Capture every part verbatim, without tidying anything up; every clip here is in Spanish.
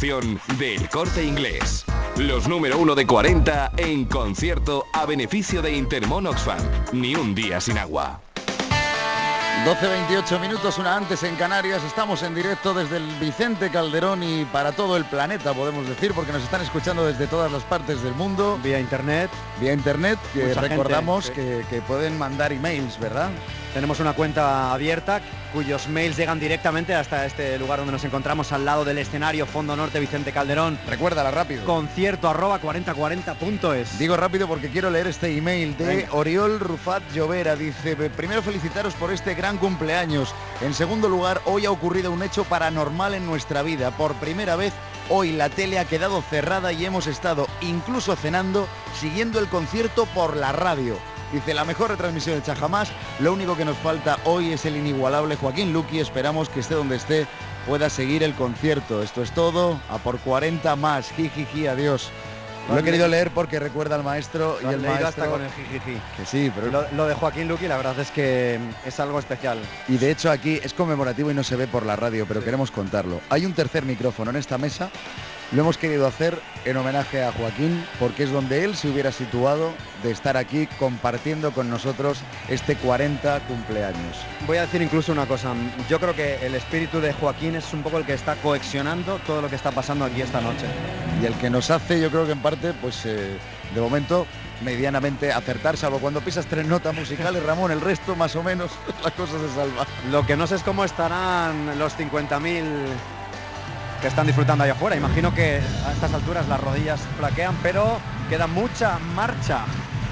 colaboración del Corte Inglés. Los número uno de cuarenta en concierto a beneficio de Intermón Oxfam. Ni un día sin agua. doce veintiocho minutos, una antes en Canarias. Estamos en directo desde el Vicente Calderón y para todo el planeta, podemos decir, porque nos están escuchando desde todas las partes del mundo. Vía internet. Vía internet, que Mucha recordamos gente, que, que pueden mandar emails, ¿verdad? Tenemos una cuenta abierta cuyos mails llegan directamente hasta este lugar donde nos encontramos, al lado del escenario, Fondo Norte, Vicente Calderón. Recuérdala rápido. Concierto arroba cuarenta cuarenta punto es. Digo rápido porque quiero leer este email de Venga. Oriol Rufat Llovera. Dice: primero, felicitaros por este gran cumpleaños. En segundo lugar, hoy ha ocurrido un hecho paranormal en nuestra vida. Por primera vez, hoy la tele ha quedado cerrada y hemos estado, incluso cenando, siguiendo el concierto por la radio. Dice: la mejor retransmisión hecha jamás. Lo único que nos falta hoy es el inigualable Joaquín Luqui. Esperamos que esté donde esté pueda seguir el concierto. Esto es todo. A por cuarenta más. Jijiji, adiós. Lo he querido leer porque recuerda al maestro y el maestro hasta con el jijiji. Que sí, pero lo, lo de Joaquín Luqui, la verdad es que es algo especial. Y de hecho aquí es conmemorativo y no se ve por la radio, pero sí. Queremos contarlo. Hay un tercer micrófono en esta mesa. Lo hemos querido hacer en homenaje a Joaquín, porque es donde él se hubiera situado de estar aquí compartiendo con nosotros este cuarenta cumpleaños. Voy a decir incluso una cosa. Yo creo que el espíritu de Joaquín es un poco el que está cohesionando todo lo que está pasando aquí esta noche. Y el que nos hace, yo creo que en parte, pues eh, de momento, medianamente acertar, salvo cuando pisas tres notas musicales, Ramón, el resto más o menos la cosa se salva. Lo que no sé es cómo estarán los cincuenta mil que están disfrutando allá afuera. Imagino que a estas alturas las rodillas flaquean, pero queda mucha marcha.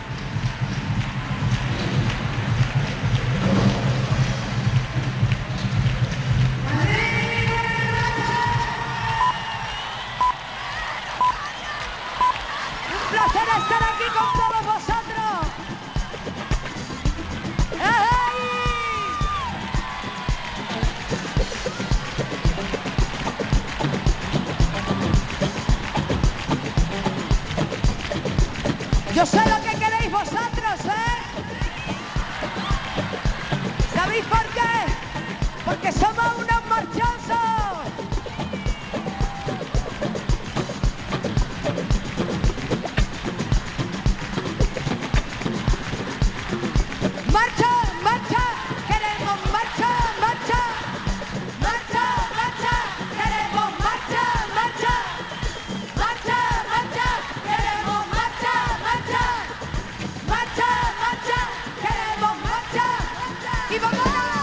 Un placer estar aquí con todos vosotros. ¡Hey! Yo sé lo que queréis vosotros, ¿eh? ¿Sabéis por qué? Porque somos unos marchosos. ¡Marcha, marcha! ¡Queremos marcha, marcha! ¡Marcha, marcha! ¡Queremos marcha, marcha! ¡Marcha, marcha! ¡Queremos marcha, marcha! ¡Marcha, marcha! ¡Queremos marcha! ¡Y vámonos!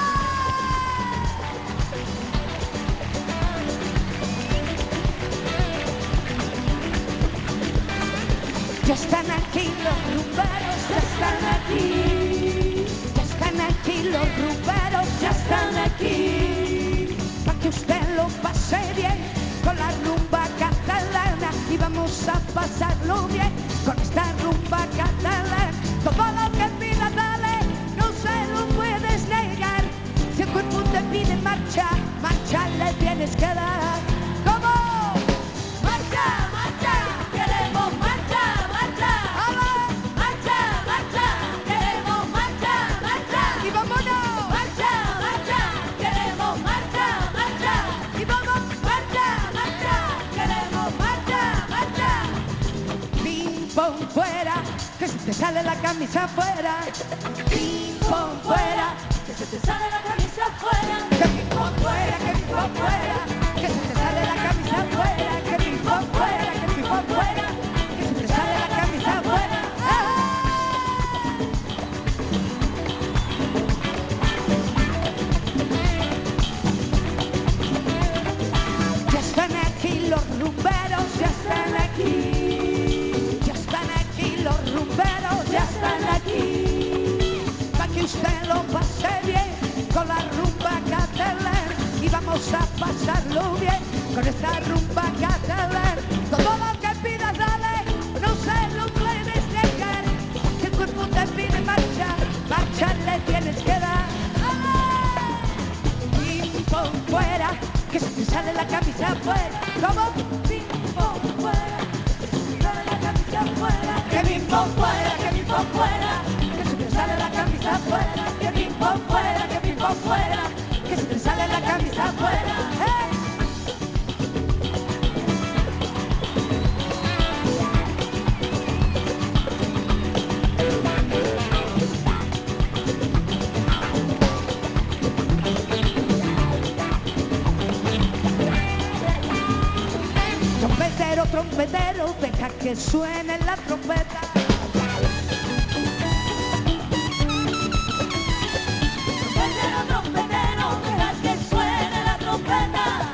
Ya están aquí los rumberos, ya están aquí. Ya están aquí los rumberos, ya están aquí. Para que usted lo pase bien con la rumba catalana. Y vamos a pasarlo bien con esta rumba catalana. Todo lo que pida, dale, no se lo puedes negar. Si el cuerpo te pide marcha, marcha le tienes que dar. ¿Cómo? ¡Marcha, marcha! ¡Queremos marcha, marcha! ¡Vamos! ¡Marcha, marcha! ¡Queremos marcha, marcha! ¡Y vámonos! ¡Marcha, marcha! ¡Queremos marcha, marcha! ¡Y vamos! ¡Marcha, marcha! ¡Queremos marcha, marcha! ¡Pim, pom, fuera! ¡Que se te sale la camisa fuera! ¡Pim, pom, fuera! ¡Que se te sale la camisa fuera! ¡Que pim, pom, fuera! ¡Que pim, pom, fuera! ¡Que se te sale la camisa fuera! ¡Que pim, pom, fuera! ¡Que pim, pom, fuera! ¡Que se te sale la camisa fuera! ¡Ah! Ya están aquí los rumberos, ya están aquí. Ya están aquí los rumberos, ya están aquí. Para que usted lo pase bien con la rumba catalana. Y vamos a pasarlo bien con esta rumba catalana. Todo lo que pidas, dale, no se lo puedes negar. Si el cuerpo te pide marcha, marcha le tienes que dar. ¡Dale! Pim, pom, fuera, que se te sale la camisa fuera. ¿Cómo? Pim, pom, fuera, que se te sale la camisa fuera. Que pim, pom, fuera, que pim, pom, fuera, que se te sale la camisa fuera. Que pim, pom, fuera, que pim, pom, fuera, que se te sale la camisa fuera. ¡Hey! Trompetero, trompetero, deja que suene la trompeta. Trompetero, trompetero, deja que suene la trompeta.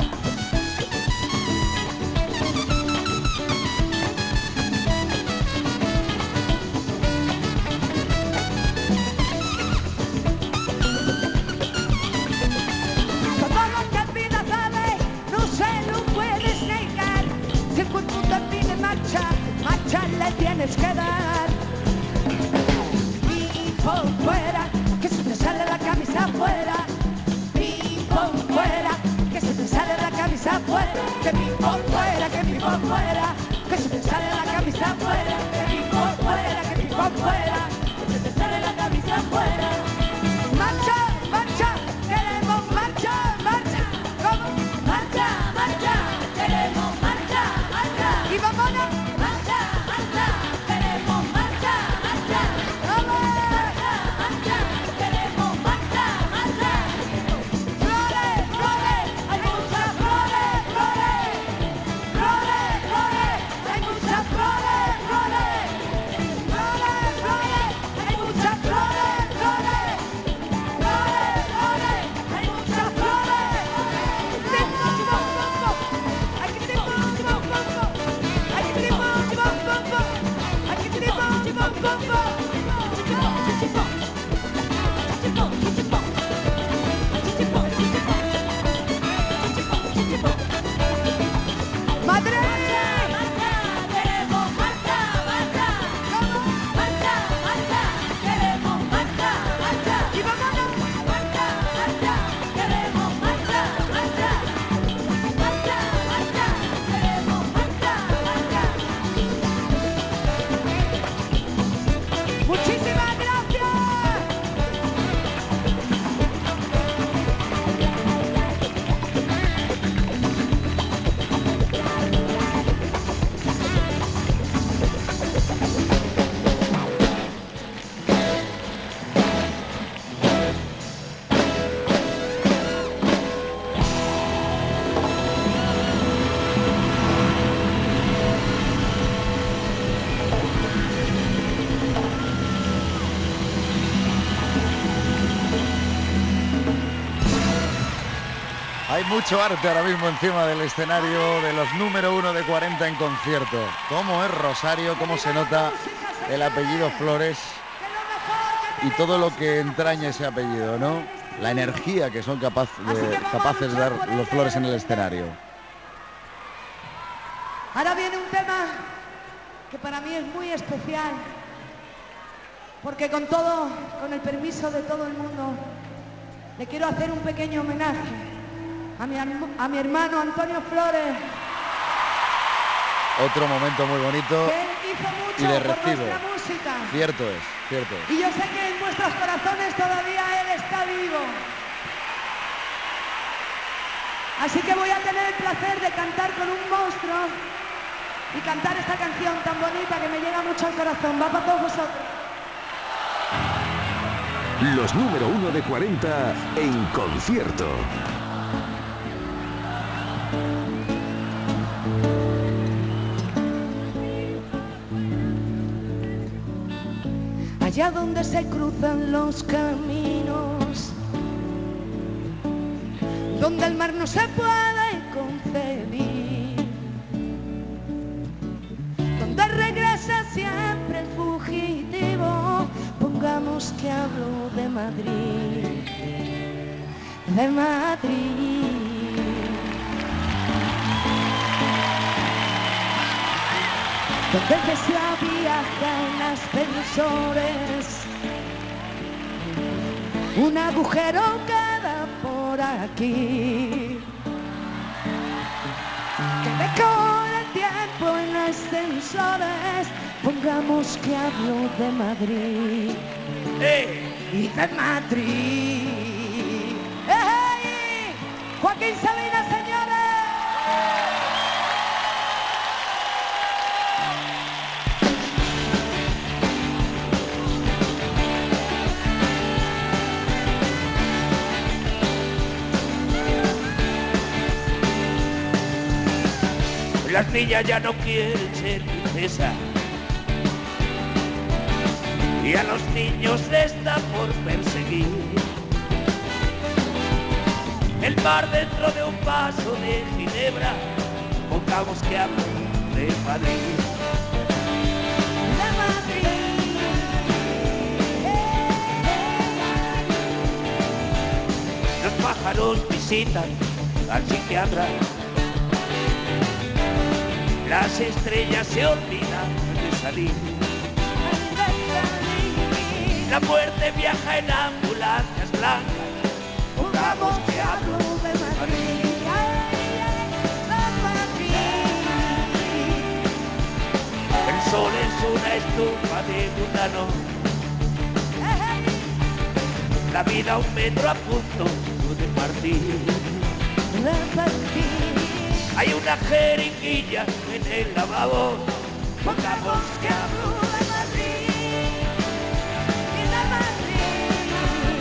Todo lo que vida sabe, no se lo puedes negar. Si el cuerpo te pide marcha, marcha le tienes que dar. Y por fuera, que se te sale la camisa afuera. Y por fuera, que se te sale la camisa afuera. Que mi por fuera, que mi por fuera, que se te sale la camisa afuera. Que mi por fuera, que mi por fuera, que se te sale la camisa afuera. Marcha, marcha, queremos marcha, marcha. ¿Cómo? Marcha, marcha, queremos marcha, marcha. Y vámonos. Marcha, marcha, queremos marcha, marcha. ¡Vamos! Marcha, marcha, queremos marcha, marcha. Flores, flores, hay muchas flores, flores. Flores, flores, hay muchas flores, flores. Flores, flores, hay muchas flores, flores. Flores, flores, hay muchas flores. Timbo, timbo, pompo. Aquí timbo, timbo, pompo. Aquí timbo, timbo, pompo. Aquí timbo, timbo, pompo. Timbo, timbo. Timbo, timbo. Timbo, timbo. Timbo, timbo. Madrid. Marcha, queremos marcha, marcha. ¿Cómo? Marcha, marcha, queremos marcha, marcha. Y vámonos. Marcha, marcha, queremos marcha, marcha. Marcha, marcha, queremos marcha, marcha. Muchísimas gracias. Hay mucho arte ahora mismo encima del escenario de los número uno de cuarenta en concierto. ¿Cómo es Rosario? ¿Cómo se nota el apellido Flores? Y todo lo que entraña ese apellido, ¿no? La energía que son capaz de, capaces de dar los Flores en el escenario. Ahora viene un tema que para mí es muy especial, porque con todo, con el permiso de todo el mundo, le quiero hacer un pequeño homenaje a mi, a mi hermano Antonio Flores. Otro momento muy bonito Que hizo mucho y de por recibo. nuestra música. Cierto es, cierto es. Y yo sé que en vuestros corazones todavía él está vivo. Así que voy a tener el placer de cantar con un monstruo y cantar esta canción tan bonita que me llega mucho al corazón. Va para todos vosotros. Los número uno de cuarenta en concierto. Allá donde se cruzan los caminos, donde el mar no se puede concebir, donde regresa siempre el fugitivo, pongamos que hablo de Madrid, de Madrid. Donde el deseo viaja en ascensores, un agujero queda por aquí, que decora el tiempo en ascensores, pongamos que hablo de Madrid, ¡eh! Y de Madrid. ¡Hey! Joaquín Sabina, señores. Las niñas ya no quieren ser princesas y a los niños les está por perseguir el mar dentro de un vaso de ginebra. Pongamos que hablo de Madrid. De Madrid. Los pájaros visitan al psiquiatra. Las estrellas se olvidan de salir. La muerte viaja en ambulancias blancas. Pongamos que hablo de Madrid. El sol es una estufa de butano. La vida un metro a punto de partir. Hay una jeringuilla en el lavabo. Pongamos que hablo de Madrid. Y de Madrid.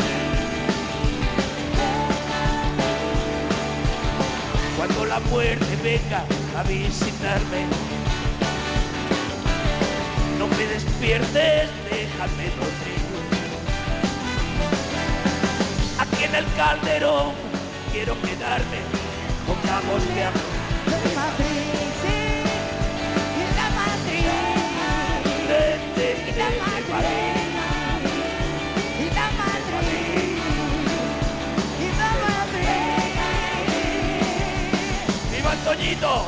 Cuando la muerte venga a visitarme, no me despiertes, déjame dormir. Aquí en el Calderón quiero quedarme. Pongamos que hablo De Madrid, sí, y de Madrid. de, de, de, de Madrid. Y de Madrid. Y de Madrid. ¡Viva el Toñito!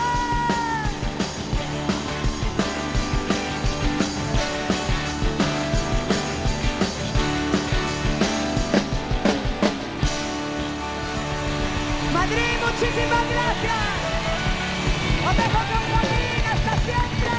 Madrid, muchísimas gracias. Os dejo con Joaquín, hasta siempre.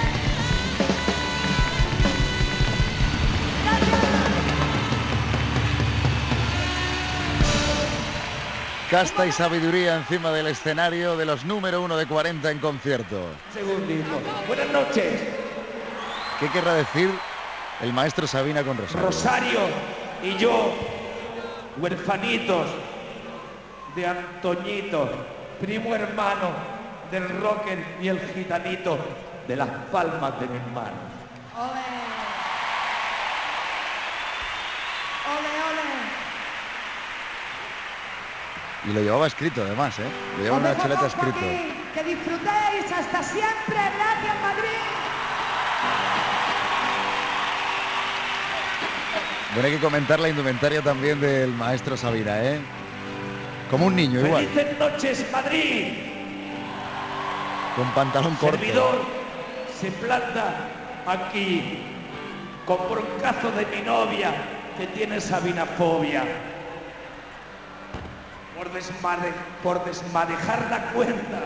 Casta y sabiduría encima del escenario de los número uno de cuarenta en concierto. Segundito. Buenas noches. ¿Qué querrá decir el maestro Sabina con Rosario? Rosario y yo, huerfanitos de Antoñito, primo hermano del rocker y el gitanito de las palmas de mis manos. Ole. Ole, ole. Y lo llevaba escrito además, ¿eh? Lo llevaba Os una dejo choleta con escrito. Joaquín. Que disfrutéis. Hasta siempre. Gracias, Madrid. Bueno, hay que comentar la indumentaria también del maestro Sabina, ¿eh? Como un niño igual, Felices noches, Madrid. con pantalón corto. Servidor se planta aquí con broncazo de mi novia que tiene sabinafobia. Por, desmade, por desmanejar la cuenta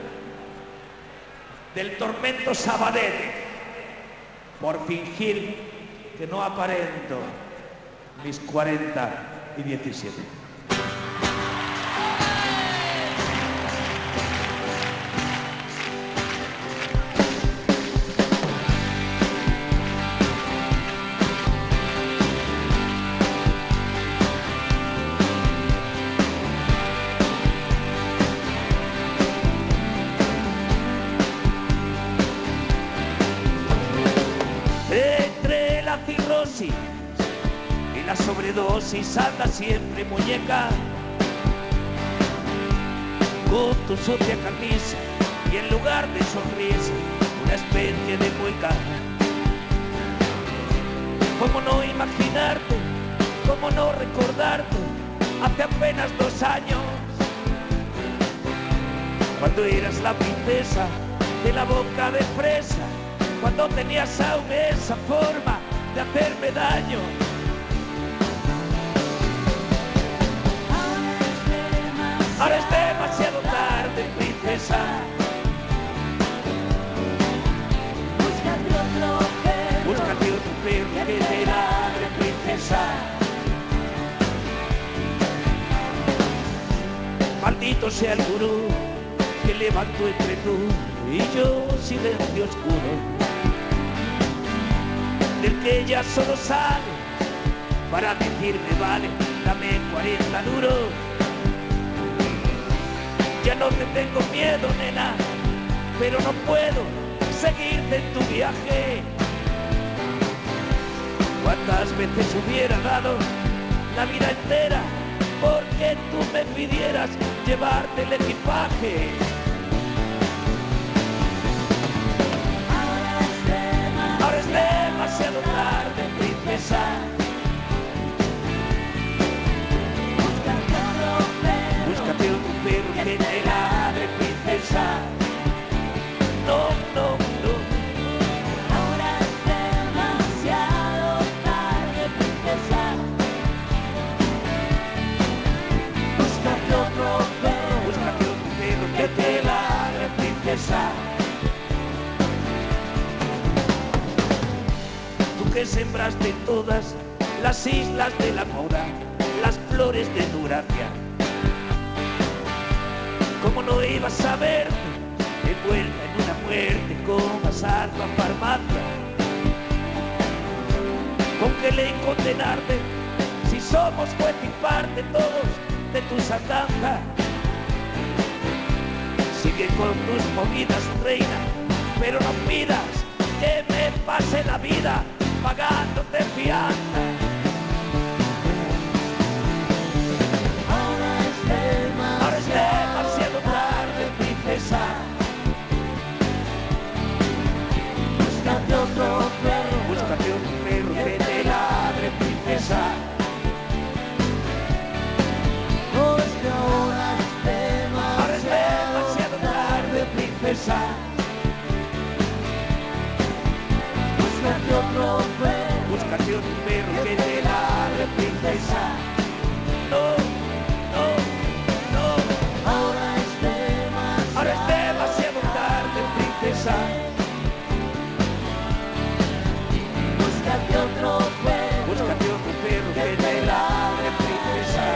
del tormento Sabadell, por fingir que no aparento mis cuarenta y diecisiete. Entre la cirrosis y la sobredosis anda siempre muñeca, con tu sucia camisa y en lugar de sonrisa una especie de mueca. ¿Cómo no imaginarte? ¿Cómo no recordarte? Hace apenas dos años, cuando eras la princesa de la boca de fresa, cuando tenías aún esa forma de hacerme daño. Ahora es demasiado tarde, princesa. Búscate otro perro. Búscate otro perro que te ladre, princesa. Maldito sea el gurú que levantó entre tú y yo silencio oscuro, del que ella solo sale para decirme vale, dame cuarenta duros. Ya no te tengo miedo, nena, pero no puedo seguirte en tu viaje. ¿Cuántas veces hubiera dado la vida entera porque tú me pidieras llevarte el equipaje? Ahora es demasiado tarde, princesa. Búscate otro perro que te ladre, princesa. No, no, no. Ahora es demasiado tarde, princesa. Búscate otro perro, Búscate otro perro que te ladre, princesa. Tú que sembraste todas las islas de la moda, las flores de tu gracia, ¿cómo no ibas a ver envuelta en una muerte como pasar a farmacia? ¿Con qué ley condenarte si somos juez y parte todos de tus andanzas? Sigue con tus movidas, reina, pero no pidas que me pase la vida pagándote fianza. ahora es demasiado, Ahora es demasiado tarde, princesa. búscate otro perro, Búscate otro perro que te ladre, princesa. no es que ahora es Ahora es demasiado tarde, princesa. búscate otro perro, Búscate otro perro que te ladre, princesa. No, no, no. ahora es Ahora es demasiado, demasiado tarde, princesa. búscate otro perro, Búscate otro perro que te ladre, princesa.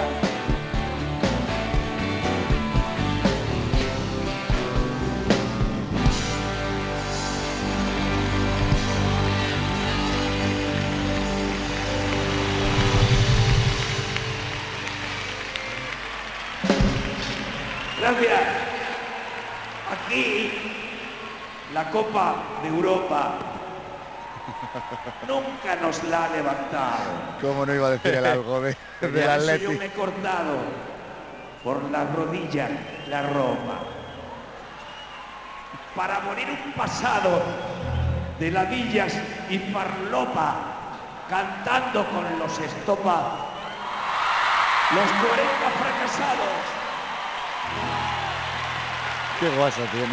Gracias. Aquí la Copa de Europa nunca nos la ha levantado. ¿Cómo no iba a decir el algo de, Por del eso yo Atleti? me he cortado por la rodilla la Roma para morir un pasado de ladillas y farlopa cantando con los estopa los cuarenta fracasados. Qué guasa tiene.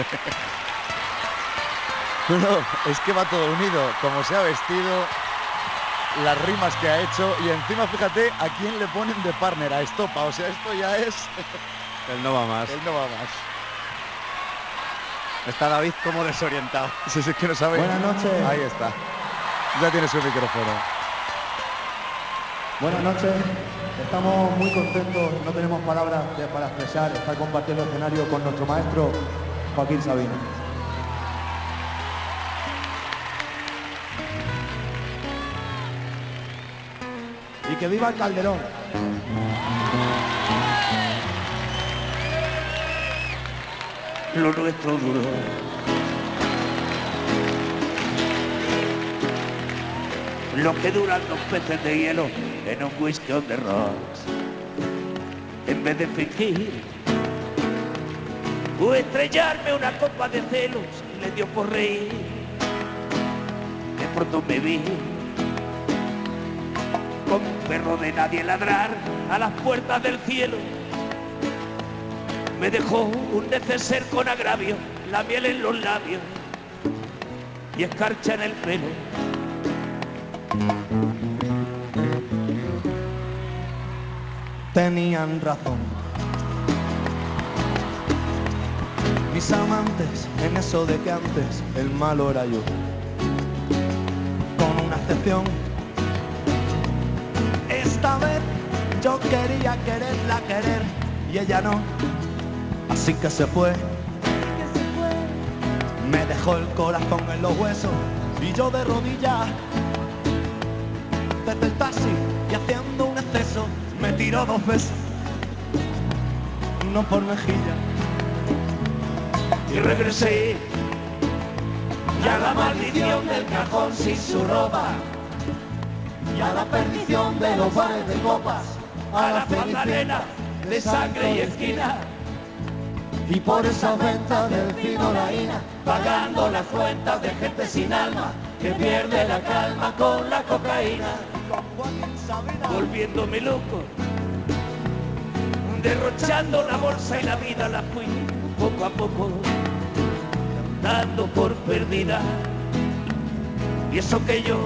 No, es que va todo unido. Como se ha vestido, las rimas que ha hecho y encima fíjate a quién le ponen de partner, a Estopa. O sea, esto ya es... Él no va más. Él no va más. Está David como desorientado. Sí, sí, que no sabe. Buenas noches. Ahí está. Ya tiene su micrófono. Buenas noches, estamos muy contentos, no tenemos palabras de- para expresar, estar compartiendo escenario con nuestro maestro Joaquín Sabina. Y que viva el Calderón. Lo nuestro duró. Lo que duran los peces de hielo en un whisky on the rocks. En vez de fingir o estrellarme una copa de celos, le dio por reír. De pronto me vi como un perro de nadie ladrar a las puertas del cielo. Me dejó un neceser con agravio, la miel en los labios y escarcha en el pelo. Tenían razón mis amantes en eso de que antes el malo era yo, con una excepción. Esta vez yo quería quererla querer y ella no, así que se fue. Me dejó el corazón en los huesos y yo de rodillas desde el taxi y haciendo un exceso me tiró dos besos, uno por mejilla. Y regresé y a la maldición del cajón sin su ropa, y a la perdición de los bares de copas, a la magdalena de sangre y esquina, y por esa venta del vino la ina, pagando las cuentas de gente sin alma que pierde la calma con la cocaína, volviéndome loco, derrochando la bolsa y la vida la fui poco a poco dando por perdida. Y eso que yo,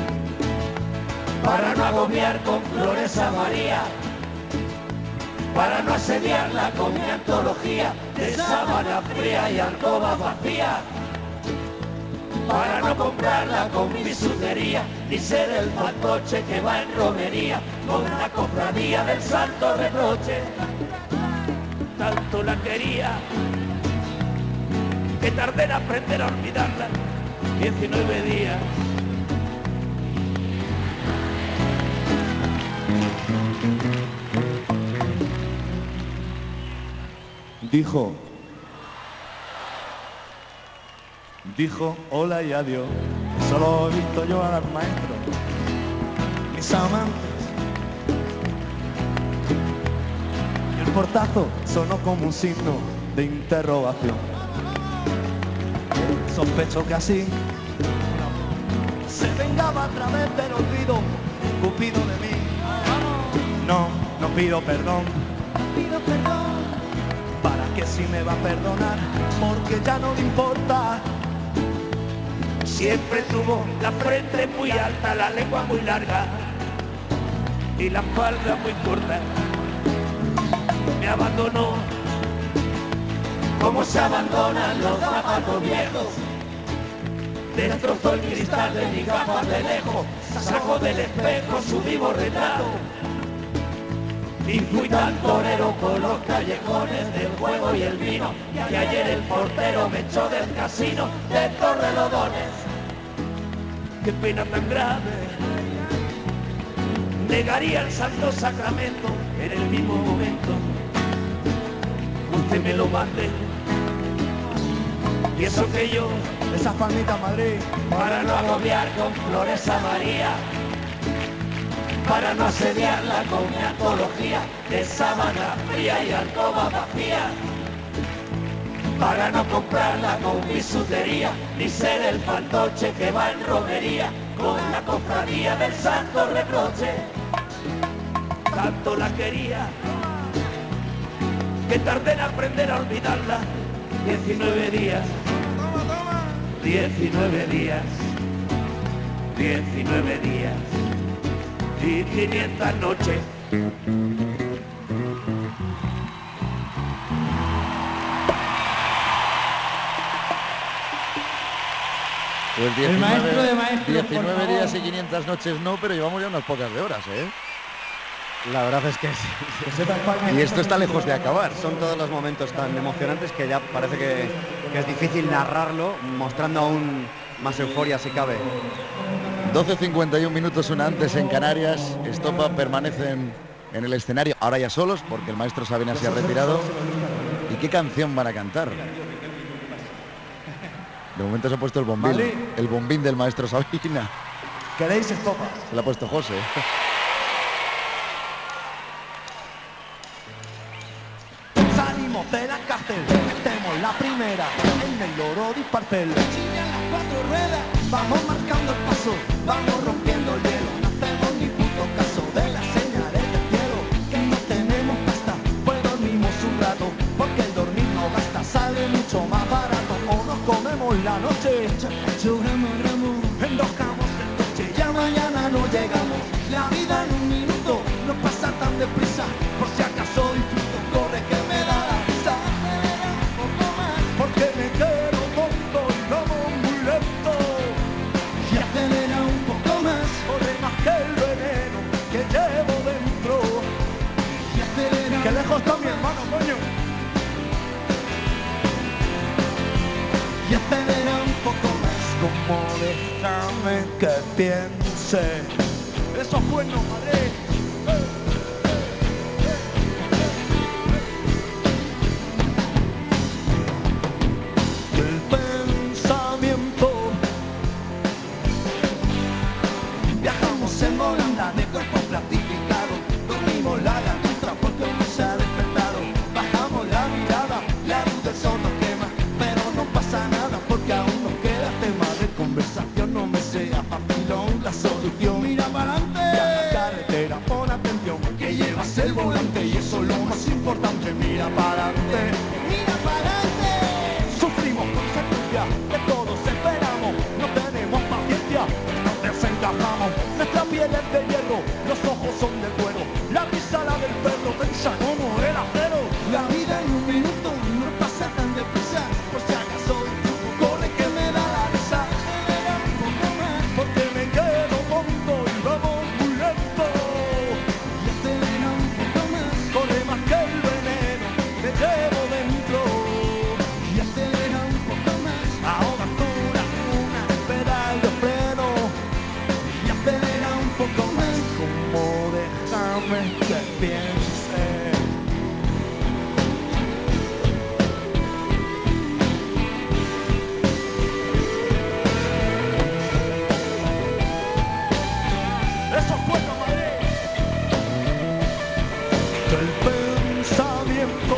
para no agobiar con flores a María, para no asediarla con mi antología de sábana fría y alcoba vacía, para no comprarla con bisutería, ni ser el fantoche que va en romería con la cofradía del santo reproche. Tanto la quería que tardé en aprender a olvidarla, diecinueve días. Dijo, dijo hola y adiós, solo he visto yo al maestro, mis amantes. Y el portazo sonó como un signo de interrogación. Sospecho que así se vengaba a través del olvido, Cupido de mí. No, no pido perdón, pido perdón. ¿Para qué si me va a perdonar? Porque ya no le importa. Siempre tuvo la frente muy alta, la lengua muy larga y la falda muy corta. Me abandonó como se abandonan los zapatos viejos. Destrozó el cristal de mis gafas de lejos, sacó del espejo su vivo retrato. Y fui tan torero por los callejones del juego y el vino, que ayer el portero me echó del casino de Torrelodones. Qué pena tan grave, negaría el santo sacramento en el mismo momento. Usted me lo mande, y eso que yo, Esa palmita Madrid, para no agobiar con flores a María, para no asediarla con mi antología de sábana fría y alcoba vacía, para no comprarla con bisutería, ni ser el fantoche que va en romería con la cofradía del santo reproche. Tanto la quería que tardé en aprender a olvidarla, diecinueve días, diecinueve días, diecinueve días y quinientas noches. Pues El maestro de diecinueve, maestros, por diecinueve favor. días y quinientas noches no, pero llevamos ya unas pocas de horas, ¿eh? La verdad es que sí. Y esto está lejos de acabar. Son todos los momentos tan emocionantes que ya parece que, que es difícil narrarlo, mostrando aún más euforia si cabe. doce cincuenta y un minutos, una antes en Canarias. Estopa permanecen en el escenario, ahora ya solos, porque el maestro Sabina se ha retirado. ¿Y qué canción van a cantar? De momento se ha puesto el bombín, Madrid. el bombín del maestro Sabina. ¿Queréis estopa? Se lo ha puesto José. Salimos de la cárcel, metemos la primera en el oro dispartel. Chillan las cuatro ruedas, vamos marcando el paso, vamos rompiendo el hielo. No hacemos ni puto caso de las señales del cielo. Que no tenemos pasta, pues dormimos un rato, porque el dormir no gasta, sale mucho más barato. O nos comemos la noche, gramo, gramo, endojamos el coche, ya mañana no llegamos. La vida en un minuto no pasa tan deprisa, por si acaso disfruto, corre que me da la prisa. Acelera un poco más, porque me quiero tonto y vamos muy lento. Y acelera un poco más, corre más que el veneno que llevo dentro. Y acelera. Que lejos está mi hermano, coño. Y acelera un poco más, como déjame que piense. Eso es bueno, Madrid. El pensamiento todos esperamos. No tenemos paciencia, nos desencajamos. Nuestra piel es de hierro, los ojos son de cuero. La risa la del perro, tensa como el acero. La vida en un minuto no pasa tan deprisa. Por si acaso el tiempo corre que me da la risa. Acelera un poco más, porque me quedo tonto y vamos muy lento. Y acelera un poco más, corre más que el veneno que llevo dentro. Y acelera un poco más, ahora tú la una, pedal de freno. Y acelera un poco más, como déjame que piense. Eso fue Madrid. Del pensamiento.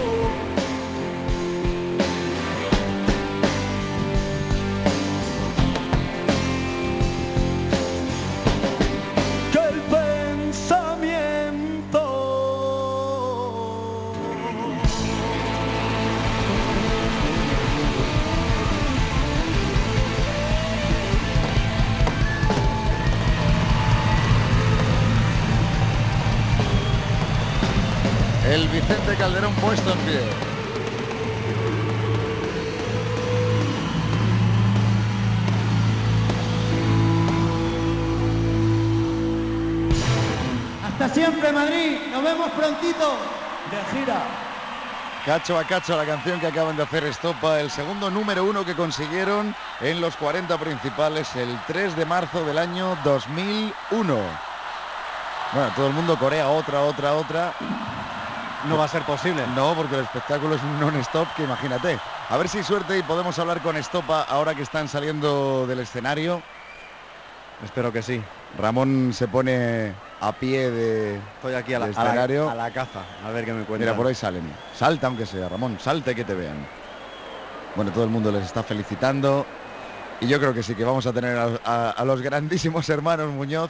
Que el pensamiento. El Vicente Calderón puesto en pie. Hasta siempre, Madrid. Nos vemos prontito. De gira. Cacho a cacho la canción que acaban de hacer Estopa, el segundo número uno que consiguieron en los cuarenta principales el tres de marzo del año dos mil uno. Bueno, todo el mundo corea otra, otra, otra. No va a ser posible. No, porque el espectáculo es un non-stop que imagínate. A ver si hay suerte y podemos hablar con Estopa ahora que están saliendo del escenario. Espero que sí. Ramón se pone a pie de Estoy aquí a la, de a la, escenario. a la caza, a ver qué me cuentan. Mira, por ahí salen. Salta aunque sea, Ramón, salte que te vean. Bueno, todo el mundo les está felicitando. Y yo creo que sí, que vamos a tener a, a, a los grandísimos hermanos Muñoz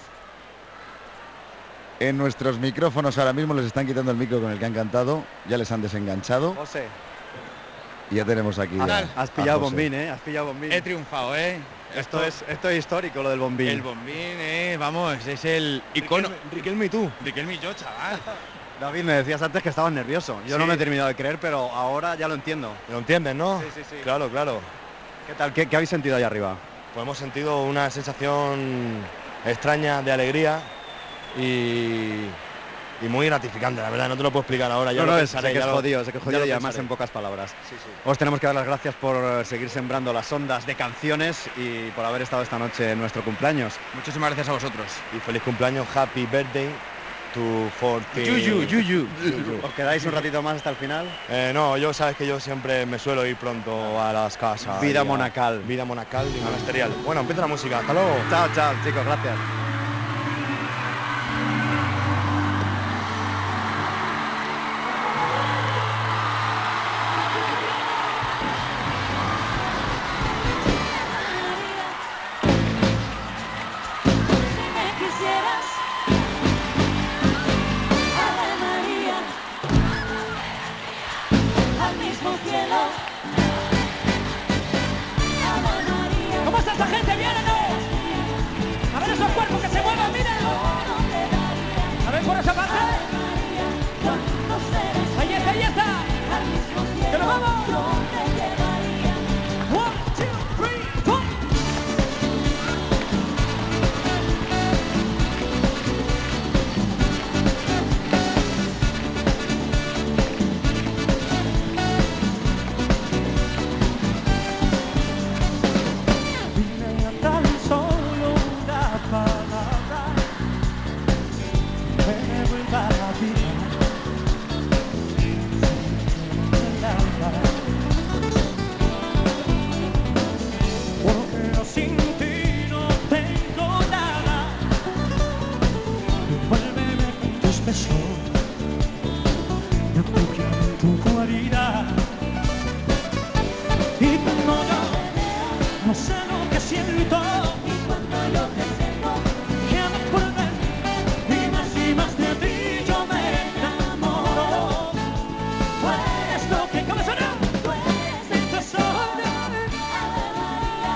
en nuestros micrófonos. Ahora mismo les están quitando el micro con el que han cantado. Ya les han desenganchado. José, Y ya tenemos aquí a, has a pillado José. bombín, ¿eh? Has pillado bombín. He triunfado, ¿eh? Esto es, esto es histórico, lo del bombín. El bombín, eh, vamos, es el icono. Riquelme, Riquelme y tú. Riquelme y yo, chaval. David, me decías antes que estabas nervioso. Yo Sí. no me he terminado de creer, pero ahora ya lo entiendo. ¿Lo entiendes, no? Sí, sí, sí. Claro, claro. ¿Qué tal? ¿Qué, qué habéis sentido ahí arriba? Pues hemos sentido una sensación extraña de alegría y, y muy gratificante, la verdad, no te lo puedo explicar ahora. Ya No, lo no, pensaré, sé que ya es lo- jodido, sé que es ya jodido lo y además pensaré. en pocas palabras. Sí, sí. Os tenemos que dar las gracias por seguir sembrando las ondas de canciones y por haber estado esta noche en nuestro cumpleaños. Muchísimas gracias a vosotros. Y feliz cumpleaños, happy birthday to forty. Yuyu, yuyu. ¿Os quedáis un ratito más hasta el final? Eh, no, yo sabes que yo siempre me suelo ir pronto a las casas. Vida y a- monacal. Vida monacal y monasterial. Bueno, empieza la música, hasta luego. Chao, chao, chicos, gracias. Si me quisieras, Ave María, al mismo cielo, Ave María. ¿Cómo está esta gente? ¿Bien o no? A ver esos cuerpos que se muevan, mira. A ver por esa parte. Ahí está, ahí está. ¡Que nos vamos! One, two, three, four. Dime tan solo una palabra que me vuelva a la vida. El alma. Porque yo sin ti no tengo nada. Envuélveme con tus besos, refugio en tu guarida. Y cuando yo no sé lo que siento, Y cuando yo te siento, que me por dentro, y más y más de ti yo me enamoro. Tú eres lo que, ¿cómo suena? tú eres Mi tesoro. Ave María,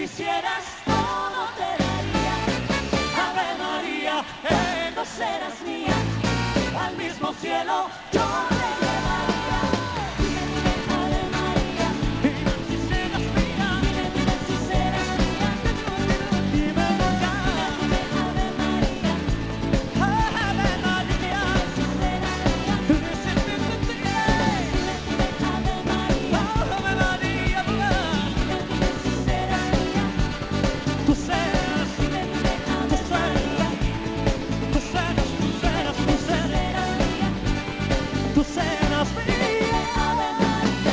quisieras todo te daría. Ave María, eh, no serás mía, al mismo cielo yo te llevaría. Ave María, dime si serás mía, dime si serás mía, dímelo ya. Ave María, Ave María, si serás mía, Ave María, Ave María, dime si serás mía, tú serás, tú serás, tú serás, tú serás, tú serás mía, tú serás mía, Ave María.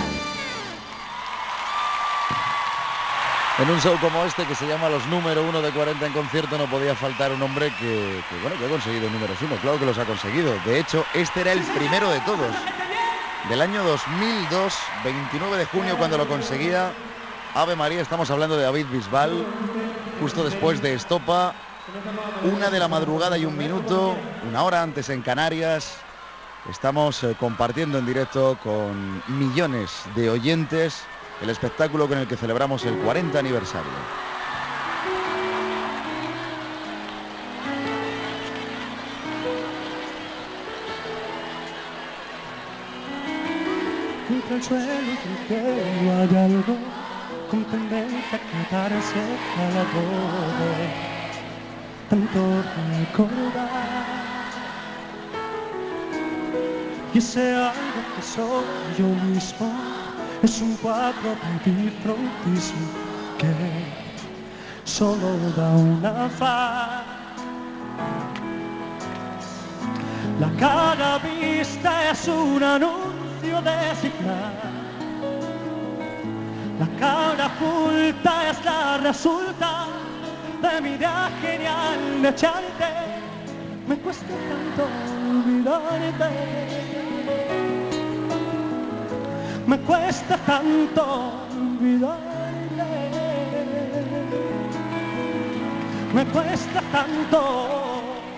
En un show como este que se llama Los Número Uno de cuarenta en concierto no podía faltar un hombre que, que, bueno, que ha conseguido números uno. Claro que los ha conseguido. De hecho, este era el primero de todos. Del año dos mil dos, veintinueve de junio, cuando lo conseguía Ave María. Estamos hablando de David Bisbal, justo después de Estopa, una de la madrugada y un minuto, una hora antes en Canarias. Estamos eh, compartiendo en directo con millones de oyentes el espectáculo con el que celebramos el cuarenta aniversario. Contra el suelo del cielo hay algo con tendencia a quedarse al borde, tanto recordar. Y ese algo que soy yo mismo es un cuadro de bifrontismo que solo da una faz. La cara vista es un anuncio de signar. La cara oculta es la resulta de mi idea genial de echarte. Me cuesta tanto olvidarte. Me cuesta tanto olvidarte. Me cuesta tanto.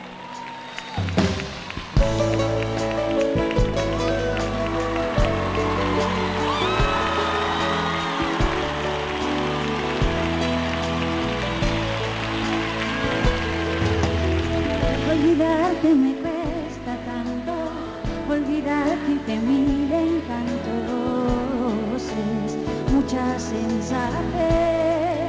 Olvidarte me cuesta tanto, olvidarte y te mil encantos, es mucha sensatez.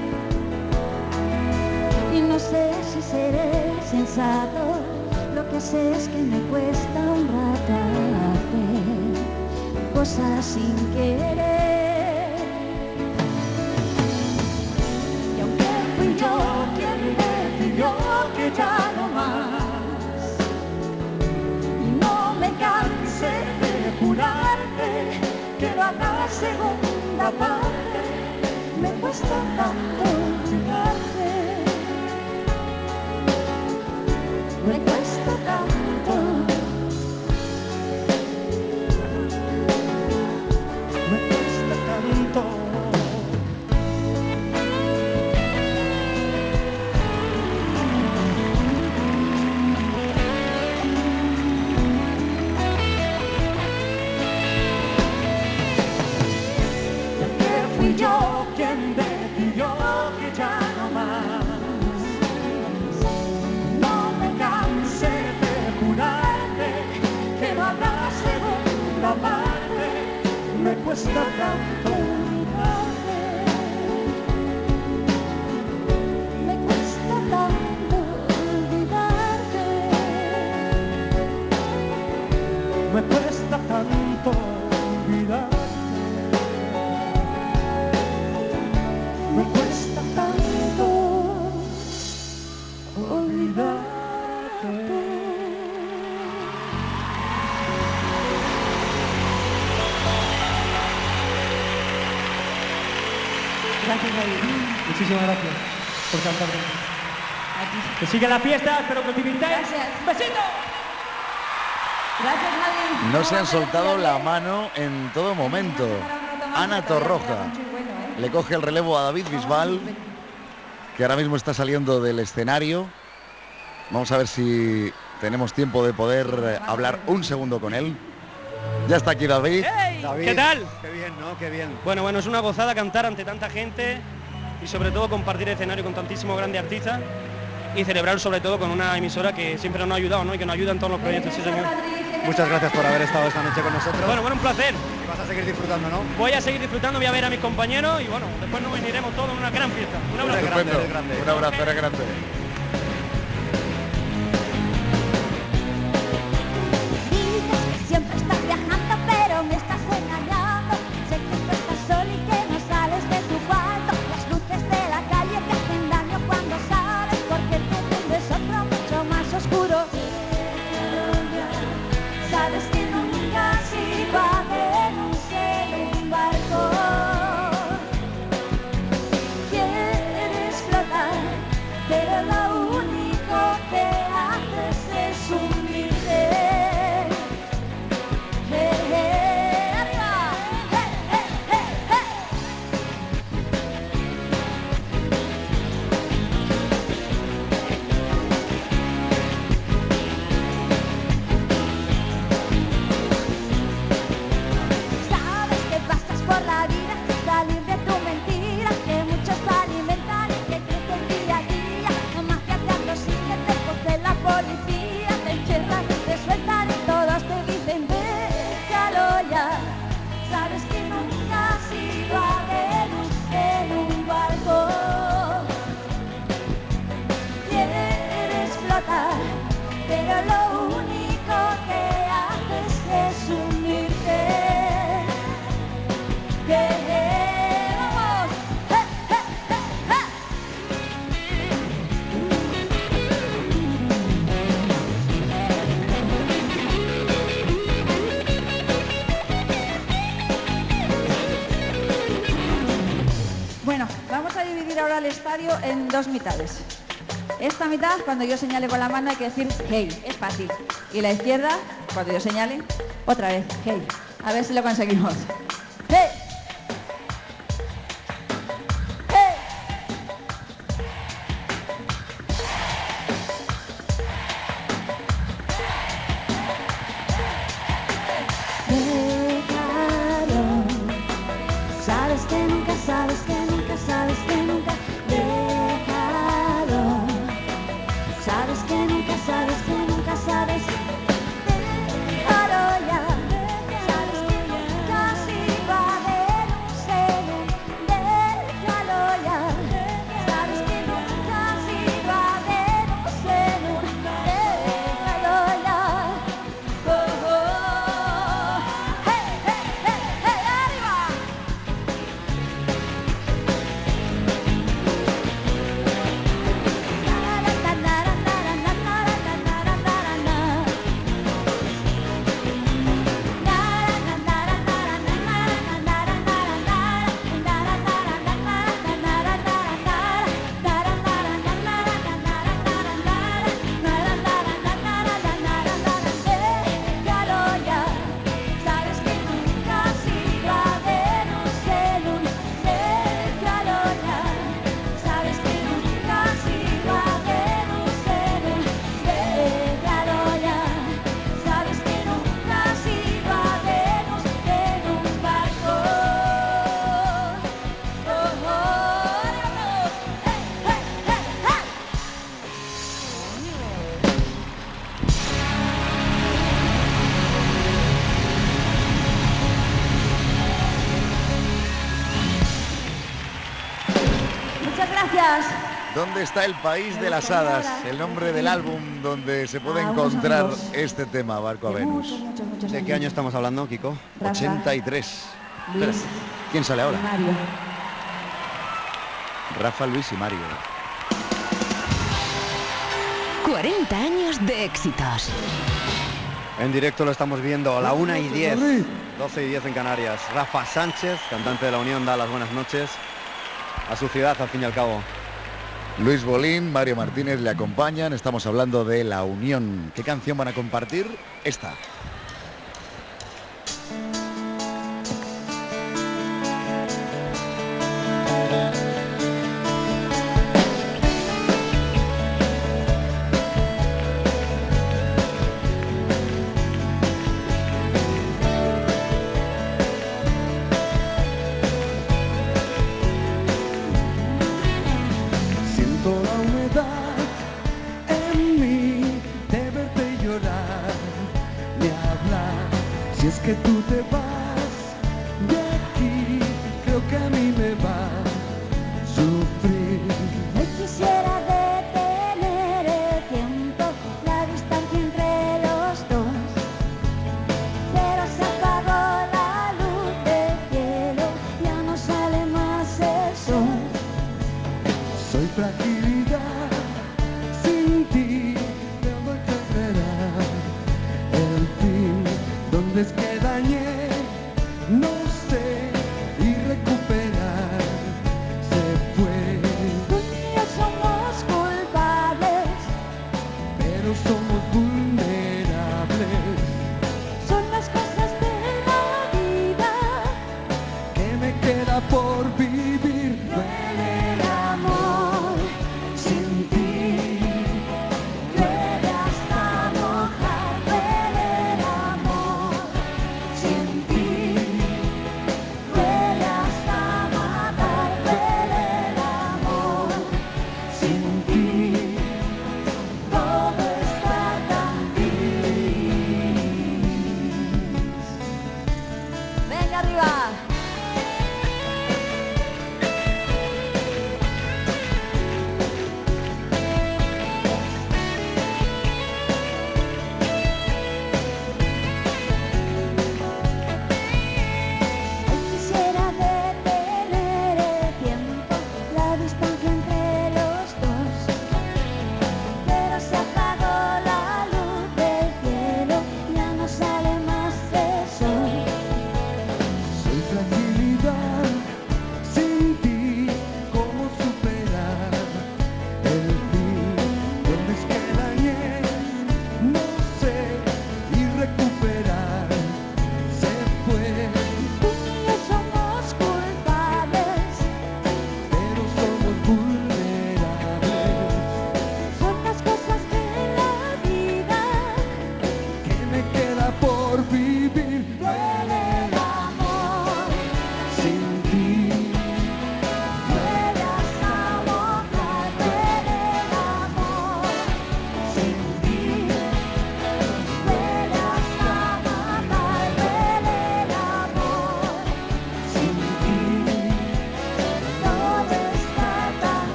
Y no sé si seré sensato, lo que sé es que me cuesta un rato hacer cosas sin querer. Y aunque fui yo quien decidió que ya no más, y no me cansé de jurarte que no habrá segunda parte, me cuesta tanto olvidarte. Me cuesta tanto. Me cuesta tanto. Fui yo quien decidió que ya no más. No me cansé de jurarte que no habrá segunda parte. Me cuesta tanto olvidarte. Me cuesta tanto olvidarte. Me cuesta tanto olvidarte. Me cuesta tanto olvidarte. Gracias, David. Muchísimas gracias por cantar. Que siga la fiesta, espero que os divirtáis. Gracias. ¡Besito! Gracias, Javi. No se han soltado la mano en todo momento. Ana Torroja le coge el relevo a David Bisbal, que ahora mismo está saliendo del escenario. Vamos a ver si tenemos tiempo de poder hablar un segundo con él. Ya está aquí David. ¡Hey! David, ¿Qué tal? Qué bien, ¿no? Qué bien. Bueno, bueno, es una gozada cantar ante tanta gente y sobre todo compartir escenario con tantísimos grandes artistas y celebrar sobre todo con una emisora que siempre nos ha ayudado, ¿no? Y que nos ayuda en todos los proyectos. Sí, señor. Muchas gracias por haber estado esta noche con nosotros. Bueno, bueno, un placer. Y vas a seguir disfrutando, ¿no? Voy a seguir disfrutando, voy a ver a mis compañeros y bueno, después nos uniremos todos en una gran fiesta. Un abrazo. Eres grande, eres grande. Un abrazo, eres grande. Dices que siempre estás viajando, pero me estás engañando. Sé que tú estás solo y que no sales de tu cuarto. Las luces de la calle te hacen daño cuando sales, porque tu mundo es otro mucho más oscuro. Sabes que nunca has ido a Venus en un barco. Quieres flotar, pero lo único que haces es hundirte. Hey, hey, arriba. Hey, hey, hey, hey. Sabes que pasas por la vida sin salir de tu mentira, que muchos te alimentan y que crecen día a día. Nomás que te atosiguen, te coge la policía, te encierran, te sueltan y todos te dicen déjalo ya. Sabes que nunca has ido a Venus en un barco. Quieres flotar, pero lo único que haces es hundirte. Yeah, yeah, vamos. Hey, hey, hey, hey. Bueno, vamos a dividir ahora el estadio en dos mitades. Esta mitad, cuando yo señale con la mano, hay que decir hey, es fácil. Y la izquierda, cuando yo señale, otra vez hey. A ver si lo conseguimos. Hey. Hey. Déjalo. Sabes que nunca, sabes que nunca, sabes que nunca. Déjalo. Sabes que nunca, sabes que nunca, sabes. Déjalo ya. Sabes que nunca has ido a Venus en un. Déjalo ya. Sabes que nunca has ido a Venus en un. Déjalo ya. Oh, oh. Hey, hey, hey, hey, arriba. Déjalo ya. Sabes que nunca has ido a Venus en un. Déjalo ya. Sabes que nunca has ido a Venus en un. Déjalo ya. Sabes que nunca has ido a Venus en un barco. Oh, oh, arriba. Hey, hey, hey, hey. Muchas gracias. ¿Dónde está el país de las hadas? El nombre del álbum donde se puede A unos encontrar amigos este tema, Barco a de Venus. muchos, muchos, muchos ¿De qué año estamos hablando, Kiko? Rafa, ochenta y tres. Luis ¿Quién sale y ahora? Mario. Rafa, Luis y Mario. cuarenta años de éxitos. En directo lo estamos viendo a la una y diez, doce y diez en Canarias. Rafa Sánchez, cantante de La Unión, da las buenas noches a su ciudad, al fin y al cabo. Luis Bolín, Mario Martínez le acompañan. Estamos hablando de La Unión. ¿Qué canción van a compartir? Esta.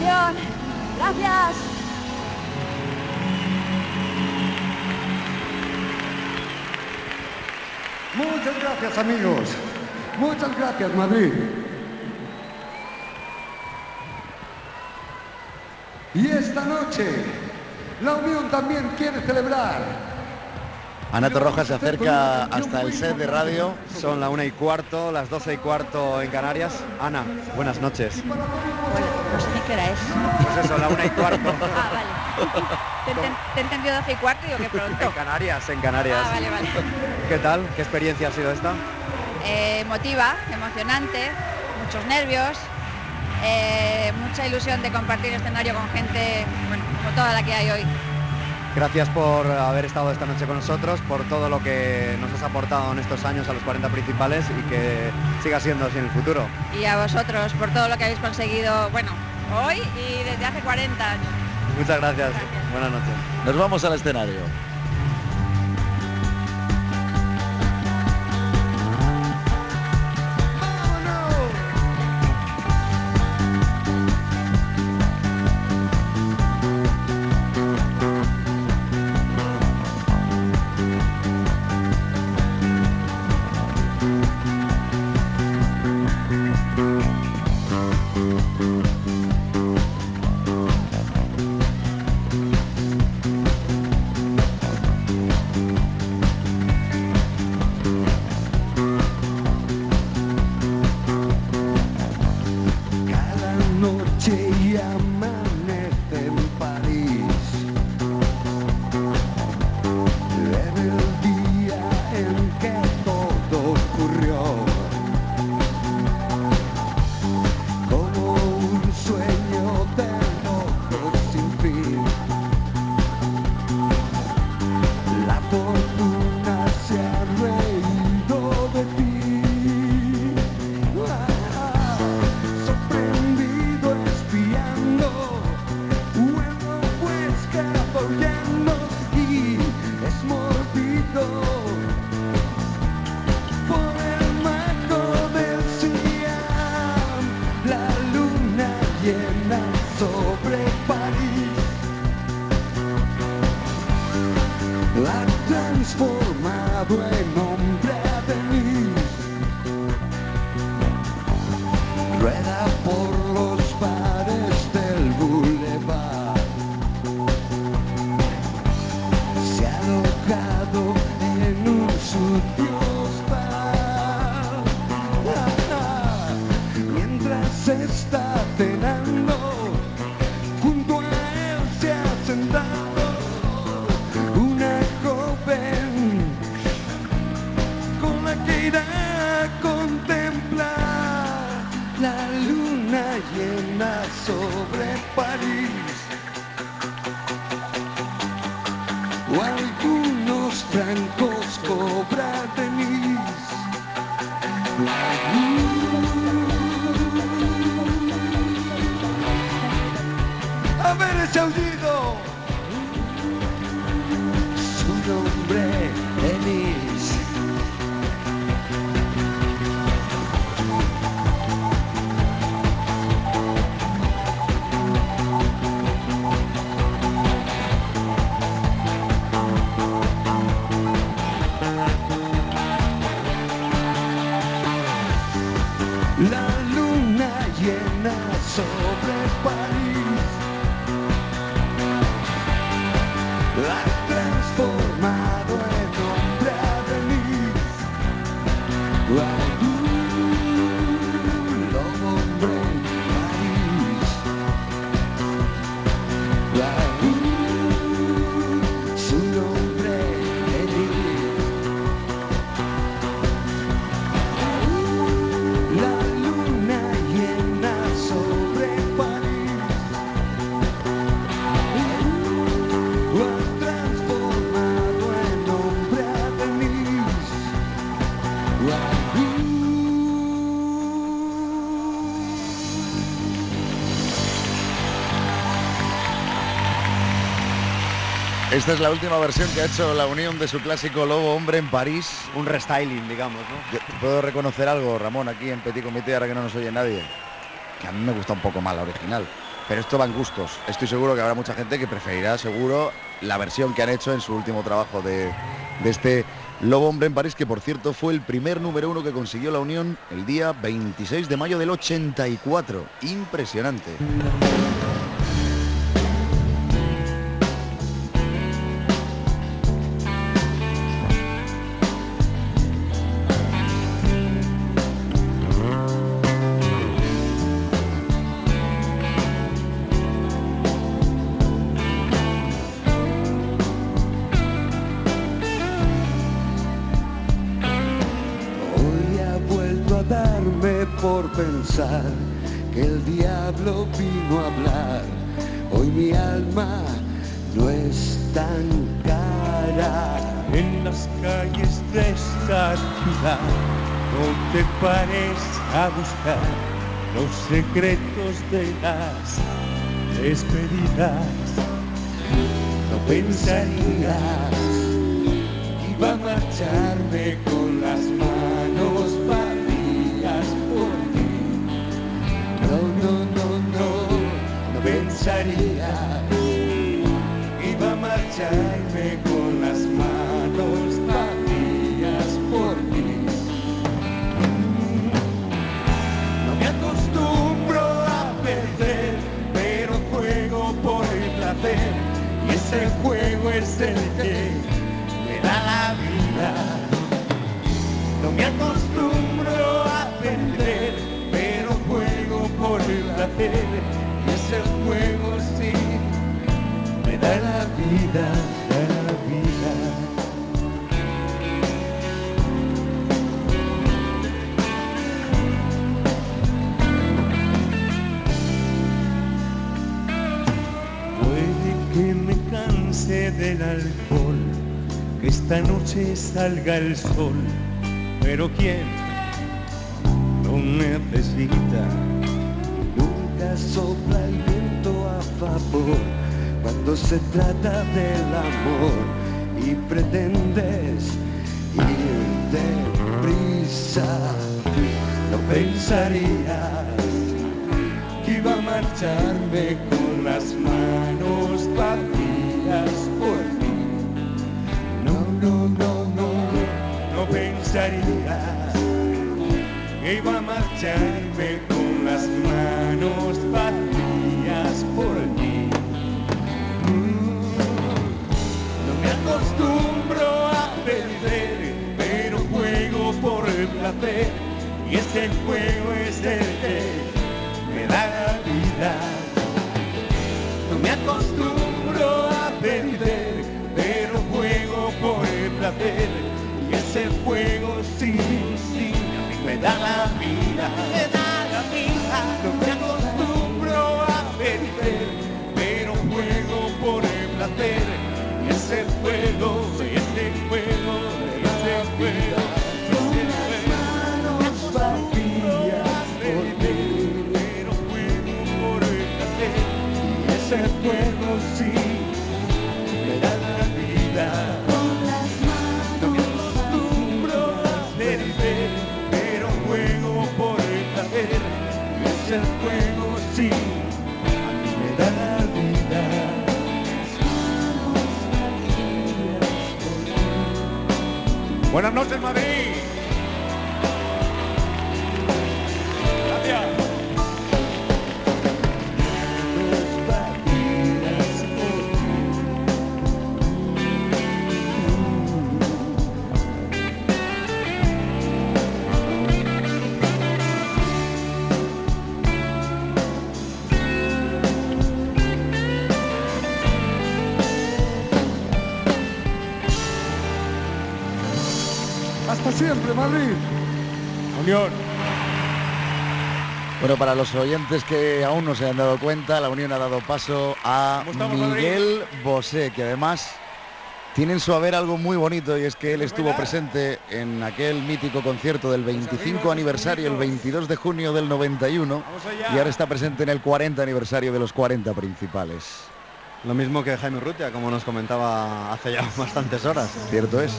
atención. Gracias. Muchas gracias, amigos. Muchas gracias, Madrid. Y esta noche, la Unión también quiere celebrar. Ana Torroja se acerca hasta el set de radio. Son la una y cuarto, las doce y cuarto en Canarias. Ana, buenas noches. No sé ni qué hora es. Pues eso, la una y cuarto. Ah, vale. Te, enten- te he entendido doce y cuarto y digo que pronto. En Canarias, en Canarias. Ah, vale, vale. ¿Qué tal? ¿Qué experiencia ha sido esta? Eh, emotiva, emocionante, muchos nervios, eh, mucha ilusión de compartir escenario con gente, bueno, como toda la que hay hoy. Gracias por haber estado esta noche con nosotros, por todo lo que nos has aportado en estos años a los cuarenta principales y que siga siendo así en el futuro. Y a vosotros por todo lo que habéis conseguido, bueno, hoy y desde hace cuarenta años. Muchas gracias. Buenas noches. Nos vamos al escenario. Cada noche y amanece en París. En el día en que todo ocurrió, como un sueño de locos sin fin. La fortuna se ha reído de ti. Sorprendido espiando, vuelvo pues cabalgando y es mordido por el mago del Siam. La luna llena sobre París la ha transformado en hombre de Denise. Rueda por los bares del boulevard. Se ha alojado en un sucio spa. Ah, ah. Mientras está cenando, junto a él se ha sentado una joven con la que irá a contemplar la luna llena sobre París. O algunos francos cobra Denise. A ver ese aullido. Su nombre Denise. La luna llena sobre París la ha transformado en hombre de Denise. Lobo hombre en París. Su nombre Denise. La luna llena sobre París lo ha transformado en hombre a Denise. Esta es la última versión que ha hecho la Unión de su clásico Lobo Hombre en París. Un restyling, digamos, ¿no? Yo puedo reconocer algo, Ramón, aquí en Petit Comité, ahora que no nos oye nadie, que a mí me gusta un poco más la original. Pero esto va en gustos. Estoy seguro que habrá mucha gente que preferirá seguro la versión que han hecho en su último trabajo de, de este Lobo Hombre en París, que por cierto fue el primer número uno que consiguió la Unión el día veintiséis de mayo del ochenta y cuatro. Impresionante. Por pensar que el diablo vino a hablar, hoy mi alma no es tan cara. En las calles de esta ciudad no te pares a buscar los secretos de las despedidas. No pensarías que iba a marcharme con las manos vacías por ti. No, no, no, no, no pensarías que iba a marcharme con las manos vacías por ti. No me acostumbro a perder, pero juego por el placer, y ese juego es el que me da la vida. No me acostumbro a perder, pero juego por el placer, y ese juego sí me da la vida, da la vida. Puede que me canse del alcohol, que esta noche salga el sol, pero ¿quién lo necesita? Nunca sopla el viento a favor cuando se trata del amor y pretendes ir deprisa. No pensarías que iba a marcharme con las manos vacías por ti. No, no, no, no, no pensarías que iba a marcharme con las manos vacías por ti. No me acostumbro a perder, pero juego por el placer, y ese juego es el que me da la vida. No me acostumbro a perder, pero juego por el placer, y ese juego sí, sí, me da la vida, me da la vida. No me acostumbro a perder, pero juego por el placer, y ese juego, y ese juego, y ese juego, con las manos vacías por ti, pero juego por el placer, y ese juego sí me da la vida. Con las manos no me acostumbro a perder, pero juego por el placer, y ese juego sí me da la vida. Buenas noches, Madrid. Gracias. Hasta siempre, Madrid. Unión. Bueno, para los oyentes que aún no se han dado cuenta, la Unión ha dado paso a Miguel Bosé, que además tiene en su haber algo muy bonito, y es que él estuvo presente en aquel mítico concierto del veinticinco aniversario, el veintidós de junio del noventa y uno, y ahora está presente en el cuarenta aniversario de los cuarenta principales. Lo mismo que Jaime Urrutia, como nos comentaba hace ya bastantes horas. Cierto es.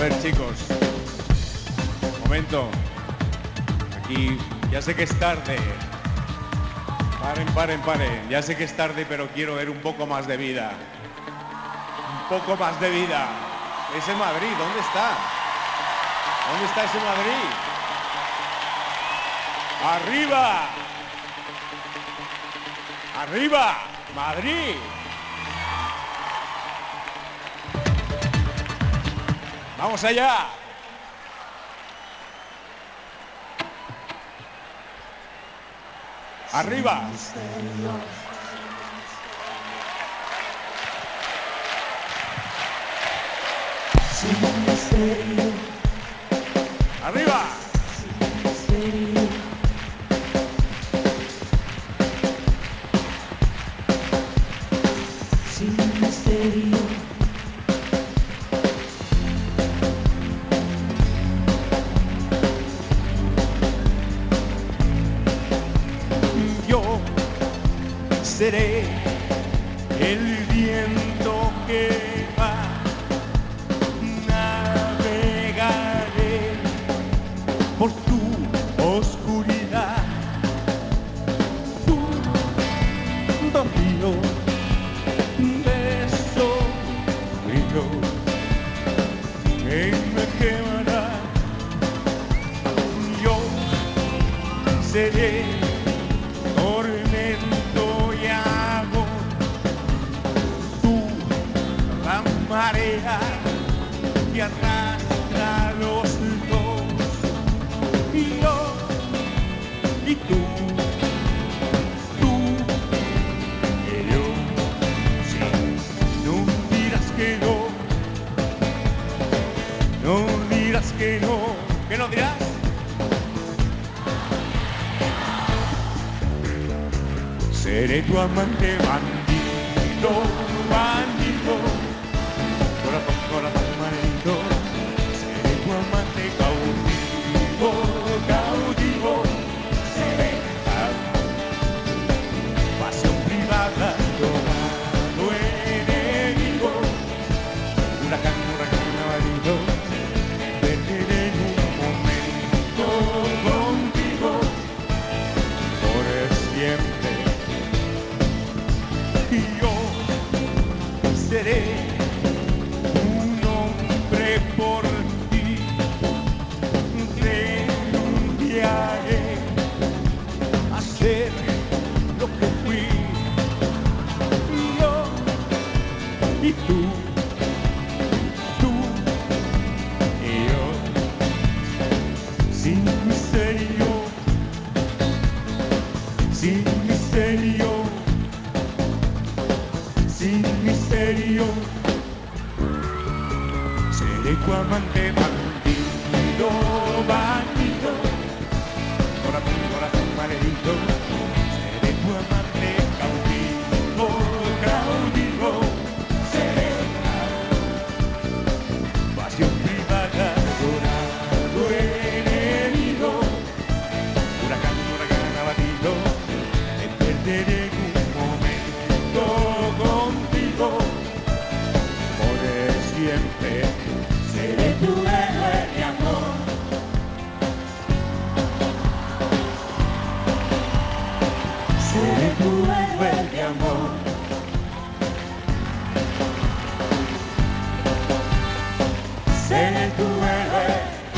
ver, chicos. Momento. Aquí, ya sé que es tarde. Paren, paren, paren. Ya sé que es tarde, pero quiero ver un poco más de vida. Un poco más de vida. Ese Madrid, ¿dónde está? ¿Dónde está ese Madrid? ¡Arriba! ¡Arriba! ¡Madrid! ¡Vamos allá! ¡Arriba! ¡Arriba! Yo seré el viento que va, navegaré por tu oscuridad, tu vacío de sol frío que me quemará. Yo seré tormento y agua, tú la marea que arrastra los dos, y yo y tú, tú y yo. Si no dirás que no, no dirás que no, ¿qué no dirás? Seré tu amante bandido, bandido, corazón, corazón maldito. Seré tu amante cautivo, cautivo. Seré pasión privada, dorado enemigo. Huracán, huracán navarido. Perderé en un momento contigo por siempre. Y yo seré un hombre por ti, renunciaré a ser lo que fui, yo y tú, tú y yo, sin misterio, sin misterio. Sin misterio, seré tu amante bandido, bandido, corazón, corazón maldito. Seré tu amante cautivo, cautivo. Seré pasión privada, dorado enemigo. Huracán, huracán abatido, te perderé en un momento contigo por siempre. Seré tu héroe de amor. Seré tu héroe de amor. Seré tu héroe.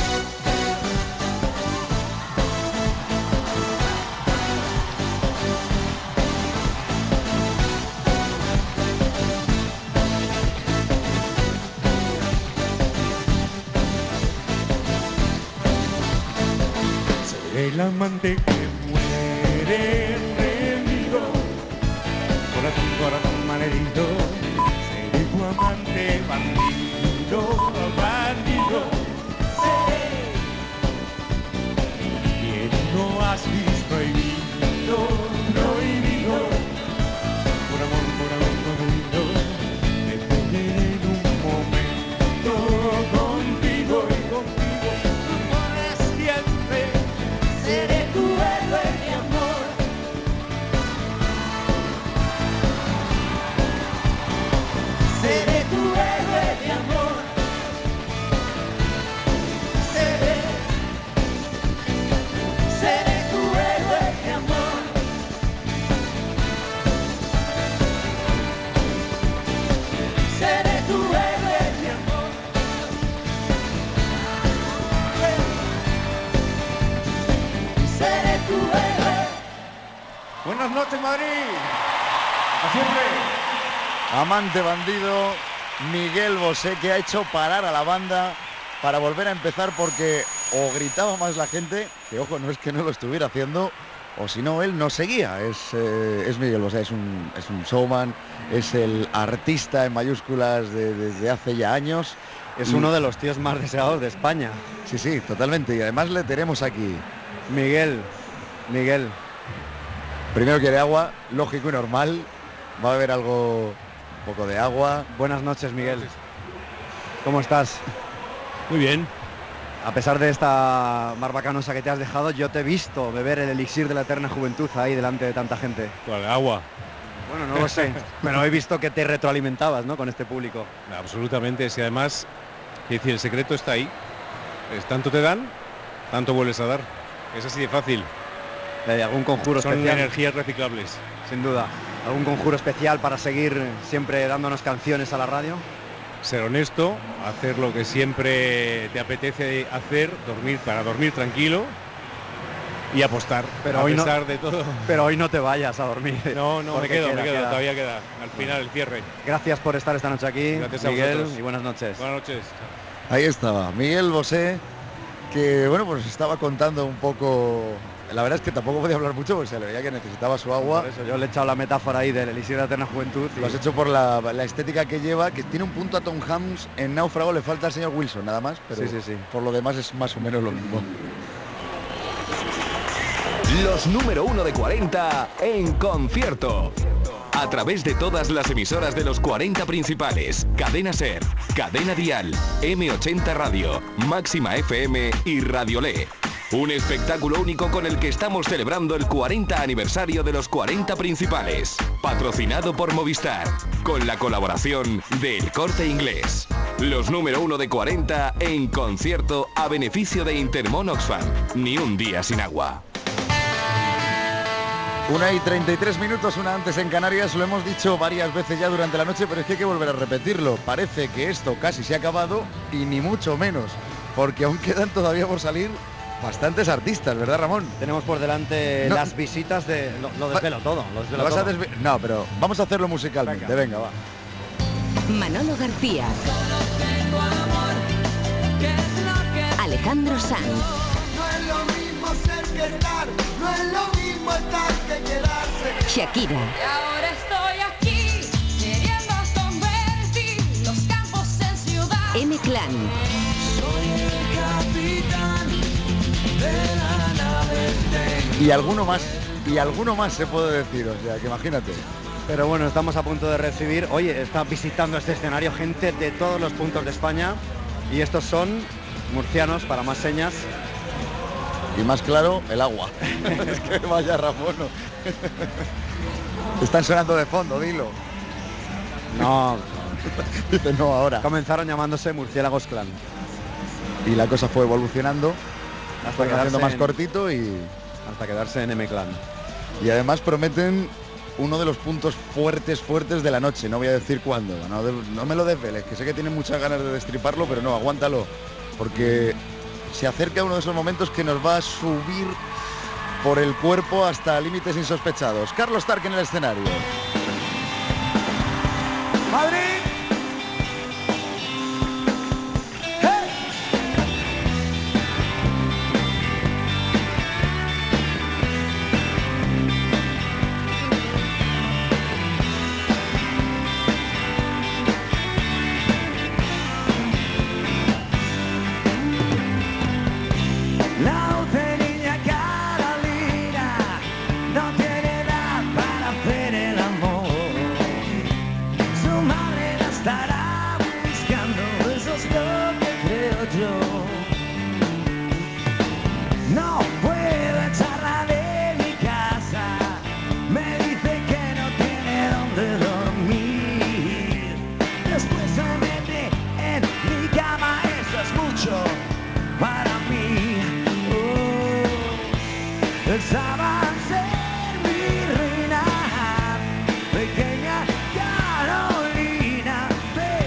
Seré el amante que muere rendido, corazón, corazón malherido. Seré tu amante bandido, bandido. Seré quien no has visto y visto, prohibido. Por amor, por amor, prohibido. Te perderé en un momento contigo y contigo por siempre. Seré tu héroe de amor. Madrid! ¡Hasta siempre! Amante bandido, Miguel Bosé, que ha hecho parar a la banda para volver a empezar porque o gritaba más la gente, que ojo, no es que no lo estuviera haciendo, o si no, él no seguía. Es, eh, es Miguel Bosé, es un, es un showman, es el artista en mayúsculas de, desde hace ya años. Es uno de los tíos más deseados de España. Sí, sí, totalmente. Y además le tenemos aquí. Miguel, Miguel. Primero quiere agua, lógico y normal. Va a beber algo, un poco de agua. Buenas noches, Miguel. ¿Cómo estás? Muy bien. A pesar de esta barbacanosa que te has dejado, yo te he visto beber el elixir de la eterna juventud ahí delante de tanta gente. ¿Cuál? Agua. Bueno, no lo sé, pero he visto que te retroalimentabas, ¿no?, con este público. Absolutamente, si además, es decir, el secreto está ahí. Es tanto te dan, tanto vuelves a dar. Es así de fácil. ¿Hay algún conjuro Son especial? energías reciclables. Sin duda. ¿Algún conjuro especial para seguir siempre dándonos canciones a la radio? Ser honesto, hacer lo que siempre te apetece hacer, dormir para dormir tranquilo y apostar, pero a hoy pesar no, de todo. Pero hoy no te vayas a dormir. No, no, me quedo, queda, me quedo, queda. todavía queda. Al final el cierre. Gracias por estar esta noche aquí, Gracias a Miguel, vosotros. y buenas noches. Buenas noches. Ahí estaba, Miguel Bosé, que bueno, pues estaba contando un poco. La verdad es que tampoco podía hablar mucho porque se le veía que necesitaba su agua. Por eso yo le he echado la metáfora ahí del elixir de la eterna juventud. Y... Lo has hecho por la, la estética que lleva, que tiene un punto a Tom Hanks. En Náufrago le falta al señor Wilson, nada más, pero sí, sí, sí. por lo demás es más o menos lo mismo. Los número uno de cuarenta en concierto. A través de todas las emisoras de los cuarenta principales. Cadena Ser, Cadena Dial, eme ochenta Radio, Máxima F M y Radiolé. Un espectáculo único con el que estamos celebrando el cuarenta aniversario de los cuarenta principales. Patrocinado por Movistar, con la colaboración de El Corte Inglés. Los número uno de cuarenta en concierto a beneficio de Intermón Oxfam. Ni un día sin agua. Una y treinta y tres minutos, una antes en Canarias. Lo hemos dicho varias veces ya durante la noche, pero es que hay que volver a repetirlo. Parece que esto casi se ha acabado y ni mucho menos, porque aún quedan todavía por salir bastantes artistas, ¿verdad, Ramón? Tenemos por delante no, las visitas de... Lo, lo desvelo todo, lo desvelo ¿Lo vas todo. A desve... No, pero vamos a hacerlo musicalmente, venga, venga va. Manolo García. Alejandro Sanz. No es lo mismo ser que estar, no es lo mismo estar que quedarse. Shakira. Y ahora estoy aquí, queriendo convertir los campos en ciudad. M-Clan. Soy el capitán de la nave. Y alguno más, y alguno más se puede decir, o sea, que imagínate. Pero bueno, estamos a punto de recibir, oye, está visitando este escenario gente de todos los puntos de España y estos son murcianos, para más señas. Y más claro, el agua. Es que vaya Ramón. No. Están sonando de fondo, dilo. No. Dice no ahora. Comenzaron llamándose Murciélagos Clan. Y la cosa fue evolucionando, hasta fue haciendo más en, cortito y... Hasta quedarse en M-Clan. Y además prometen uno de los puntos fuertes, fuertes de la noche. No voy a decir cuándo. No, no me lo desveles, que sé que tienen muchas ganas de destriparlo, pero no, aguántalo. Porque se acerca uno de esos momentos que nos va a subir por el cuerpo hasta límites insospechados. Carlos Stark en el escenario. Madrid. La dulce niña Carolina no tiene edad para hacer el amor. Su madre la estará buscando, eso es lo que creo yo. No puedo echarla de mi casa, me dice que no tiene dónde dormir. Después se mete en mi cama, eso es mucho para mí. Oh, esa va a ser mi reina, pequeña Carolina,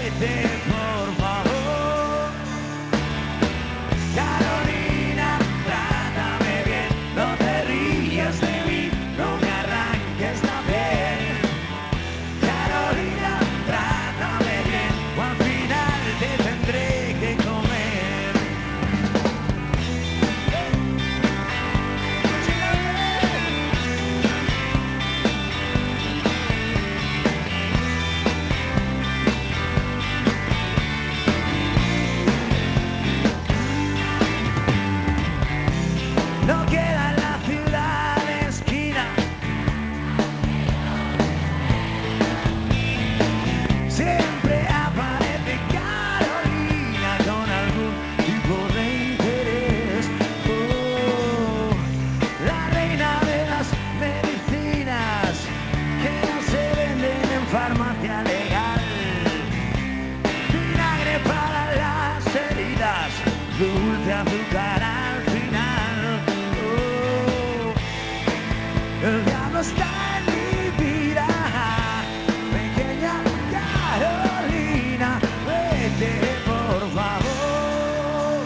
Carolina, vete por favor.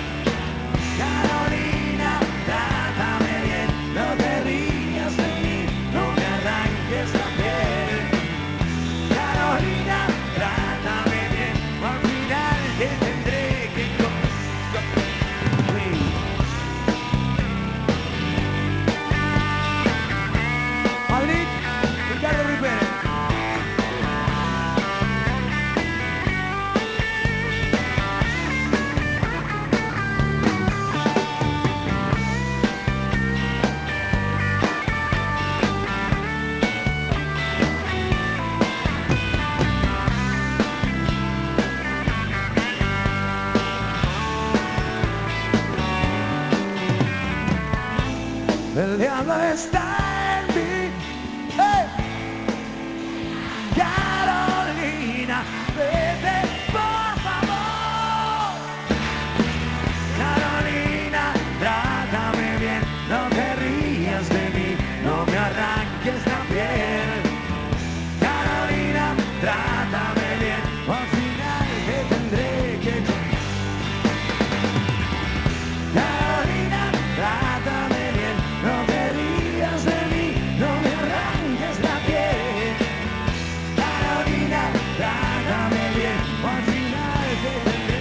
Carolina, trátame bien, no te rías de mí, no me arranques la piel. Carolina, trátame bien, o al final te tendré que comer. Madrid, Ricardo Ripera. El diablo está en mí. ¡Hey! Carolina, vete por favor. Carolina, trátame bien, no te rías de mí, no me arranques la piel. Carolina, trátame bien, al final te tendré que comer. Carolina, trátame bien, no te rías de mí, no me arranques la piel. Carolina, trátame bien, al final te tendré.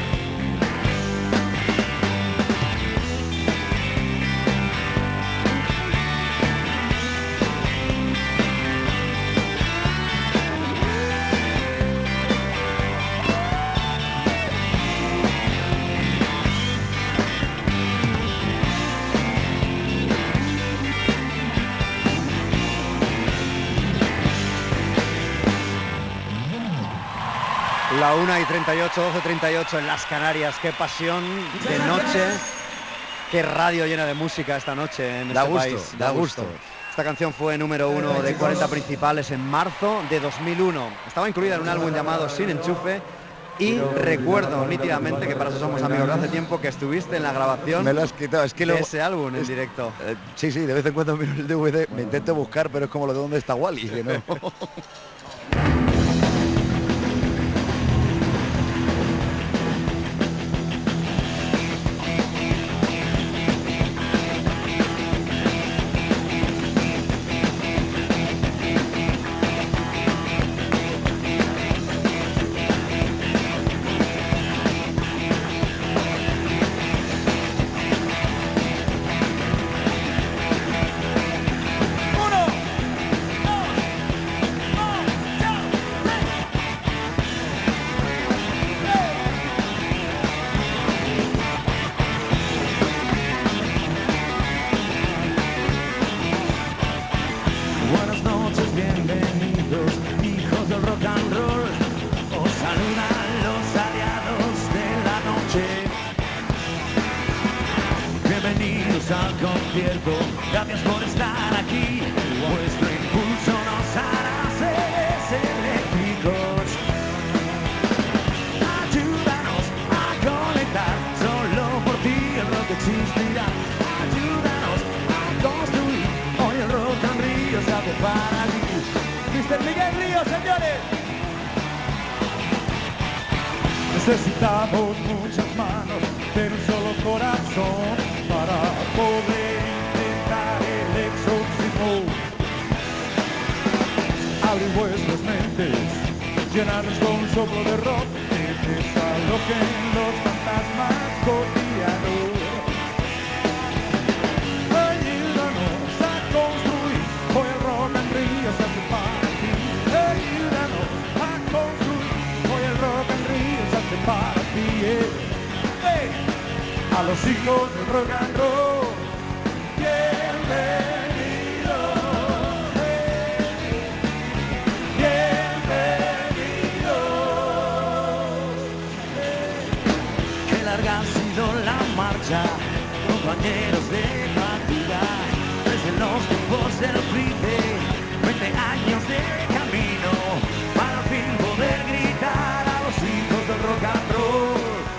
La una y treinta y ocho, doce treinta y ocho en las Canarias. Qué pasión de noche. Qué radio llena de música esta noche en Da este gusto, país. da gusto. Esta canción fue número uno de cuarenta principales en marzo de dos mil uno. Estaba incluida en un álbum llamado Sin Enchufe. Y recuerdo nítidamente, que para eso somos amigos de hace tiempo, que estuviste en la grabación Me lo has quitado, es que de lo, ese álbum en es- directo. eh, sí, sí, de vez en cuando miro el D V D, me intento buscar, pero es como lo de dónde está Wally, que no. Buenas noches, bienvenidos, hijos del rock and roll. Os saludan los aliados de la noche. Bienvenidos al concierto, gracias por estar aquí. Vuestro impulso nos hará seres eléctricos. Ayúdanos a conectar, solo por ti el rock existirá. Ayúdanos a construir, hoy el rock and Río se hace para ti. mister Miguel Río, señores. Necesitamos muchas manos, pero un solo corazón para poder intentar el exorcismo. Abrir vuestras mentes, llenarlas con un soplo de rock, que desalojen los fantasmas cotidianos. Ayúdanos a construir, hoy el rock and Río se hace para ti. Ayúdanos a construir, hoy el rock and Río se hace para ti. eh. Hey. A los hijos del rock and roll, bienvenidos. hey. Bienvenidos. Qué larga ha sido la marcha, compañeros de fatiga, desde los tiempos del Frice, veinte años de camino, para al fin poder gritar a los hijos del rock and roll.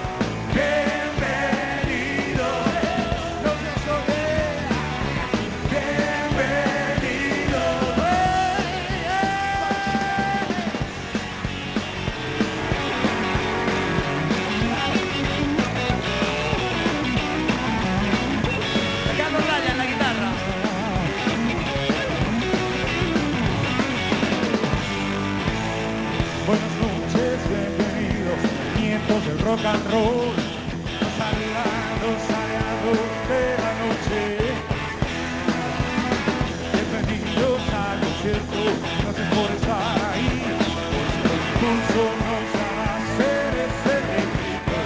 Bienvenidos, no se os olvide. Bienvenidos. Hey, hey. rock and roll, los aliados, aliados de la noche. Bienvenidos al concierto, gracias por estar ahí, vuestro impulso nos hará ser ese éxito.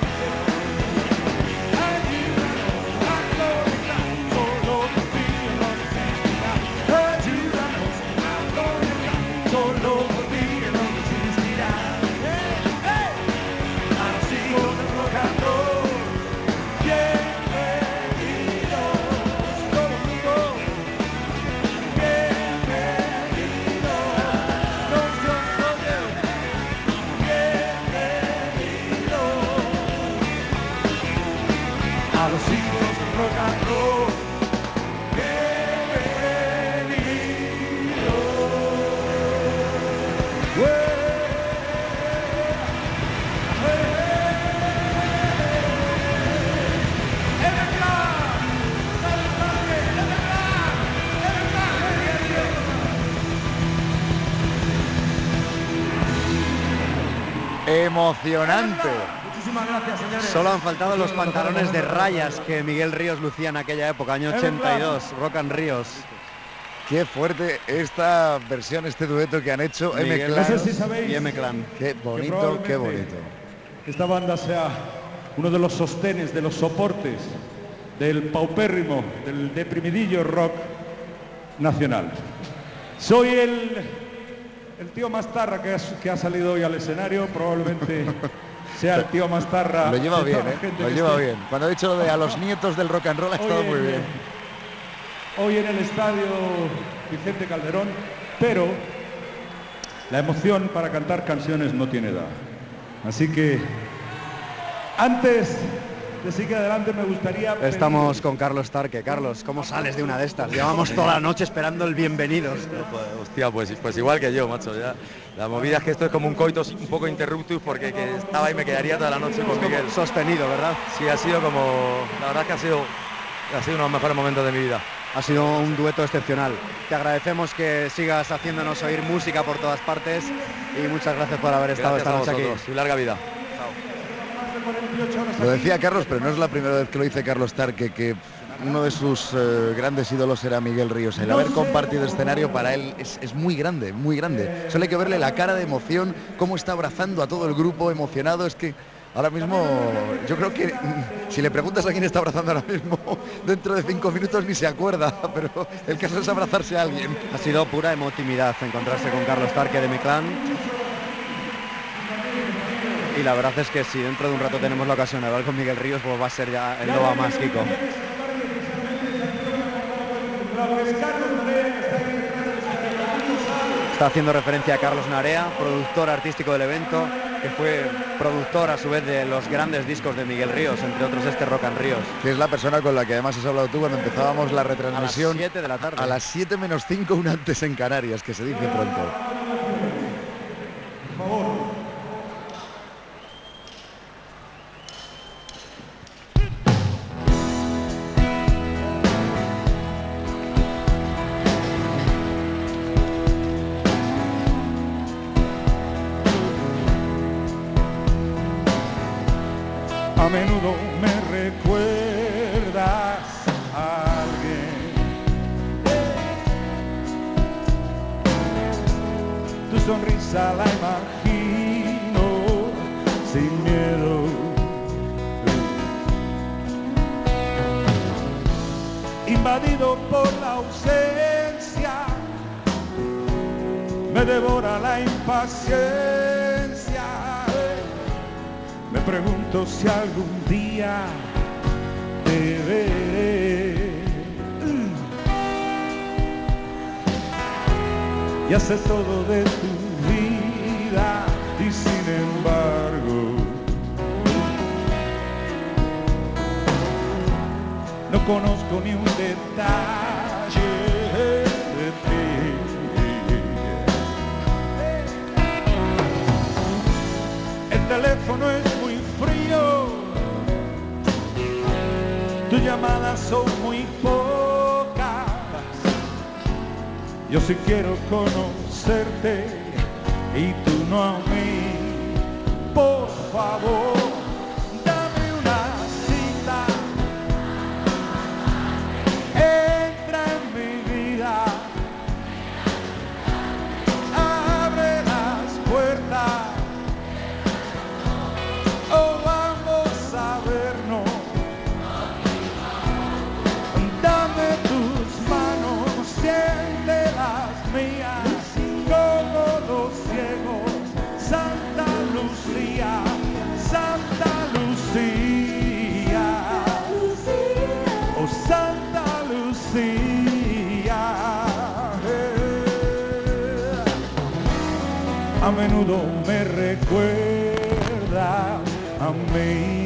Ayúdanos a conectar, solo por ti nos existirá. Ayúdanos a conectar, solo por ti nos existirá. Hey, hey. A los hijos del rock and roll, bienvenidos, todo el mundo. A los hijos del rock and roll, Emocionante. Muchísimas gracias, señores. Solo han faltado los pantalones de rayas que Miguel Ríos lucía en aquella época, año ochenta y dos, Rock and Ríos. Qué fuerte esta versión, este dueto que han hecho Miguel M-Clan no sé si sabéis y M-Clan. Qué que bonito, qué bonito. esta banda sea uno de los sostenes, de los soportes del paupérrimo, del deprimidillo rock nacional. Soy el, el tío Mastarra que, es, que ha salido hoy al escenario, probablemente sea el tío Mastarra. Lo lleva bien, ¿eh? Lo lleva esté... bien. Cuando ha dicho lo de a los nietos del rock and roll ha estado hoy muy en, bien. Hoy en el estadio Vicente Calderón, pero la emoción para cantar canciones no tiene edad. Así que antes de seguir adelante me gustaría... Estamos pedir... con Carlos Tarque. Carlos, ¿cómo sales de una de estas? Llevamos toda la noche esperando el bienvenidos. Hostia, pues, pues igual que yo, macho. Ya. La movida es que esto es como un coitus un poco interruptus porque que estaba y me quedaría toda la noche con Miguel. Sostenido, ¿verdad? Sí, ha sido como... La verdad es que ha sido, ha sido uno de los mejores momentos de mi vida. Ha sido un dueto excepcional. Te agradecemos que sigas haciéndonos oír música por todas partes y muchas gracias por haber estado Gracias esta noche aquí. Y larga vida. Lo decía Carlos, pero no es la primera vez que lo dice Carlos Tarque, que uno de sus eh, grandes ídolos era Miguel Ríos. El haber compartido escenario para él es, es muy grande, muy grande. Solo hay que verle la cara de emoción, cómo está abrazando a todo el grupo emocionado. Es que ahora mismo, yo creo que si le preguntas a quién está abrazando ahora mismo, dentro de cinco minutos ni se acuerda, pero el caso es abrazarse a alguien. Ha sido pura emotividad encontrarse con Carlos Tarque de M-Clan. Y la verdad es que si dentro de un rato tenemos la ocasión de hablar con Miguel Ríos, pues va a ser ya el no va más, Kiko. Está haciendo referencia a Carlos Narea, productor artístico del evento, que fue productor a su vez de los grandes discos de Miguel Ríos, entre otros este Rock and Ríos. Que es la persona con la que además has hablado tú cuando empezábamos la retransmisión. A las siete de la tarde. A las siete menos cinco, una antes en Canarias, que se dice pronto. Por favor. A menudo me recuerdas a alguien. Tu sonrisa la imagino sin miedo. Invadido por la ausencia, me devora la impaciencia. Me pregunto si algún día te veré. Ya sé todo de tu vida y sin embargo no conozco ni un detalle de ti. El teléfono es muy frío, tus llamadas son muy pocas. Yo sí quiero conocerte y tú no a mí. Por favor, menudo me recuerda a mí.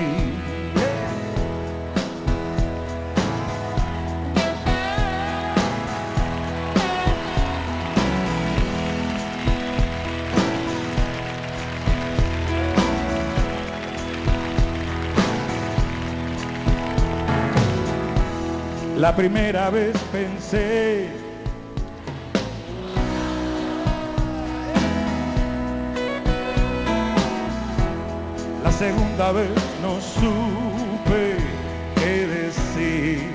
La primera vez pensé la segunda vez no supe qué decir.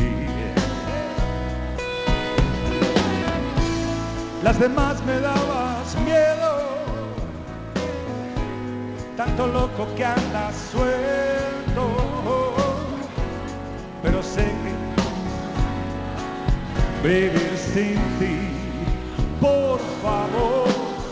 Las demás me dabas miedo, tanto loco que andas suelto, pero sé que vivir sin ti, por favor.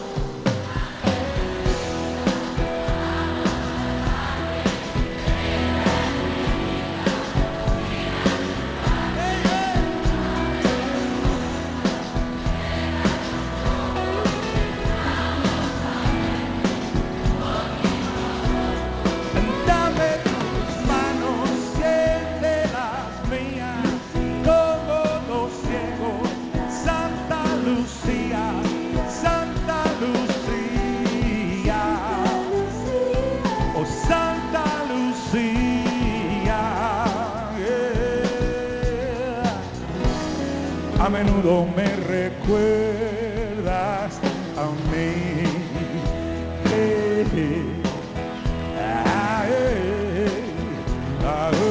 Dame tus manos, siente las mías, como dos ciegos. Santa Lucía, Santa Lucía, oh Santa Lucía, yeah. A menudo me recuerdas a mí. Eh, eh. Ah, eh, ah, oh.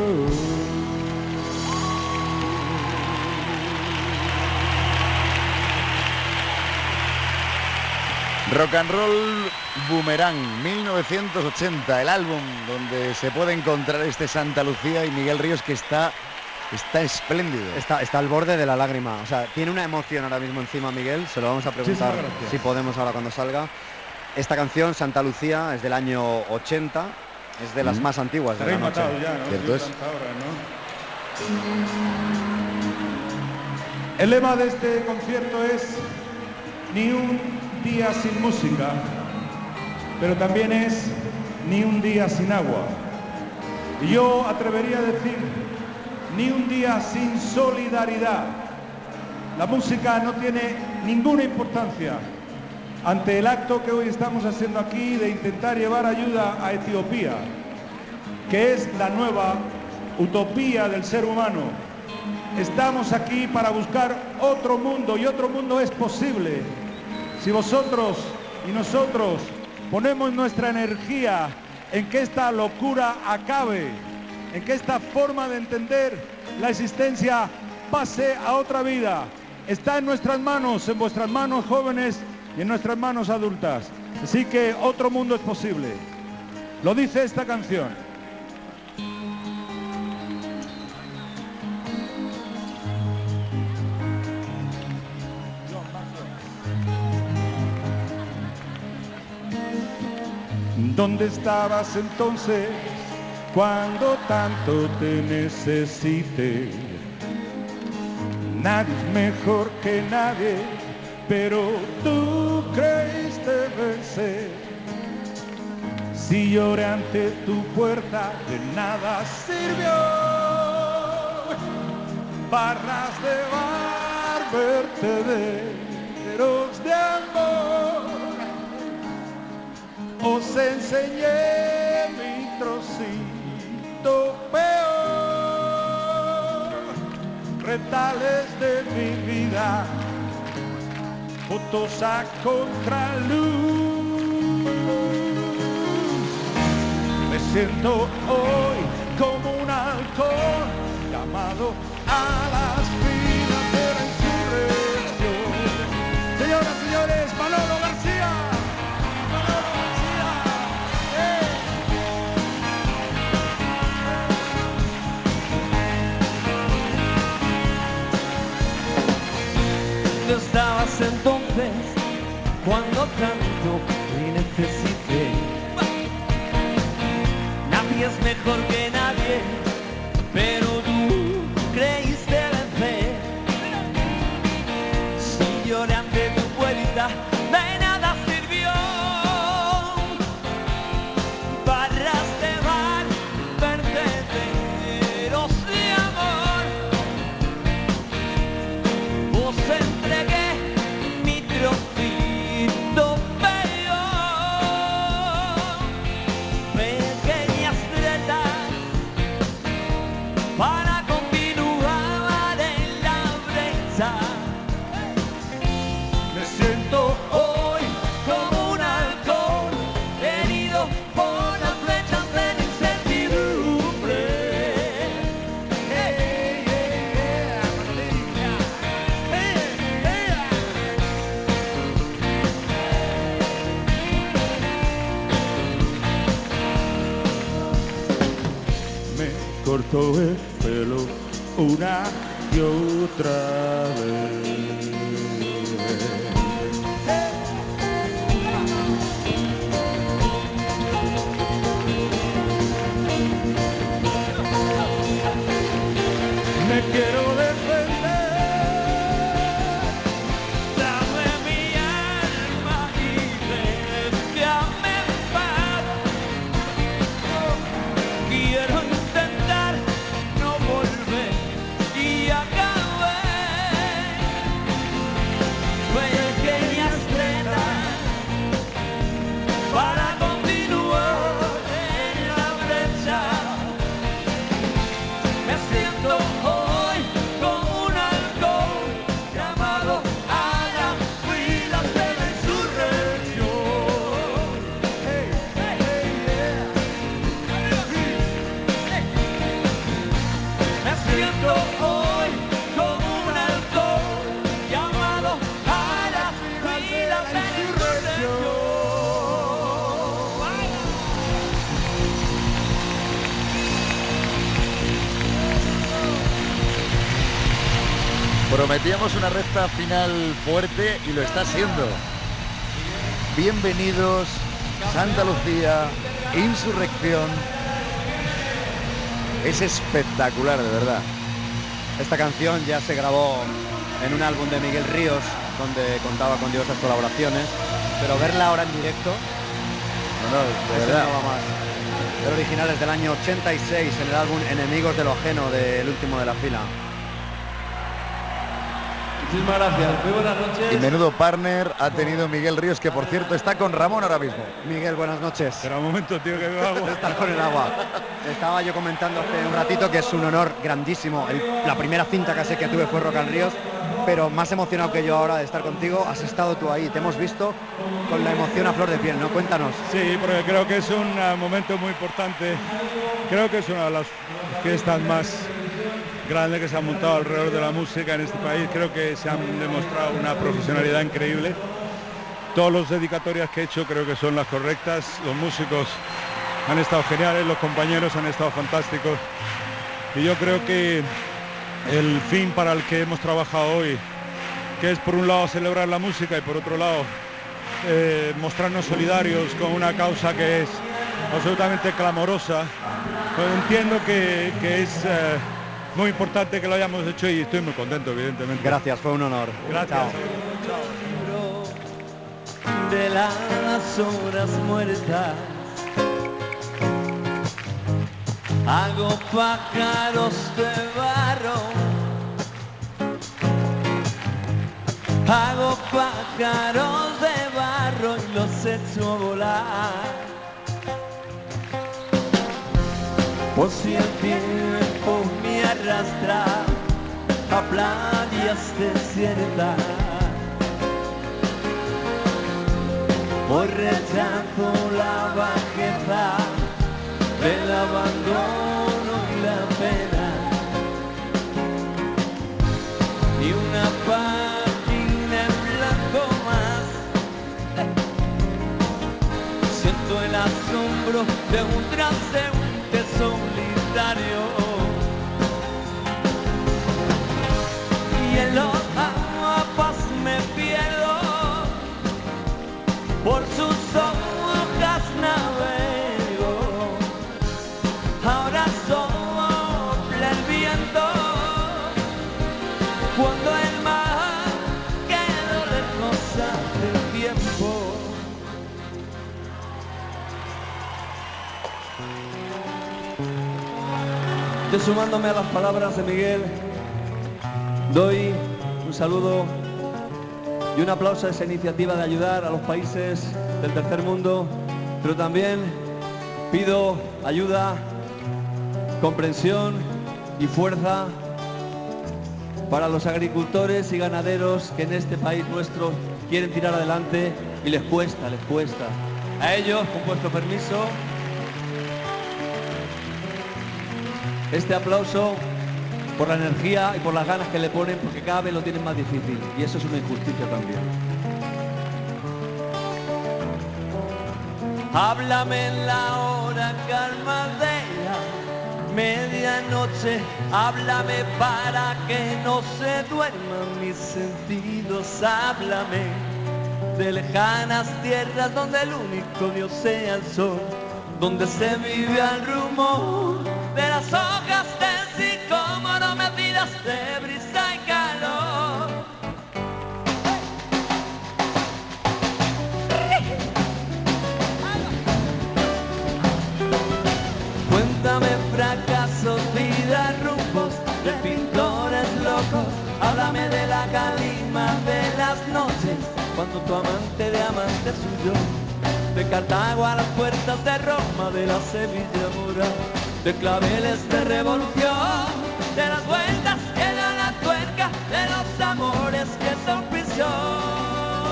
Rock and Roll Boomerang, mil novecientos ochenta, el álbum donde se puede encontrar este Santa Lucía, y Miguel Ríos, que está, está espléndido. Está, está al borde de la lágrima, o sea, tiene una emoción ahora mismo encima, Miguel, se lo vamos a preguntar si podemos ahora cuando salga. Esta canción, Santa Lucía, es del año ochenta, es de las Mm. más antiguas de la noche. Matado ya, ¿no? Cierto es. Ahora, ¿no? El lema de este concierto es ni un día sin música, pero también es ni un día sin agua. Y yo atrevería a decir ni un día sin solidaridad. La música no tiene ninguna importancia ante el acto que hoy estamos haciendo aquí de intentar llevar ayuda a Etiopía, que es la nueva utopía del ser humano. Estamos aquí para buscar otro mundo, y otro mundo es posible si vosotros y nosotros ponemos nuestra energía en que esta locura acabe, en que esta forma de entender la existencia pase a otra vida. Está en nuestras manos, en vuestras manos, jóvenes, y en nuestras manos, adultas. Así que otro mundo es posible. Lo dice esta canción. ¿Dónde estabas entonces cuando tanto te necesité? Nadie es mejor que nadie, pero tú creíste vencer. Si lloré ante tu puerta, de nada sirvió. Barras de bar, vertederos de amor. Os enseñé mi trocito peor, retales de mi vida, fotos a contraluz. Me siento hoy como un halcón llamado a las filas de la insurrección. Señoras, señores, Manolo García. ¿Dónde estabas entonces cuando tanto te necesité? Nadie es mejor que nadie, pero tú creíste vencer. Si lloré ante tu puerta, de nada corto el pelo una y otra vez. Me quiero defender, dame mi alma y déjame en paz. Quiero intentar no volver y acabé pequeña estrella para continuar en la brecha. Me siento hoy como un halcón llamado a las filas de la insurrección. Hey, hey, hey, yeah. Me siento hoy como un halcón llamado a las filas de la insurrección. Prometíamos una recta final fuerte y lo está siendo. Bienvenidos, Santa Lucía, Insurrección. Es espectacular, de verdad. Esta canción ya se grabó en un álbum de Miguel Ríos, donde contaba con diversas colaboraciones, pero verla ahora en directo, no, no, de ese verdad. no va más. El original es del año ochenta y seis en el álbum Enemigos de lo Ajeno, del último de la fila. Muchísimas gracias, muy buenas noches. Y menudo partner ha tenido Miguel Ríos, que por cierto está con Ramón ahora mismo. Miguel, buenas noches. Espera un momento, tío, que bebo agua. Estás con el agua. Estaba yo comentando hace un ratito que es un honor grandísimo. El- la primera cinta casi que tuve fue Rock and Ríos, pero más emocionado que yo ahora de estar contigo, has estado tú ahí. Te hemos visto con la emoción a flor de piel, ¿no? Cuéntanos. Sí, porque creo que es un uh, momento muy importante. Creo que es una de las fiestas más grandes que se han montado alrededor de la música en este país. Creo que se han demostrado una profesionalidad increíble. Todas las dedicatorias que he hecho creo que son las correctas. Los músicos han estado geniales, los compañeros han estado fantásticos. Y yo creo que el fin para el que hemos trabajado hoy, que es por un lado celebrar la música y por otro lado eh, mostrarnos solidarios con una causa que es absolutamente clamorosa, pues entiendo que, que es eh, muy importante que lo hayamos hecho y estoy muy contento, evidentemente. Gracias, fue un honor. Gracias. Chao. De las horas muertas hago pájaros de barro, hago pájaros de barro y los echo a volar. Por si el tiempo me arrastra a playas desiertas, hoy rechazo la bajeza del abandono y la pena, y una página en blanco más. Siento el asombro de un transeúnte solitario, y en los mapas me pierdo, por sus hojas navego. Ahora sopla el viento cuando el mar quedó lejos hace tiempo. Yo, sumándome a las palabras de Miguel, doy un saludo y un aplauso a esa iniciativa de ayudar a los países del tercer mundo, pero también pido ayuda, comprensión y fuerza para los agricultores y ganaderos que en este país nuestro quieren tirar adelante y les cuesta, les cuesta. A ellos, con vuestro permiso, este aplauso por la energía y por las ganas que le ponen, porque cada vez lo tienen más difícil y eso es una injusticia también. Háblame en la hora calmadera, medianoche, háblame para que no se duerman mis sentidos, háblame de lejanas tierras donde el único Dios sea el sol, donde se vive al rumor de las hojas del sicómoro metidas de brisa y calor. Cuéntame fracasos, vidas, rumbos de pintores locos. Háblame de la calima de las noches, cuando tu amante de amante suyo, de Cartago a las puertas de Roma, de la Sevilla mora, de claveles de revolución, de las vueltas que dan la tuerca, de los amores que son prisión.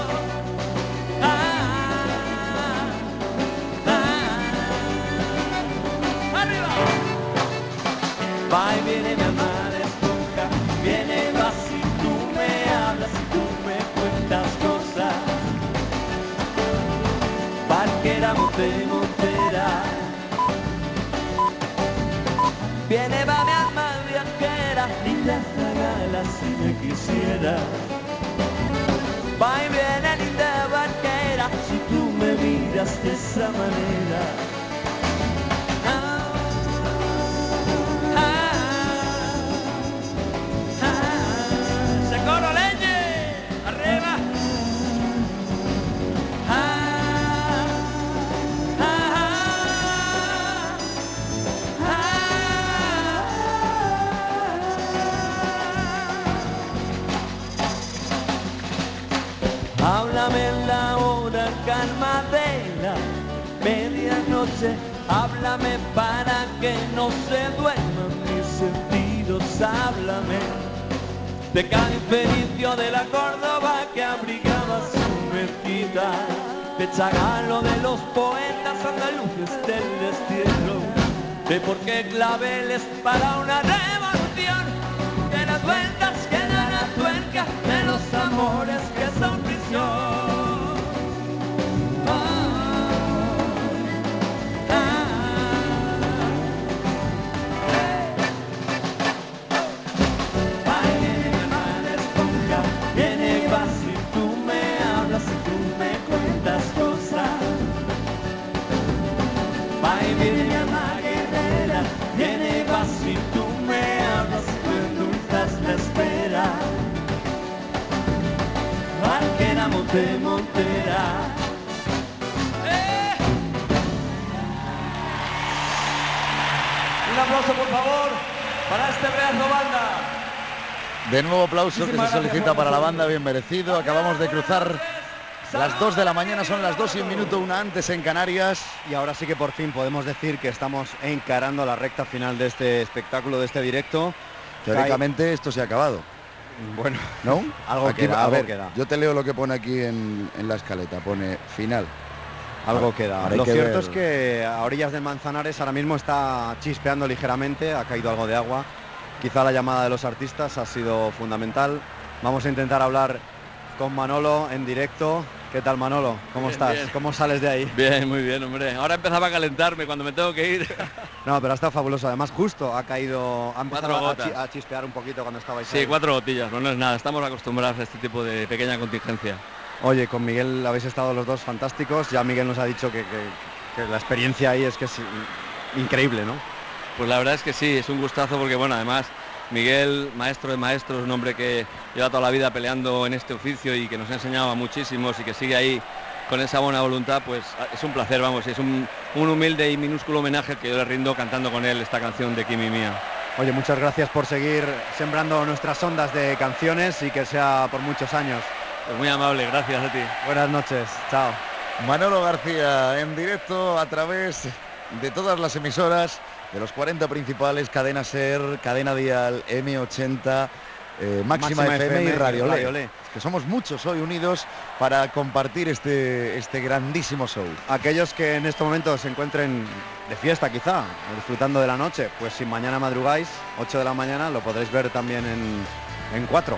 Va y viene mi alma de esponja, viene, va si tú me hablas, si tú me cuentas cosas. Barquera, monte, montera, viene, va mi alma viajera, linda zagala si me quisiera. Va y viene linda barquera, si tú me miras de esa manera. ¡Coro, leñe! ¡Arriba! Ah, ah, ah. Háblame en la hora calma de la medianoche, háblame para que no se duerman mis sentidos, háblame de Cádiz, Fenicio, de la Córdoba que abrigaba su mezquita, de Chagalo, de los poetas andaluces del destierro, de por qué claveles para una revolución, de las vueltas que dan la tuerca, de los amores que son prisión. Viene mi alma guerrera, viene, va si tú me hablas, tú endulzas la espera. Barquera, monte, montera. ¡Eh! Un aplauso por favor para este pedazo banda. De nuevo aplauso que se Muchísimas gracias solicita por para la vosotros. banda, bien merecido. Acabamos de cruzar las dos de la mañana, son las dos y un minuto, una antes en Canarias. Y ahora sí que por fin podemos decir que estamos encarando la recta final de este espectáculo, de este directo. Teóricamente esto se ha acabado. Bueno, ¿no? algo Aquí, queda, a algo ver, queda. yo te leo lo que pone aquí en, en la escaleta, pone final. Algo Ahora- queda. ahora hay Lo que cierto ver. es que a orillas del Manzanares ahora mismo está chispeando ligeramente, ha caído algo de agua. Quizá la llamada de los artistas ha sido fundamental. Vamos a intentar hablar con Manolo en directo. ¿Qué tal, Manolo? ¿Cómo Bien, estás? bien. ¿Cómo sales de ahí? Bien, muy bien, hombre. Ahora empezaba a calentarme cuando me tengo que ir. No, pero ha estado fabuloso. Además, justo ha caído, ha empezado Cuatro a, gotas. chi- a chispear un poquito cuando estabais Sí, ahí. cuatro gotillas, no, no es nada. Estamos acostumbrados a este tipo de pequeña contingencia. Oye, con Miguel habéis estado los dos fantásticos. Ya Miguel nos ha dicho que, que- que la experiencia ahí es que es increíble, ¿no? Pues la verdad es que sí, es un gustazo porque, bueno, además Miguel, maestro de maestros, un hombre que lleva toda la vida peleando en este oficio y que nos ha enseñado a muchísimos y que sigue ahí con esa buena voluntad, pues es un placer, vamos, es un, un humilde y minúsculo homenaje que yo le rindo cantando con él esta canción de Kimi Mía. Oye, muchas gracias por seguir sembrando nuestras ondas de canciones y que sea por muchos años. Pues muy amable, gracias a ti. Buenas noches, chao. Manolo García en directo a través de todas las emisoras de los cuarenta principales, Cadena Ser, Cadena Dial, eme ochenta, eh, Máxima, Máxima F M, F M y y Radio, Radio Le. Le. Es que somos muchos hoy unidos para compartir este, este grandísimo show. Aquellos que en este momento se encuentren de fiesta quizá, disfrutando de la noche, pues si mañana madrugáis, ocho de la mañana, lo podréis ver también en, en cuatro.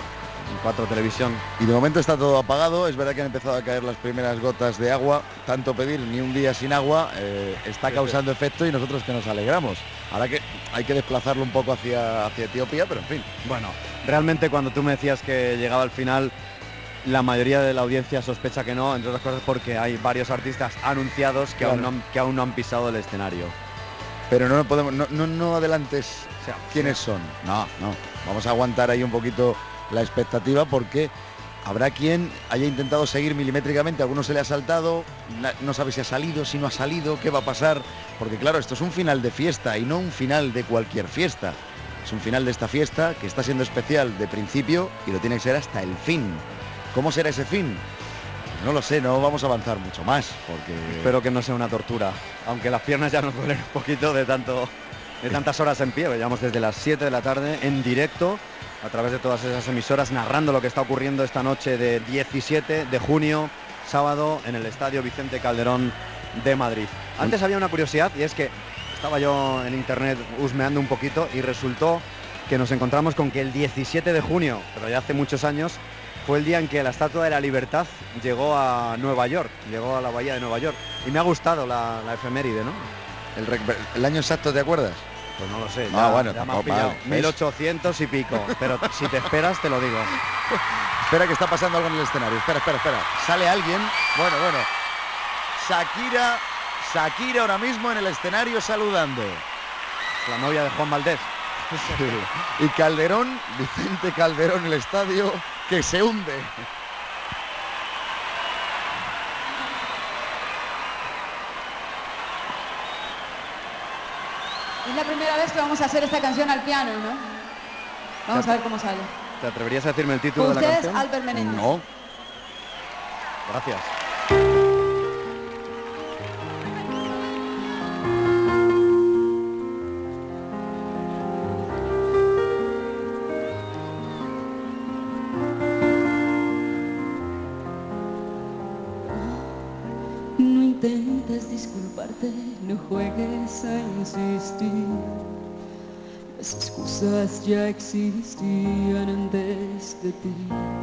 en Cuatro Televisión. Y de momento está todo apagado. Es verdad que han empezado a caer las primeras gotas de agua. Tanto pedir ni un día sin agua eh, está causando efecto y nosotros que nos alegramos. Ahora que hay que desplazarlo un poco hacia, hacia Etiopía, pero en fin. Bueno, realmente cuando tú me decías que llegaba al final, la mayoría de la audiencia sospecha que no, entre otras cosas porque hay varios artistas anunciados que, Claro. aún, no han, que aún no han pisado el escenario. Pero no podemos, no, no, no adelantes O sea, quiénes son. No, no. Vamos a aguantar ahí un poquito la expectativa porque habrá quien haya intentado seguir milimétricamente, a alguno se le ha saltado, na- no sabe si ha salido, si no ha salido, qué va a pasar, porque claro, esto es un final de fiesta y no un final de cualquier fiesta. Es un final de esta fiesta que está siendo especial de principio y lo tiene que ser hasta el fin. ¿Cómo será ese fin? No lo sé, no vamos a avanzar mucho más, porque... Espero que no sea una tortura, aunque las piernas ya nos duelen un poquito de tanto de tantas horas en pie. Llevamos desde las siete de la tarde en directo a través de todas esas emisoras narrando lo que está ocurriendo esta noche de diecisiete de junio, sábado, en el Estadio Vicente Calderón de Madrid. Antes había una curiosidad y es que estaba yo en internet husmeando un poquito y resultó que nos encontramos con que el diecisiete de junio, pero ya hace muchos años, fue el día en que la Estatua de la Libertad llegó a Nueva York, llegó a la bahía de Nueva York. Y me ha gustado la, la efeméride, ¿no? El, re- el año exacto, ¿te acuerdas? Pues no lo sé, Ah, ya, bueno, ya me has tampoco, pillado. vale, ¿ves? mil ochocientos y pico, pero si te esperas te lo digo. Espera que está pasando algo en el escenario. Espera, espera, espera. Sale alguien. Bueno, bueno. Shakira, Shakira ahora mismo en el escenario saludando. La novia de Juan Valdés. Sí. Y Calderón, Vicente Calderón, el estadio que se hunde. Es la primera vez que vamos a hacer esta canción al piano, ¿no? Vamos a ver cómo sale. ¿Te atreverías a decirme el título Con de la ustedes, canción? Albert Menéndez. No. Gracias. No intentes disculparte, no juegues a insistir. Las excusas ya existían antes de ti.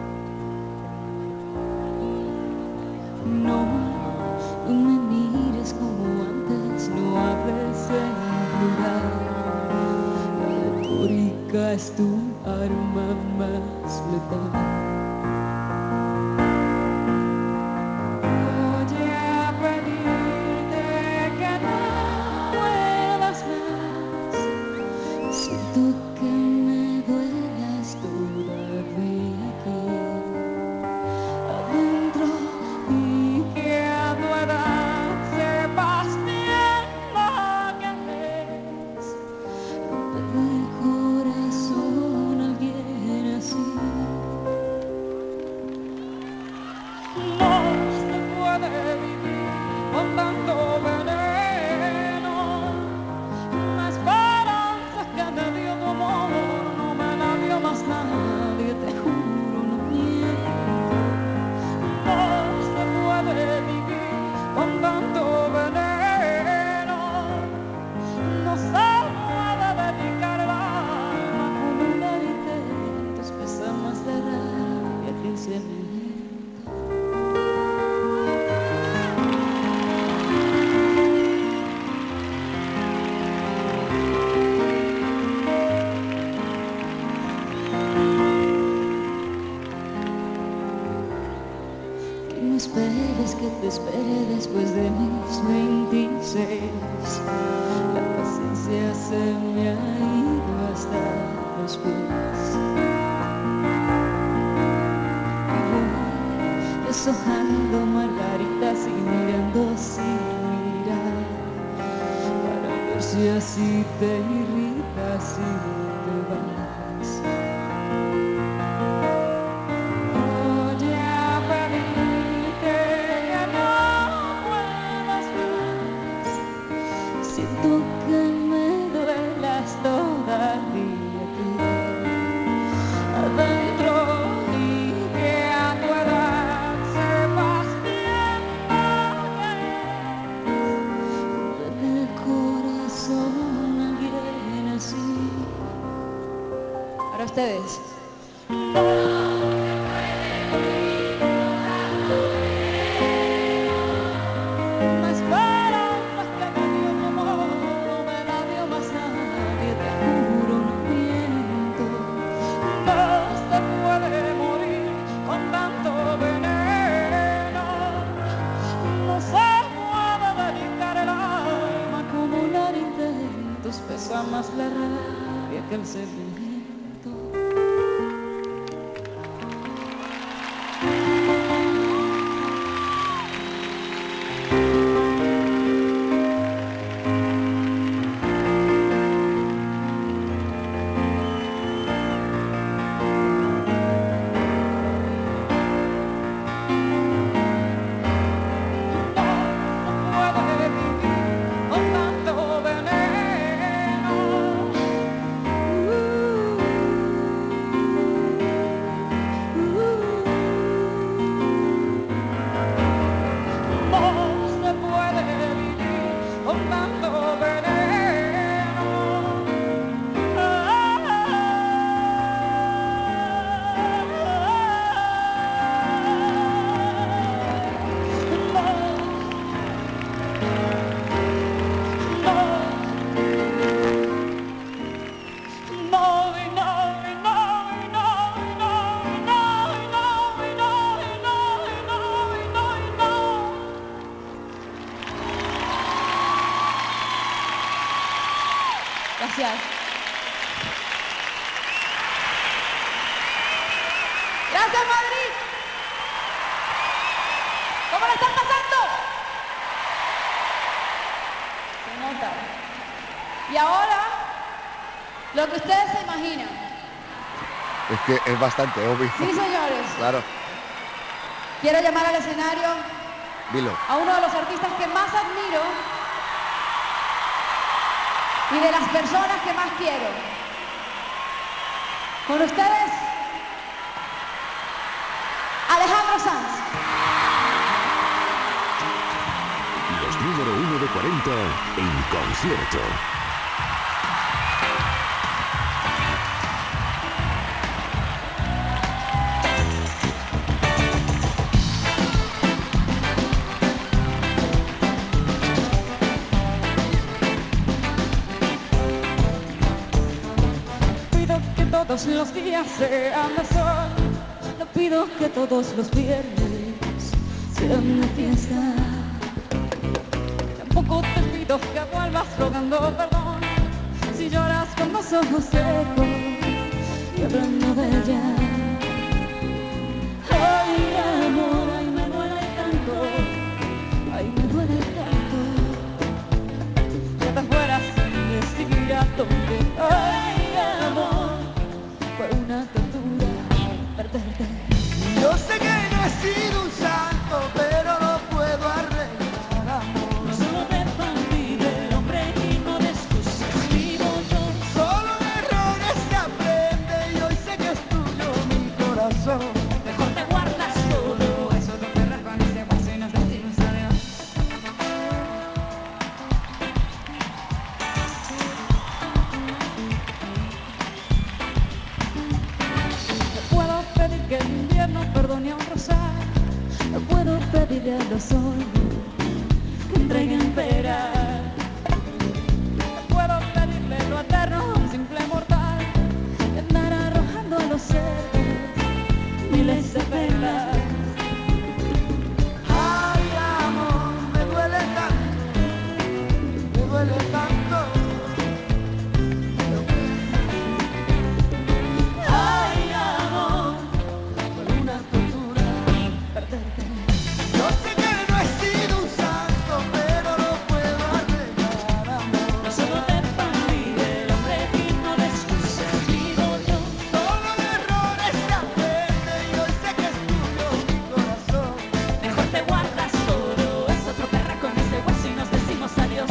No, no me mires como antes, no hables en plural. La retórica es tu arma más letal. Voy a pedirte que no vuelvas más. Siento que me duelas todavía aquí adentro y que a tu edad sepas bien lo que es romper el corazón a alguien así. No se puede vivir con tanto veneno. La esperanza que me dio tu amor no me la dio más nadie, te juro, no miento. No se puede vivir con tanto veneno. No se puede dedicar el alma con un intento, pesa más la rabia que el cemento. Que no esperes que te espere después de mis veintiséis. La paciencia se me ha ido hasta los pies. Y voy deshojando margaritas y mirando sin mirar, para ver si así te irritas y te vas. Voy a pedirte que no vuelvas más. Siento que me duelas todavía aquí adentro y que a tu edad sepas bien lo que es romper el corazón a alguien así. Para ustedes. No más la rabia que el sentimiento. Gracias. Gracias, Madrid. ¿Cómo lo están pasando? Se nota. Y ahora, lo que ustedes se imaginan. Es que es bastante obvio. Sí, señores. Claro, Quiero llamar al escenario dilo. a uno de los artistas que más admiro y de las personas que más quiero. Con ustedes, Alejandro Sanz. Los número uno de cuarenta en concierto. Todos los días sean de sol, no pido que todos los viernes sean de fiesta. Tampoco te pido que vuelvas rogando perdón si lloras con los ojos secos y hablando de ella. Ay, amor, ay, me duele tanto, ay, me duele tanto que te fueras sin decir a dónde. Ay, amor, fue una tortura perderte. Yo sé que no he sido un santo, pero lo puedo arreglar, amor. No solo de bandido, el hombre digno de excusas vivo yo. Solo de errores se aprende y hoy sé que es tuyo mi corazón. Mejor te guardas todo eso, no te raspan ese hueso y nos decimos adiós. Puedo pedir que el invierno perdone a un rosal. No puedo pedirle a los oros que entreguen peras. No puedo pedirle lo eterno a un simple mortal que andar arrojando a los cerdos miles de perlas. Ay, amor, me duele tanto, me duele tanto. Ay, amor, fue una tortura perderte. Yo sé que no he sido un santo, pero lo puedo arreglar, amor. No solo de bandido, el hombre digno de excusas vivo yo. Solo de errores se aprende y hoy sé que es tuyo mi corazón. Mejor te guardas todo, es otro perra con ese hueso y nos decimos adiós.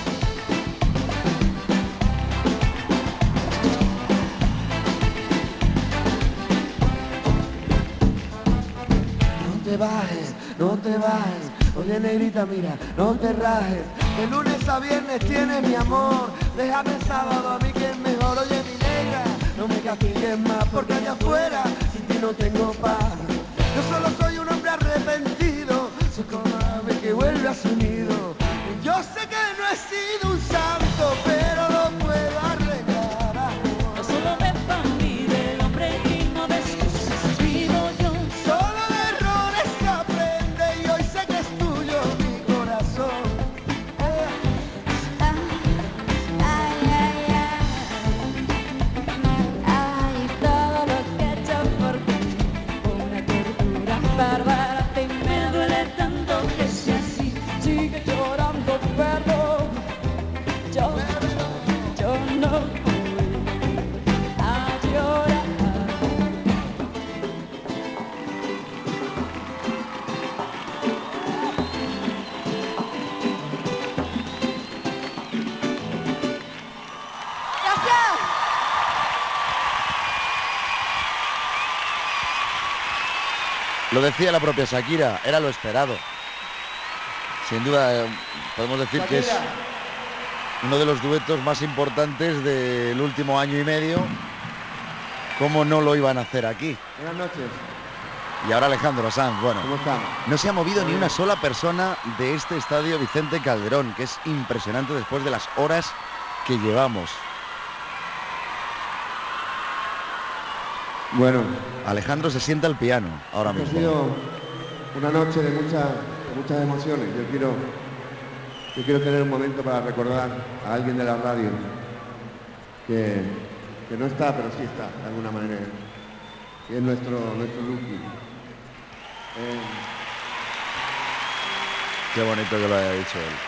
No te bajes, no te bajes. Oye, negrita, mira, no te rajes. De lunes a viernes tienes mi amor. Déjame el sábado a mí que es mejor. Oye, mi negra, no me castigues más porque allá afuera sin ti no tengo paz. Yo solo soy un hombre arrepentido. Soy como ave que vuelve a su nido. Yo sé que no he sido un santo, pero lo puedo arreglar, amor. No solo de bandido, el hombre digno de excusas vivo yo. Solo de errores se aprende y hoy sé que es tuyo mi corazón. Ay, ay, ay. Lo decía la propia Shakira, era lo esperado. Sin duda, eh, podemos decir que es uno de los duetos más importantes del último año y medio. ¿Cómo no lo iban a hacer aquí? Buenas noches. Y ahora Alejandro Sanz, bueno, ¿Cómo estamos? no se ha movido Muy ni bien. una sola persona de este estadio Vicente Calderón, que es impresionante después de las horas que llevamos. Bueno, Alejandro se sienta al piano ahora ha mismo. sido una noche de, mucha, de muchas emociones. Yo quiero, yo quiero tener un momento para recordar a alguien de la radio que, que no está, pero sí está, de alguna manera, que es nuestro, nuestro Lucky. Eh, Qué bonito que lo haya dicho él.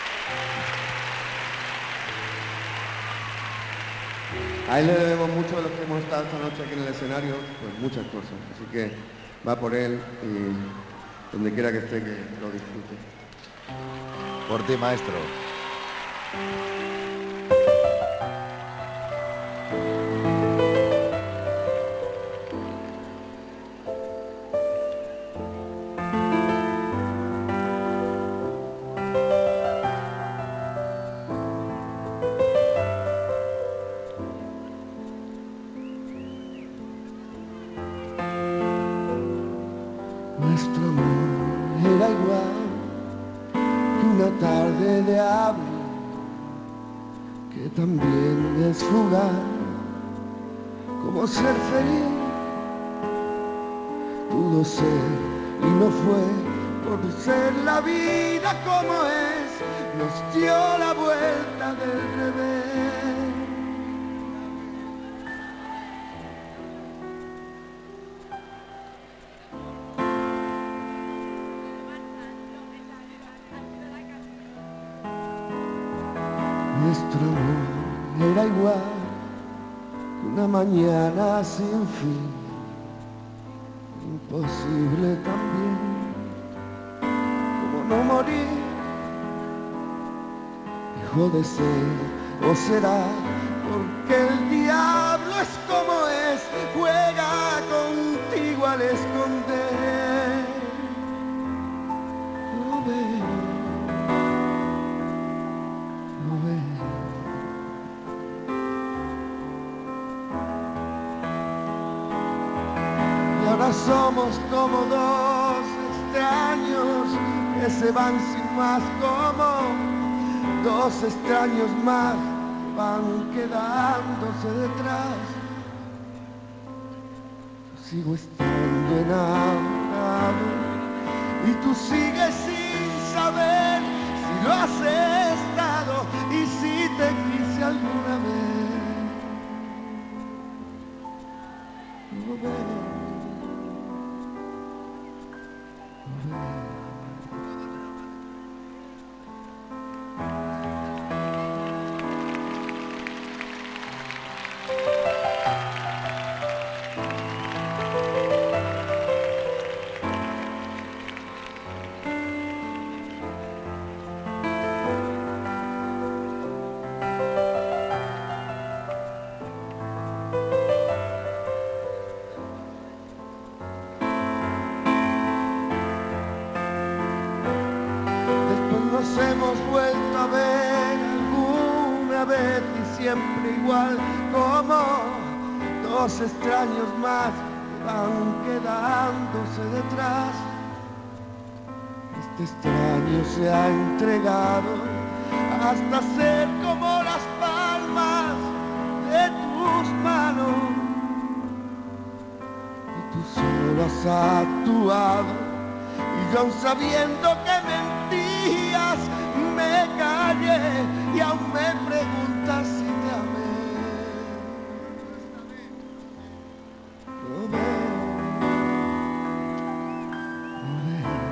A él le debemos mucho de lo que hemos estado esta noche aquí en el escenario, pues muchas cosas. Así que va por él y donde quiera que esté, que lo disfrute. Por ti, maestro. Nuestro amor era igual que una tarde de abril, que también es fugaz, como ser feliz. Pudo ser y no fue, por ser la vida como es, nos dio la vuelta del revés. Nuestro amor era igual que una mañana sin fin, imposible también, como no morir, hijo de ser, o será, porque el diablo es como es, juega contigo al esconder. Lo ves, lo ves. Y ahora somos como dos extraños que se van sin más, como dos extraños más que van quedándose detrás. Yo sigo estando enamorado y tú sigues sin saber si lo has estado y si te quise alguna vez. Lo ves. Después nos hemos vuelto a ver alguna vez y siempre igual, como dos extraños más que van quedándose detrás. Este extraño se ha entregado hasta ser como las palmas de tus manos, y tú solo has actuado. Y yo aún sabiendo que mentías, me callé y aún me preguntas si te amé. Lo ves, lo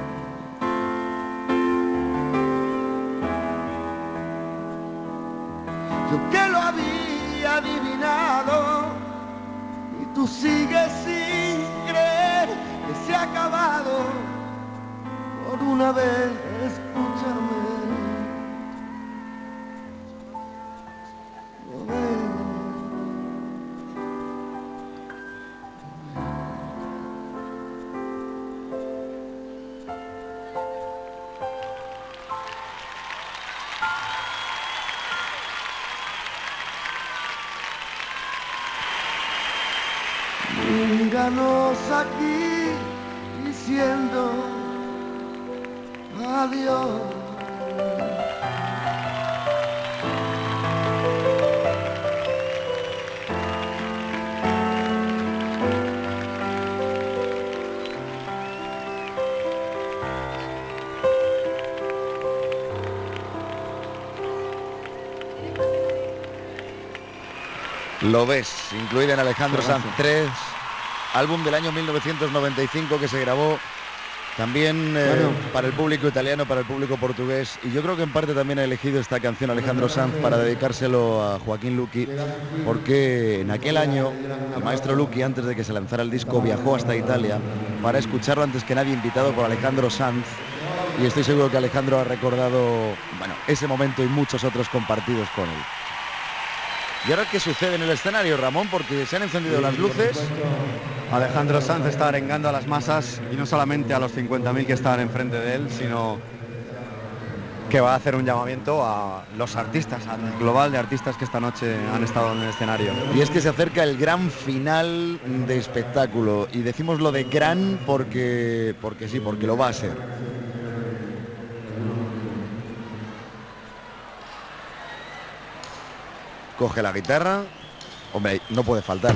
ves. Yo que lo había adivinado y tú sigues sin creer que se ha acabado. Por una vez, escúchame. Lo ves. Ténganos aquí diciendo adiós. Lo ves, incluida en Alejandro Sanz tres, álbum del año mil novecientos noventa y cinco que se grabó también eh, Bueno. para el público italiano, para el público portugués, y yo creo que en parte también ha elegido esta canción Alejandro Sanz para dedicárselo a Joaquín Luqui, porque en aquel año el maestro Luqui, antes de que se lanzara el disco, viajó hasta Italia para escucharlo antes que nadie, invitado por Alejandro Sanz, y estoy seguro que Alejandro ha recordado, bueno, ese momento y muchos otros compartidos con él. ¿Y ahora qué sucede en el escenario, Ramón? Porque se han encendido las luces. Alejandro Sanz está arengando a las masas, y no solamente a los cincuenta mil que estaban enfrente de él, sino que va a hacer un llamamiento a los artistas, al global de artistas que esta noche han estado en el escenario. Y es que se acerca el gran final de espectáculo, y decimos lo de gran porque, porque sí, porque lo va a ser. Coge la guitarra, hombre, no puede faltar.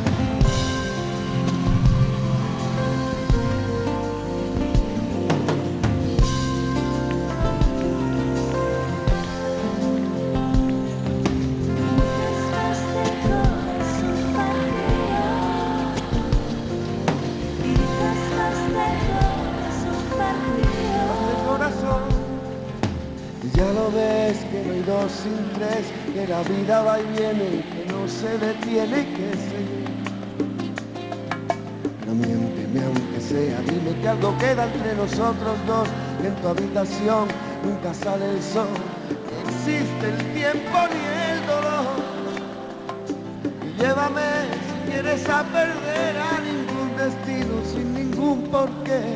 Ya lo ves que no hay dos sin tres, que la vida va y viene y que no se detiene, que seguir. Pero miénteme aunque sea, dime que algo queda entre nosotros dos, que en tu habitación nunca sale el sol, ni existe el tiempo ni el dolor. Y llévame si quieres a perder a ningún destino sin ningún porqué.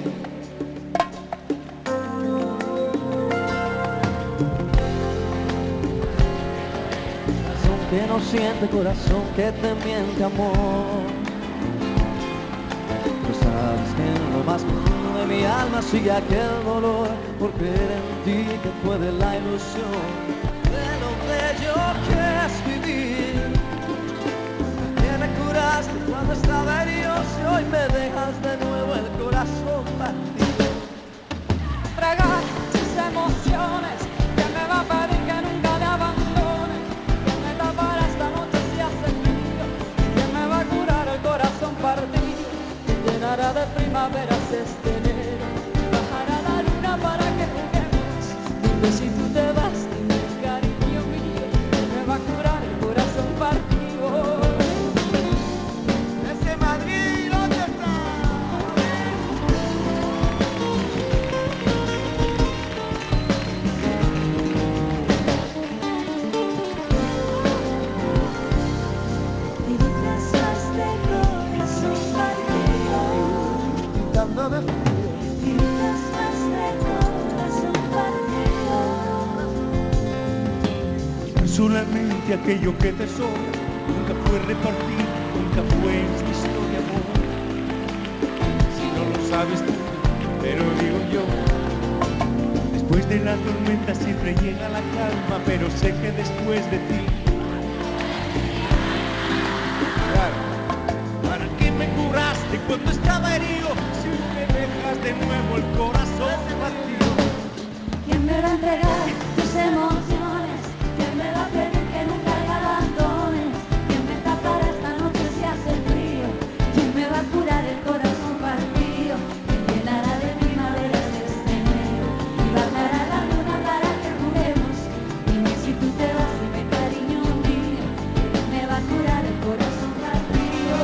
Que no siente, corazón que te miente, amor. Tú sabes que en lo más profundo de mi alma sigue aquel dolor por creer en ti, que fue de la ilusión de lo bello que es vivir. Que me curaste cuando estaba herido, si hoy me dejas de nuevo el corazón partido. Tragar sus emociones, que me va a pedir que nunca le abandone, que me tapará esta noche si hace frío, que me va a curar el corazón partido, que llenará de primaveras este enero, bajará la luna para que juguemos. Dime si tú te vas, dime cariño mío, que me va a curar el corazón partido. Ese Madrid, ¿dónde está? Gritando de frío, Gritas más de corazón partido. Personalmente aquello que te sobra nunca fue repartir, nunca fue insisto de amor. Si no lo sabes tú, pero digo yo, después de la tormenta siempre llega la calma, pero sé que después de ti, ¿para qué me curaste cuando estaba herido? Si me dejas de nuevo el corazón partido. ¿Quién me va a entregar tus emociones? ¿Quién me va a pedir que nunca le abandones? ¿Quién me tapará esta noche si hace frío? ¿Quién me va a curar el corazón partido? ¿Quién llenará de primaveras este enero y bajará la luna para que juguemos? Dime si tú te vas, dime cariño mío, ¿quién me va a curar el corazón partido?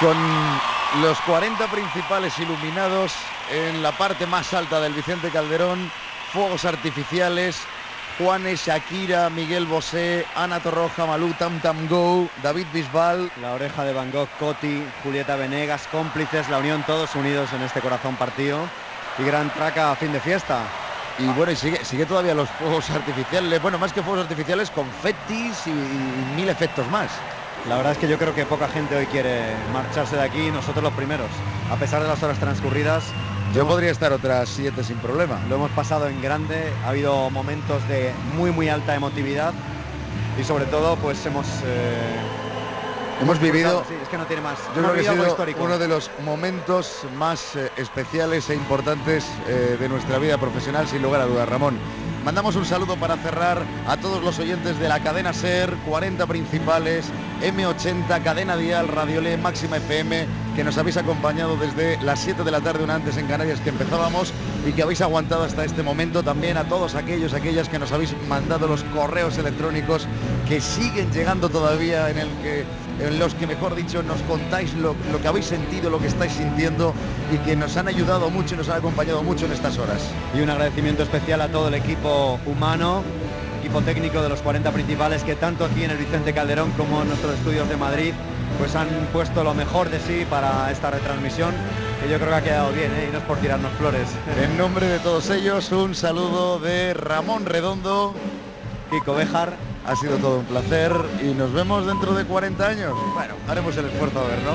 Con los cuarenta principales iluminados en la parte más alta del Vicente Calderón, fuegos artificiales, Juanes, Shakira, Miguel Bosé, Ana Torroja, Malú, Tam Tam Go, David Bisbal, La Oreja de Van Gogh, Coti, Julieta Venegas, cómplices, la unión, todos unidos en este corazón partido y gran traca a fin de fiesta. Y bueno, y sigue, sigue todavía los fuegos artificiales, bueno, más que fuegos artificiales, confetis y, y mil efectos más. La verdad es que yo creo que poca gente hoy quiere marcharse de aquí, nosotros los primeros, a pesar de las horas transcurridas. Yo podría estar otras siete sin problema. Lo hemos pasado en grande, ha habido momentos de muy muy alta emotividad y sobre todo pues hemos eh, hemos vivido, sí, es que no tiene más. Yo hemos creo que ha algo sido histórico. uno de los momentos más eh, especiales e importantes eh, de nuestra vida profesional, sin lugar a dudas, Ramón. Mandamos un saludo para cerrar a todos los oyentes de la cadena SER, cuarenta principales, eme ochenta, Cadena Dial, Radiolé, Máxima F M, que nos habéis acompañado desde las siete de la tarde, una antes en Canarias que empezábamos, y que habéis aguantado hasta este momento. También a todos aquellos, aquellas que nos habéis mandado los correos electrónicos que siguen llegando todavía, en el que en los que, mejor dicho, nos contáis lo, lo que habéis sentido, lo que estáis sintiendo, y que nos han ayudado mucho y nos han acompañado mucho en estas horas. Y un agradecimiento especial a todo el equipo humano, equipo técnico de los cuarenta principales, que tanto aquí en el Vicente Calderón como en nuestros estudios de Madrid pues han puesto lo mejor de sí para esta retransmisión, que yo creo que ha quedado bien, ¿eh? Y no es por tirarnos flores. En nombre de todos ellos, un saludo de Ramón Redondo, Kiko Béjar. Ha sido todo un placer y nos vemos dentro de cuarenta años. Bueno, haremos el esfuerzo a ver, ¿no?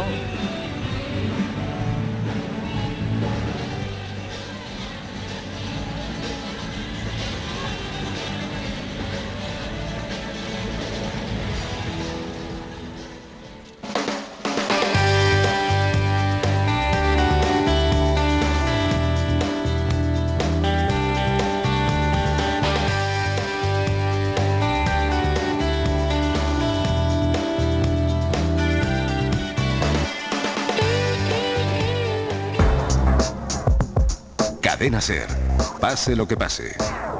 Cadena SER. Pase lo que pase.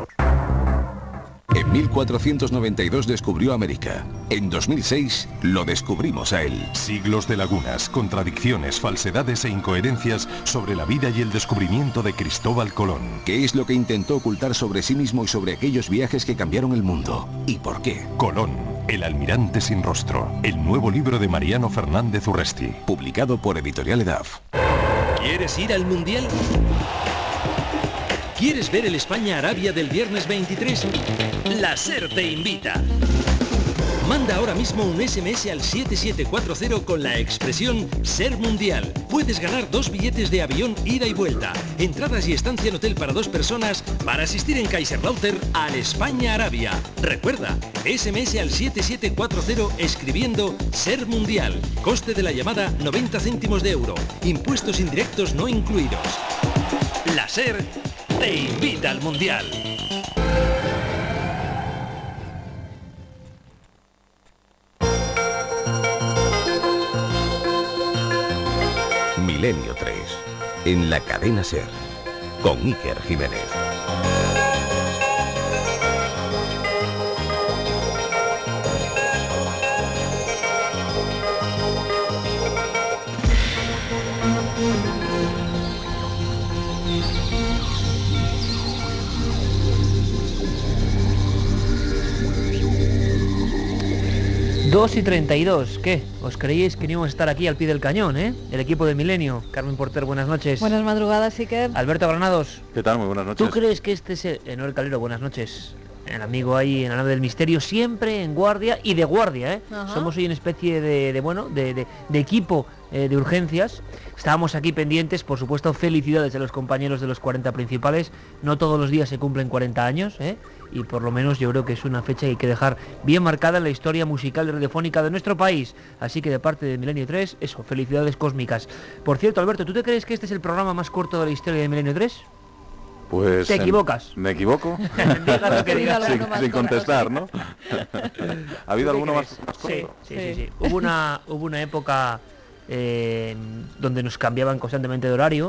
En mil cuatrocientos noventa y dos descubrió América. En dos mil seis lo descubrimos a él. Siglos de lagunas, contradicciones, falsedades e incoherencias sobre la vida y el descubrimiento de Cristóbal Colón. ¿Qué es lo que intentó ocultar sobre sí mismo y sobre aquellos viajes que cambiaron el mundo? ¿Y por qué? Colón, el almirante sin rostro. El nuevo libro de Mariano Fernández Urresti. Publicado por Editorial Edaf. ¿Quieres ir al Mundial? ¿Quieres ver el España-Arabia del viernes veintitrés? La SER te invita. Manda ahora mismo un ese eme ese al siete siete cuatro cero con la expresión SER Mundial. Puedes ganar dos billetes de avión ida y vuelta, entradas y estancia en hotel para dos personas para asistir en Kaiserslautern al España-Arabia. Recuerda, ese eme ese al siete siete cuatro cero escribiendo SER Mundial. Coste de la llamada noventa céntimos de euro. Impuestos indirectos no incluidos. La SER te invita al Mundial. Milenio tres, en la cadena SER, con Iker Jiménez. dos y treinta y dos, ¿qué? ¿Os creíais que no íbamos a estar aquí al pie del cañón, eh? El equipo de Milenio. Carmen Porter, buenas noches. Buenas madrugadas, Iker. Alberto Granados. ¿Qué tal? Muy buenas noches. ¿Tú crees que este es el... Eh, Noel Calero, buenas noches. El amigo ahí en la nave del misterio, siempre en guardia y de guardia, ¿eh? Ajá. Somos hoy una especie de, de bueno, de, de, de equipo eh, de urgencias. Estábamos aquí pendientes, por supuesto, felicidades a los compañeros de los cuarenta principales. No todos los días se cumplen cuarenta años, ¿eh? Y por lo menos yo creo que es una fecha que hay que dejar bien marcada en la historia musical y radiofónica de nuestro país. Así que de parte de Milenio tres, eso, felicidades cósmicas. Por cierto, Alberto, ¿tú te crees que este es el programa más corto de la historia de Milenio tres? Pues... ¿Te equivocas? ¿Me equivoco? Diga lo que digas. sin, sin contestar, ¿no? ¿Ha habido alguno más, más sí, corto? sí, sí, sí. Hubo una, hubo una época eh, donde nos cambiaban constantemente de horario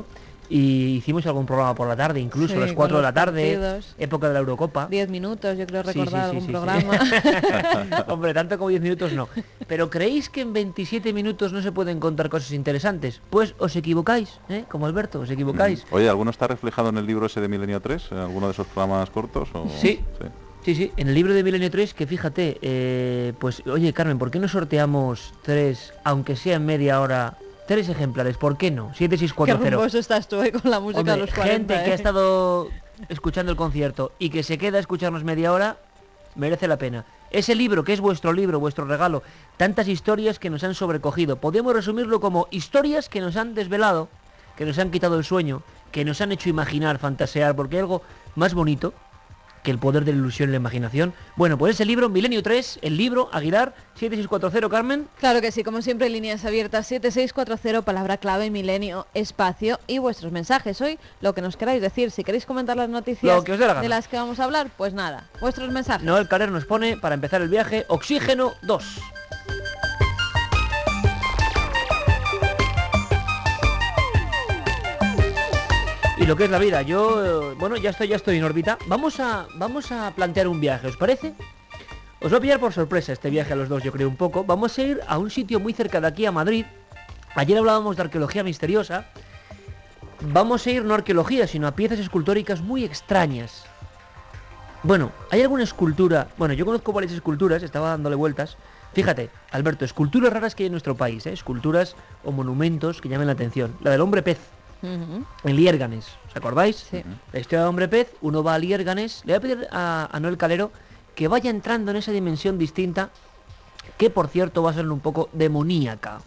y hicimos algún programa por la tarde, incluso Sí, las cuatro con de la los tarde, partidos. época de la Eurocopa. Diez minutos, yo creo Sí, sí, recordar sí, algún sí, sí. programa. Hombre, tanto como diez minutos no. Pero ¿creéis que en veintisiete minutos no se pueden contar cosas interesantes? Pues os equivocáis, ¿eh? Como Alberto, os equivocáis. Oye, ¿alguno está reflejado en el libro ese de Milenio tres? ¿En alguno de esos programas cortos? O... Sí. Sí, sí, en el libro de Milenio tres, que fíjate, eh, pues oye Carmen, ¿por qué no sorteamos tres, aunque sea en media hora, tres ejemplares? ¿Por qué no? siete seis Qué cuatro cero. rumboso estás tú, eh, con la música Hombre, de los cuarenta. gente que ha eh. estado escuchando el concierto y que se queda a escucharnos media hora, merece la pena. Ese libro, que es vuestro libro, vuestro regalo, tantas historias que nos han sobrecogido. Podemos resumirlo como historias que nos han desvelado, que nos han quitado el sueño, que nos han hecho imaginar, fantasear, porque hay algo más bonito que el poder de la ilusión y la imaginación. Bueno, pues ese libro, Milenio tres, el libro, Aguilar, siete seis cuatro cero, Carmen. Claro que sí, como siempre, líneas abiertas, siete seis cuatro cero, palabra clave, milenio, espacio y vuestros mensajes. Hoy, lo que nos queráis decir, si queréis comentar las noticias Lo que os dé la gana. de las que vamos a hablar, pues nada, vuestros mensajes. Noel Carer nos pone, para empezar el viaje, Oxígeno dos. Y lo que es la vida, yo, eh, bueno, ya estoy, ya estoy en órbita. Vamos a, vamos a plantear un viaje, ¿os parece? Os va a pillar por sorpresa este viaje a los dos, yo creo, un poco. Vamos a ir a un sitio muy cerca de aquí, a Madrid. Ayer hablábamos de arqueología misteriosa. Vamos a ir no a arqueología, sino a piezas escultóricas muy extrañas. Bueno, hay alguna escultura... Bueno, yo conozco varias esculturas, estaba dándole vueltas. Fíjate, Alberto, esculturas raras que hay en nuestro país, ¿eh? Esculturas o monumentos que llamen la atención. La del hombre pez. Uh-huh. En Liérganes, ¿os acordáis? Sí. La historia del hombre pez, uno va a Liérganes, le voy a pedir a, a Noel Calero que vaya entrando en esa dimensión distinta, que por cierto va a ser un poco demoníaca.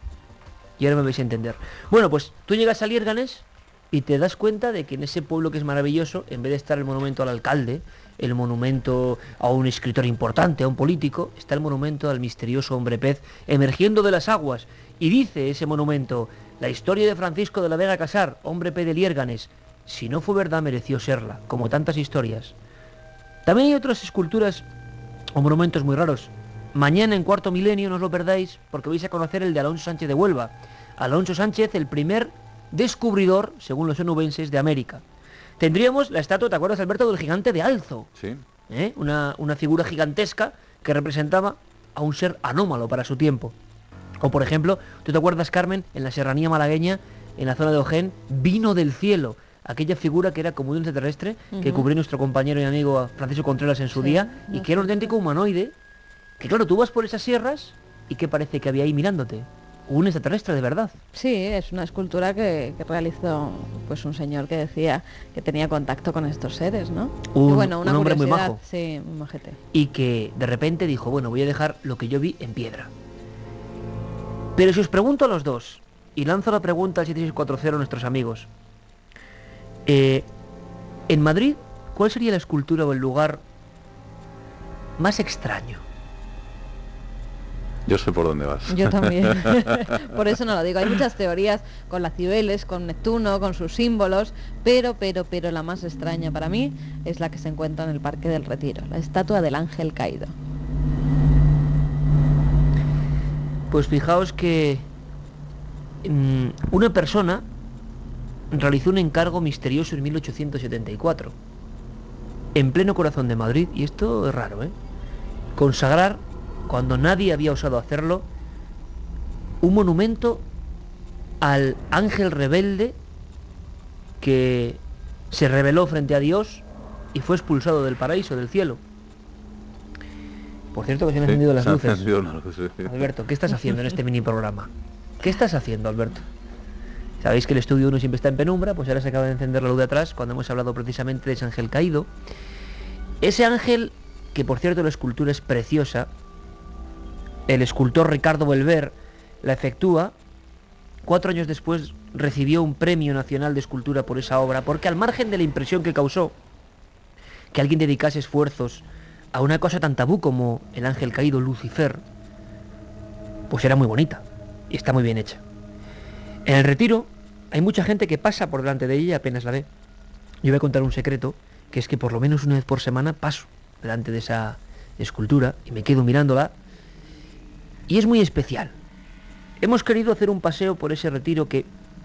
Y ahora me vais a entender. Bueno, pues tú llegas a Liérganes y te das cuenta de que en ese pueblo que es maravilloso, en vez de estar el monumento al alcalde, el monumento a un escritor importante, a un político, está el monumento al misterioso hombre pez emergiendo de las aguas. Y dice ese monumento: la historia de Francisco de la Vega Casar, hombre pez de Liérganes. Si no fue verdad, mereció serla, como tantas historias. También hay otras esculturas o monumentos muy raros. Mañana en Cuarto Milenio, no os lo perdáis, porque vais a conocer el de Alonso Sánchez de Huelva. Alonso Sánchez, el primer descubridor, según los onubenses, de América. Tendríamos la estatua, ¿te acuerdas, Alberto, del gigante de Alzo? Sí. ¿Eh? Una, una figura gigantesca que representaba a un ser anómalo para su tiempo. O, por ejemplo, ¿tú te acuerdas, Carmen, en la serranía malagueña, en la zona de Ojén, Vino del Cielo? Aquella figura que era como un extraterrestre, uh-huh, que cubrió nuestro compañero y amigo Francisco Contreras en su sí, día, y que era un auténtico humanoide, que claro, tú vas por esas sierras y ¿qué parece que había ahí mirándote? Un extraterrestre de verdad. Sí, es una escultura que, que realizó pues un señor que decía que tenía contacto con estos seres, ¿no? Un, y bueno, una un hombre muy majo. Sí, muy majete. Y que de repente dijo, bueno, voy a dejar lo que yo vi en piedra. Pero si os pregunto a los dos, y lanzo la pregunta al siete seis cuatro cero a nuestros amigos, eh, en Madrid, ¿cuál sería la escultura o el lugar más extraño? Yo sé por dónde vas. Yo también. Por eso no lo digo. Hay muchas teorías con las Cibeles, con Neptuno, con sus símbolos, pero, pero, pero la más extraña para mí es la que se encuentra en el Parque del Retiro, la estatua del ángel caído. Pues fijaos que mmm, una persona realizó un encargo misterioso en mil ochocientos setenta y cuatro, en pleno corazón de Madrid, y esto es raro, ¿eh? Consagrar, cuando nadie había osado hacerlo, un monumento al ángel rebelde que se rebeló frente a Dios y fue expulsado del paraíso, del cielo. Por cierto que se han sí, encendido las se han luces. encendido las luces, sí. Alberto, ¿qué estás haciendo en este mini programa? ¿Qué estás haciendo, Alberto? Sabéis que el estudio uno siempre está en penumbra, pues ahora se acaba de encender la luz de atrás cuando hemos hablado precisamente de ese ángel caído. Ese ángel, que por cierto la escultura es preciosa, el escultor Ricardo Belver la efectúa. Cuatro años después recibió un premio nacional de escultura por esa obra, porque al margen de la impresión que causó que alguien dedicase esfuerzos a una cosa tan tabú como el ángel caído Lucifer, pues era muy bonita y está muy bien hecha. En el Retiro hay mucha gente que pasa por delante de ella y apenas la ve. Yo voy a contar un secreto, que es que por lo menos una vez por semana paso delante de esa escultura y me quedo mirándola, y es muy especial. Hemos querido hacer un paseo por ese Retiro que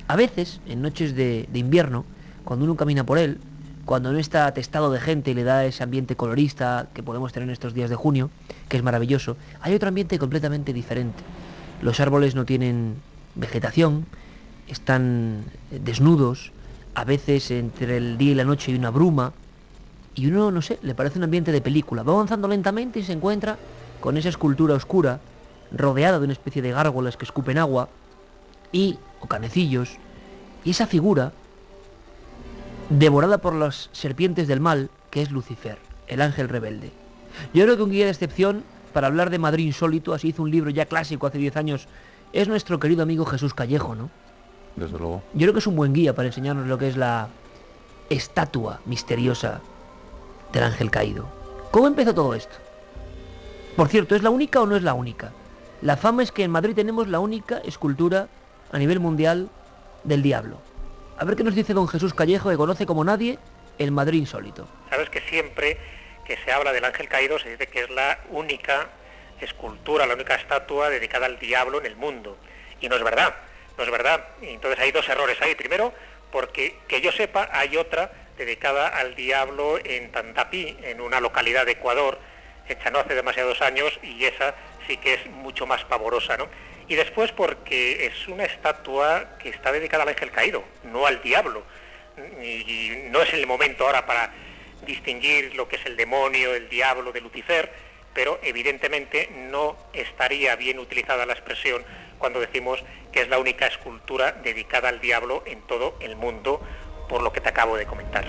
A veces, en noches de, de invierno, cuando uno camina por él, cuando no está atestado de gente y le da ese ambiente colorista que podemos tener en estos días de junio, que es maravilloso, hay otro ambiente completamente diferente. Los árboles no tienen vegetación, están desnudos, a veces entre el día y la noche hay una bruma, y uno, no sé, le parece un ambiente de película. Va avanzando lentamente y se encuentra con esa escultura oscura, rodeada de una especie de gárgolas que escupen agua, y, o canecillos, y esa figura, devorada por las serpientes del mal, que es Lucifer, el ángel rebelde. Yo creo que un guía de excepción para hablar de Madrid insólito, así hizo un libro ya clásico hace diez años, es nuestro querido amigo Jesús Callejo, ¿no? Desde luego. Yo creo que es un buen guía para enseñarnos lo que es la estatua misteriosa del ángel caído. ¿Cómo empezó todo esto? Por cierto, ¿es la única o no es la única? La fama es que en Madrid tenemos la única escultura a nivel mundial del diablo. A ver qué nos dice don Jesús Callejo, que conoce como nadie el Madrid insólito. Sabes que siempre que se habla del ángel caído se dice que es la única escultura, la única estatua dedicada al diablo en el mundo. Y no es verdad, no es verdad. Y entonces hay dos errores ahí. Primero, porque que yo sepa hay otra dedicada al diablo en Tandapí, en una localidad de Ecuador, hecha no hace demasiados años, y esa sí que es mucho más pavorosa, ¿no? Y después porque es una estatua que está dedicada al ángel caído, no al diablo. Y no es el momento ahora para distinguir lo que es el demonio, el diablo de Lucifer, pero evidentemente no estaría bien utilizada la expresión cuando decimos que es la única escultura dedicada al diablo en todo el mundo, por lo que te acabo de comentar.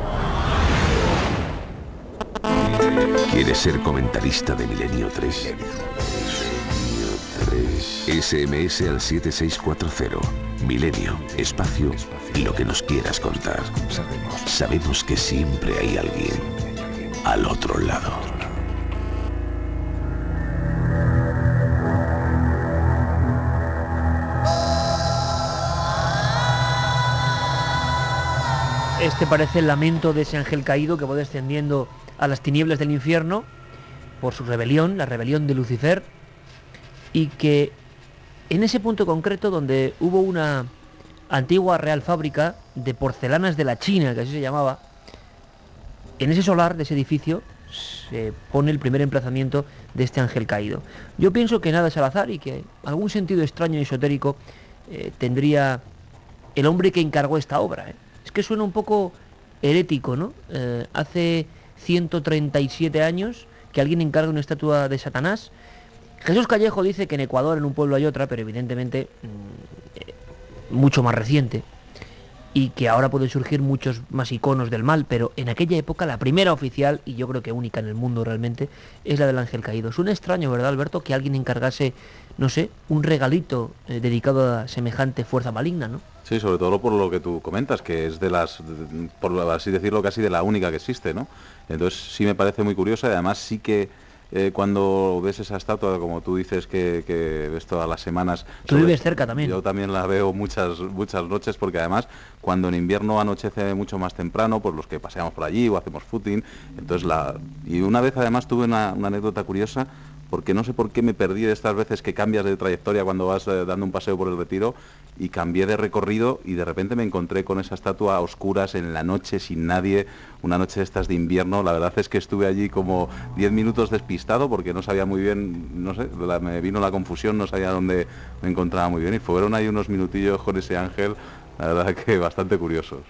¿Quieres ser comentarista de Milenio tres? ese eme ese al siete seis cuatro cero. Milenio, espacio y lo que nos quieras contar. Sabemos que siempre hay alguien al otro lado. Este parece el lamento de ese ángel caído que va descendiendo a las tinieblas del infierno por su rebelión, la rebelión de Lucifer, y que en ese punto concreto donde hubo una antigua real fábrica de porcelanas de la China, que así se llamaba, en ese solar de ese edificio se pone el primer emplazamiento de este ángel caído. Yo pienso que nada es al azar y que algún sentido extraño y esotérico eh, tendría el hombre que encargó esta obra, ¿eh? Es que suena un poco herético, ¿no? Eh, hace ciento treinta y siete años que alguien encarga una estatua de Satanás. Jesús Callejo dice que en Ecuador, en un pueblo, hay otra, pero evidentemente mmm, mucho más reciente, y que ahora pueden surgir muchos más iconos del mal, pero en aquella época la primera oficial, y yo creo que única en el mundo realmente, es la del ángel caído. Suena extraño, ¿verdad, Alberto?, que alguien encargase, no sé, un regalito eh, dedicado a semejante fuerza maligna, ¿no? Sí, sobre todo por lo que tú comentas, que es de las, por así decirlo, casi de la única que existe, ¿no? Entonces sí me parece muy curiosa y además sí que eh, cuando ves esa estatua, como tú dices que, que ves todas las semanas... Tú sobre, vives cerca también. Yo también la veo muchas muchas noches porque además cuando en invierno anochece mucho más temprano, por los que paseamos por allí o hacemos footing, entonces la... Y una vez además tuve una, una anécdota curiosa, porque no sé por qué me perdí de estas veces que cambias de trayectoria cuando vas eh, dando un paseo por el Retiro, y cambié de recorrido y de repente me encontré con esa estatua a oscuras en la noche sin nadie, una noche de estas de invierno. La verdad es que estuve allí como diez minutos despistado porque no sabía muy bien, no sé, la, me vino la confusión, no sabía dónde me encontraba muy bien y fueron ahí unos minutillos con ese ángel, la verdad que bastante curiosos.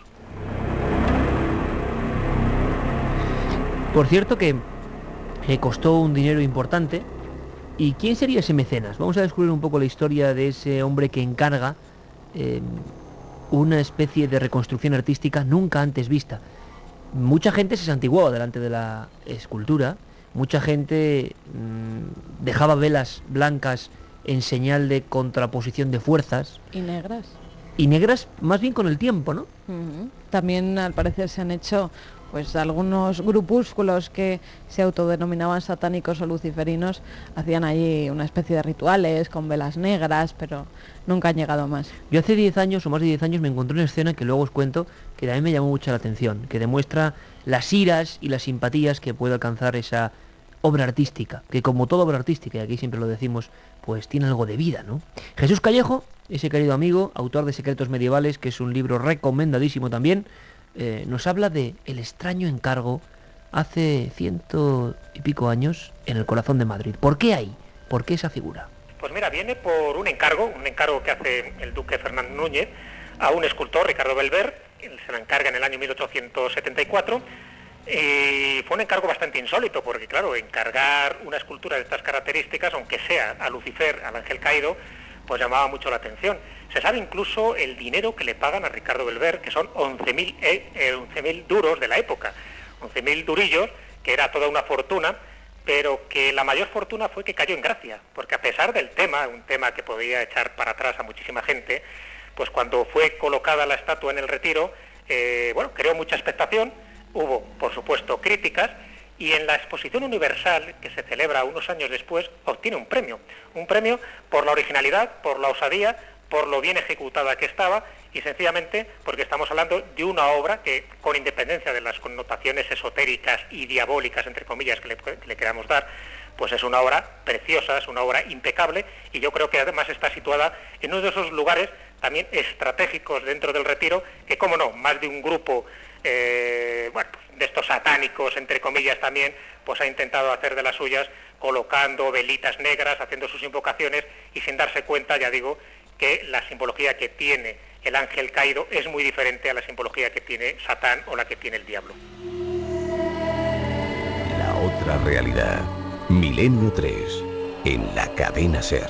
Por cierto que eh, costó un dinero importante. ¿Y quién sería ese mecenas? Vamos a descubrir un poco la historia de ese hombre que encarga eh, una especie de reconstrucción artística nunca antes vista. Mucha gente se santiguó delante de la escultura, mucha gente mmm, dejaba velas blancas en señal de contraposición de fuerzas. Y negras. Y negras más bien con el tiempo, ¿no? Uh-huh. También al parecer se han hecho pues algunos grupúsculos que se autodenominaban satánicos o luciferinos, hacían allí una especie de rituales con velas negras, pero nunca han llegado más. Yo hace diez años o más de diez años me encontré una escena que luego os cuento que también me llamó mucho la atención, que demuestra las iras y las simpatías que puede alcanzar esa obra artística, que como toda obra artística, y aquí siempre lo decimos, pues tiene algo de vida, ¿no? Jesús Callejo, ese querido amigo, autor de Secretos Medievales, que es un libro recomendadísimo también, eh, nos habla de el extraño encargo hace ciento y pico años en el corazón de Madrid. ¿Por qué ahí? ¿Por qué esa figura? Pues mira, viene por un encargo, un encargo que hace el duque Fernando Núñez a un escultor, Ricardo Belver, se la encarga en el año mil ochocientos setenta y cuatro, y fue un encargo bastante insólito, porque claro, encargar una escultura de estas características, aunque sea a Lucifer, al ángel caído, pues llamaba mucho la atención. Se sabe incluso el dinero que le pagan a Ricardo Belver, que son once mil eh, duros de la época, once mil durillos, que era toda una fortuna, pero que la mayor fortuna fue que cayó en gracia, porque a pesar del tema, un tema que podía echar para atrás a muchísima gente, pues cuando fue colocada la estatua en el Retiro, eh, bueno, creó mucha expectación, hubo, por supuesto, críticas, y en la Exposición Universal, que se celebra unos años después, obtiene un premio, un premio por la originalidad, por la osadía, por lo bien ejecutada que estaba, y sencillamente porque estamos hablando de una obra que, con independencia de las connotaciones esotéricas y diabólicas, entre comillas, que le, que le queramos dar, pues es una obra preciosa, es una obra impecable, y yo creo que además está situada en uno de esos lugares también estratégicos dentro del Retiro, que, como no, más de un grupo eh, bueno, de estos satánicos, entre comillas también, pues ha intentado hacer de las suyas, colocando velitas negras, haciendo sus invocaciones, y sin darse cuenta, ya digo, que la simbología que tiene el ángel caído es muy diferente a la simbología que tiene Satán o la que tiene el diablo. La otra realidad. Milenio tres, en la cadena SER.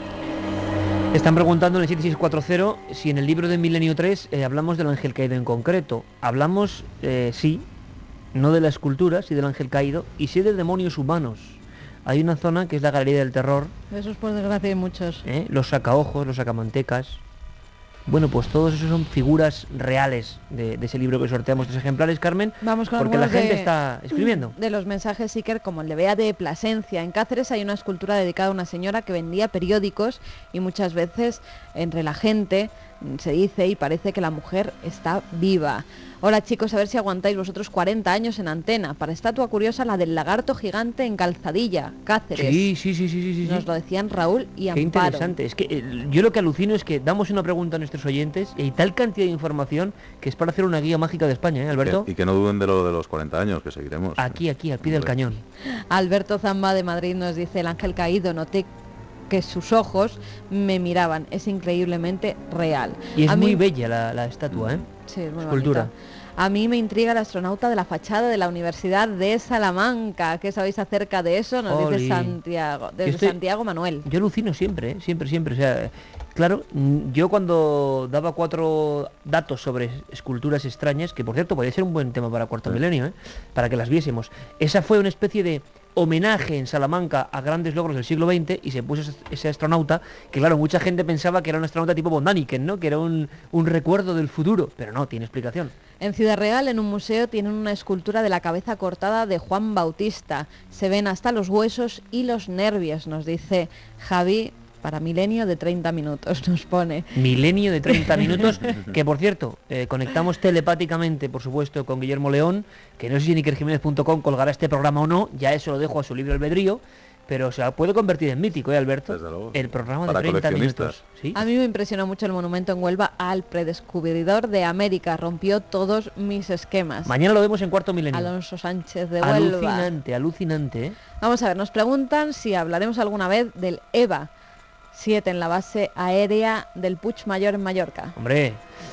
Están preguntando en el siete seis cuatro cero si en el libro de Milenio tres eh, hablamos del ángel caído en concreto. Hablamos, eh, sí, no de la escultura, sí del ángel caído, y sí de demonios humanos. Hay una zona que es la Galería del Terror. Esos, por desgracia, hay muchos. ¿eh? Los sacaojos, los sacamantecas. Bueno, pues todos esos son figuras reales de, de ese libro que sorteamos tres ejemplares, Carmen. Vamos con porque la gente de, está escribiendo. De los mensajes Iker, como el de Bea de Plasencia. En Cáceres hay una escultura dedicada a una señora que vendía periódicos, y muchas veces entre la gente se dice y parece que la mujer está viva. Hola chicos, a ver si aguantáis vosotros cuarenta años en antena. Para estatua curiosa, la del lagarto gigante en Calzadilla, Cáceres. Sí, sí, sí, sí, sí, sí. Nos lo decían Raúl y Amparo. Qué interesante. Es que eh, yo lo que alucino es que damos una pregunta a nuestros oyentes y hay tal cantidad de información que es para hacer una guía mágica de España, ¿eh, Alberto? Que, y que no duden de lo de los cuarenta años, que seguiremos. Aquí, aquí, al pie del cañón. Alberto Zamba de Madrid nos dice: el ángel caído, noté que sus ojos me miraban, es increíblemente real. Y es a muy mí... bella la, la estatua, ¿eh? Sí, es muy escultura. bonita. A mí me intriga el astronauta de la fachada de la Universidad de Salamanca. ¿Qué sabéis acerca de eso? Nos Oli. dice Santiago, desde estoy... Santiago Manuel. Yo alucino siempre, ¿eh? siempre, siempre. O sea, claro, yo cuando daba cuatro datos sobre esculturas extrañas, que por cierto podría ser un buen tema para Cuarto sí. Milenio, ¿eh? Para que las viésemos. Esa fue una especie de homenaje en Salamanca a grandes logros del siglo veinte, y se puso ese astronauta, que claro, mucha gente pensaba que era un astronauta tipo von Däniken, ¿no? Que era un, un recuerdo del futuro, pero no, tiene explicación. En Ciudad Real, en un museo, tienen una escultura de la cabeza cortada de Juan Bautista. Se ven hasta los huesos y los nervios, nos dice Javi. Para Milenio de treinta minutos, nos pone. Milenio de treinta minutos, que por cierto, eh, conectamos telepáticamente, por supuesto, con Guillermo León, que no sé si en iker jiménez punto com colgará este programa o no, ya eso lo dejo a su libre albedrío, pero se puede convertir en mítico, ¿eh, Alberto? Desde luego. El programa Para de treinta minutos. ¿Sí? A mí me impresionó mucho el monumento en Huelva al predescubridor de América, rompió todos mis esquemas. Mañana lo vemos en Cuarto Milenio. Alonso Sánchez de Huelva. Alucinante, alucinante, ¿eh? Vamos a ver, nos preguntan si hablaremos alguna vez del EVA siete en la base aérea del Puig Mayor en Mallorca. Hombre,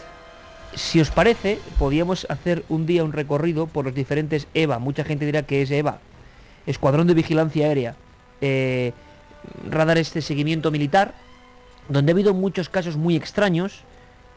si os parece, podíamos hacer un día un recorrido por los diferentes EVA. Mucha gente dirá que es EVA, Escuadrón de Vigilancia Aérea, eh, radares de seguimiento militar, donde ha habido muchos casos muy extraños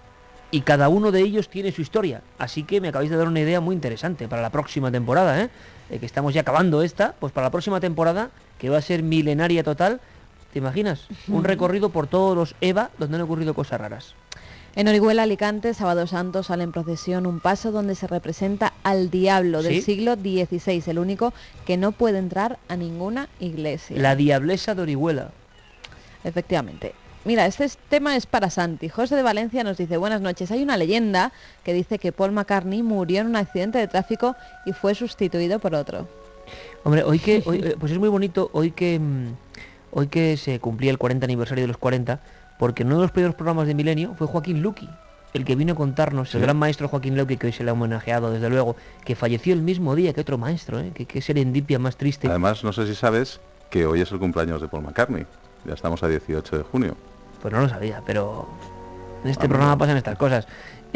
y cada uno de ellos tiene su historia. Así que me acabáis de dar una idea muy interesante para la próxima temporada, ¿eh? Eh, que estamos ya acabando esta, pues para la próxima temporada, que va a ser milenaria total. ¿Te imaginas? Un recorrido por todos los EVA donde han ocurrido cosas raras. En Orihuela, Alicante, Sábado Santo, sale en procesión un paso donde se representa al diablo del ¿Sí? siglo dieciséis, el único que no puede entrar a ninguna iglesia. La diablesa de Orihuela. Efectivamente. Mira, este tema es para Santi. José de Valencia nos dice: buenas noches. Hay una leyenda que dice que Paul McCartney murió en un accidente de tráfico y fue sustituido por otro. Hombre, hoy que, hoy, eh, pues es muy bonito, hoy que, mm, hoy que se cumplía el cuarenta aniversario de los cuarenta, porque en uno de los primeros programas de Milenio fue Joaquín Luqui, el que vino a contarnos, Sí. el gran maestro Joaquín Luqui, que hoy se le ha homenajeado, desde luego, que falleció el mismo día que otro maestro, ¿eh? que, que serendipia más triste. Además, no sé si sabes que hoy es el cumpleaños de Paul McCartney. Ya estamos a dieciocho de junio. Pues no lo sabía, pero en este Vamos, programa vamos. pasan estas cosas.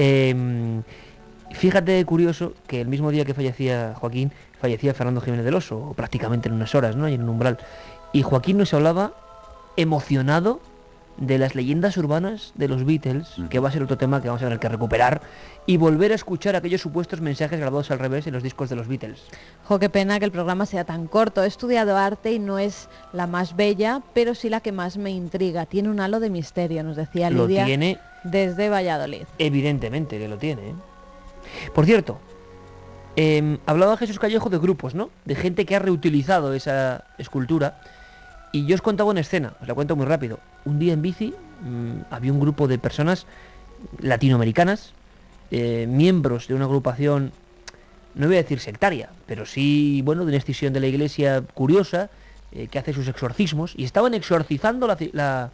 Eh, fíjate, curioso, que el mismo día que fallecía Joaquín, fallecía Fernando Jiménez del Oso, o prácticamente en unas horas, ¿no? Y en un umbral. Y Joaquín nos hablaba emocionado de las leyendas urbanas de los Beatles, que va a ser otro tema que vamos a tener que recuperar, y volver a escuchar aquellos supuestos mensajes grabados al revés en los discos de los Beatles. Jo, qué pena que el programa sea tan corto. He estudiado arte y no es la más bella, pero sí la que más me intriga. Tiene un halo de misterio, nos decía Lo Lidia tiene, desde Valladolid. evidentemente que lo tiene, ¿eh? Por cierto, eh, hablaba Jesús Callejo de grupos, ¿no? De gente que ha reutilizado esa escultura. Y yo os contaba una escena, os la cuento muy rápido. Un día en bici mmm, había un grupo de personas latinoamericanas, eh, miembros de una agrupación, no voy a decir sectaria, pero sí, bueno, de una escisión de la iglesia curiosa, eh, que hace sus exorcismos, y estaban exorcizando la, la,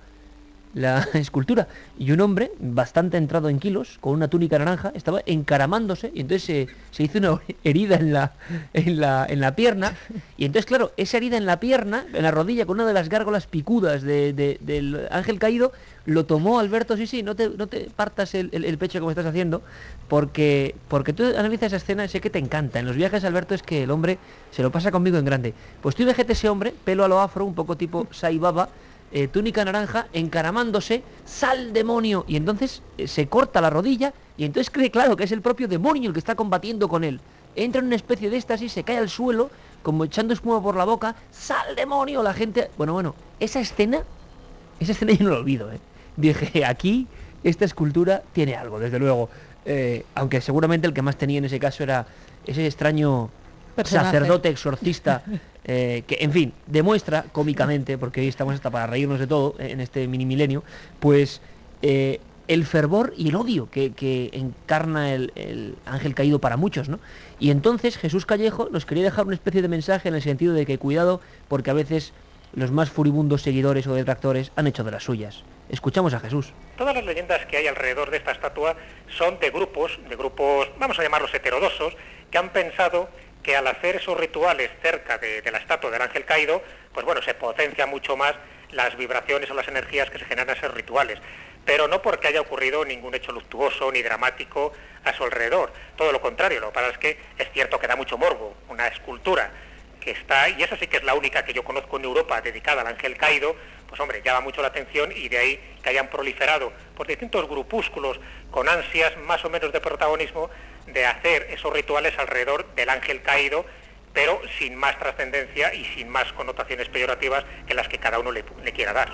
la escultura. Y un hombre, bastante entrado en kilos, con una túnica naranja, estaba encaramándose, y entonces se, se hizo una herida en la, en, la, en la pierna. Y entonces, claro, esa herida en la pierna, en la rodilla, con una de las gárgolas picudas de, de, del ángel caído, lo tomó Alberto. Sí, sí, no te, no te partas el, el, el pecho como estás haciendo, porque, porque tú analizas esa escena y sé que te encanta. En los viajes, Alberto, es que el hombre se lo pasa conmigo en grande. Pues tú imagínate ese hombre, pelo a lo afro, un poco tipo Sai Baba, Eh, túnica naranja, encaramándose, ¡sal demonio! Y entonces eh, se corta la rodilla y entonces cree, claro, que es el propio demonio el que está combatiendo con él. Entra en una especie de éxtasis, se cae al suelo, como echando espuma por la boca, ¡sal demonio! La gente... Bueno, bueno, esa escena, esa escena yo no la olvido, ¿eh? Dije, aquí esta escultura tiene algo, desde luego. Eh, aunque seguramente el que más tenía en ese caso era ese extraño Personaje. sacerdote exorcista, eh, que, en fin, demuestra cómicamente, porque hoy estamos hasta para reírnos de todo eh, en este mini milenio, pues eh, el fervor y el odio que, que encarna el, el ángel caído para muchos, ¿no? Y entonces Jesús Callejo nos quería dejar una especie de mensaje en el sentido de que cuidado, porque a veces los más furibundos seguidores o detractores han hecho de las suyas. Escuchamos a Jesús. Todas las leyendas que hay alrededor de esta estatua son de grupos, de grupos, vamos a llamarlos heterodoxos, que han pensado que al hacer esos rituales cerca de, de la estatua del ángel caído, pues bueno, se potencia mucho más las vibraciones o las energías que se generan en esos rituales, pero no porque haya ocurrido ningún hecho luctuoso ni dramático a su alrededor, todo lo contrario. Lo que pasa es que es cierto que da mucho morbo, una escultura que está, y esa sí que es la única que yo conozco en Europa dedicada al ángel caído, pues hombre, llama mucho la atención, y de ahí que hayan proliferado por distintos grupúsculos con ansias más o menos de protagonismo de hacer esos rituales alrededor del ángel caído, pero sin más trascendencia y sin más connotaciones peyorativas que las que cada uno le, le quiera dar.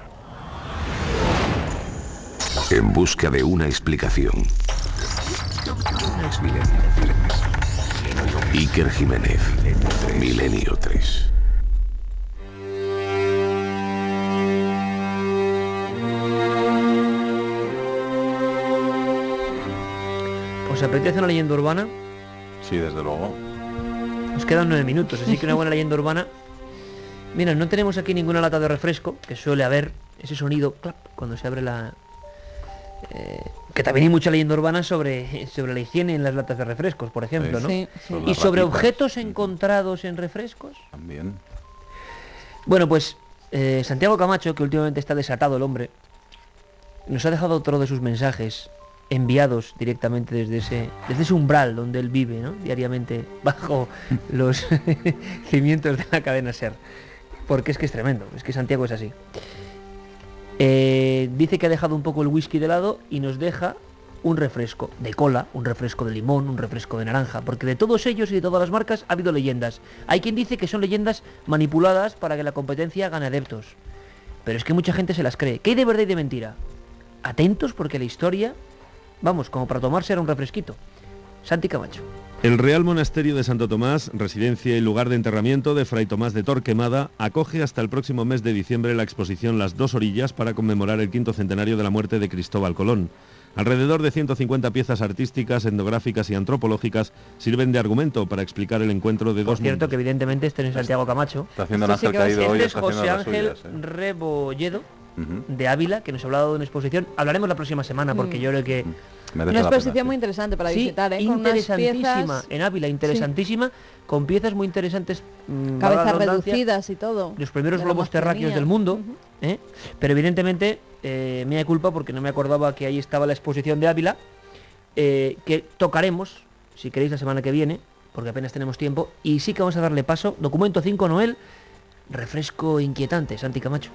En busca de una explicación. Iker Jiménez, Milenio tres. ¿Os apetece una leyenda urbana? Sí, desde luego. Nos quedan nueve minutos, así que una buena leyenda urbana. Mira, no tenemos aquí ninguna lata de refresco, que suele haber ese sonido clap, cuando se abre la... Eh, que también hay mucha leyenda urbana sobre, sobre la higiene en las latas de refrescos, por ejemplo, Sí, ¿no? sí, sí. Son Y las sobre ratitas. objetos encontrados en refrescos. También. Bueno, pues eh, Santiago Camacho, que últimamente está desatado el hombre, nos ha dejado otro de sus mensajes enviados directamente desde ese, desde ese umbral donde él vive, ¿no? Diariamente bajo los cimientos de la cadena SER. Porque es que es tremendo, es que Santiago es así. Eh, dice que ha dejado un poco el whisky de lado y nos deja un refresco de cola, un refresco de limón, un refresco de naranja, porque de todos ellos y de todas las marcas ha habido leyendas. Hay quien dice que son leyendas manipuladas para que la competencia gane adeptos, pero es que mucha gente se las cree. ¿Qué hay de verdad y de mentira? Atentos, porque la historia, vamos, como para tomarse era un refresquito. Santi Camacho. El Real Monasterio de Santo Tomás, residencia y lugar de enterramiento de Fray Tomás de Torquemada, acoge hasta el próximo mes de diciembre la exposición Las dos orillas para conmemorar el quinto centenario de la muerte de Cristóbal Colón. Alrededor de ciento cincuenta piezas artísticas, etnográficas y antropológicas sirven de argumento para explicar el encuentro de Por dos cierto, mundos. que evidentemente este no es Santiago Camacho. Está haciendo Este un ángel caído hoy, Este es está haciendo José las Ángel suyas, ¿eh? Rebolledo, Ujú. de Ávila, que nos ha hablado de una exposición. Hablaremos la próxima semana porque Mm. yo creo que... Merece Una la pena, exposición sí. muy interesante para Sí, visitar, ¿eh? Con unas interesantísima, piezas, en Ávila, interesantísima, con piezas muy interesantes, mm, valga la cabezas redundancia, reducidas y todo. los primeros de la globos terráqueos Amazonía. del mundo, Ujú. ¿eh? Pero evidentemente eh, me da culpa porque no me acordaba que ahí estaba la exposición de Ávila, eh, que tocaremos, si queréis, la semana que viene, porque apenas tenemos tiempo, y sí que vamos a darle paso. Documento cinco, Noel, refresco inquietante, Santi Camacho.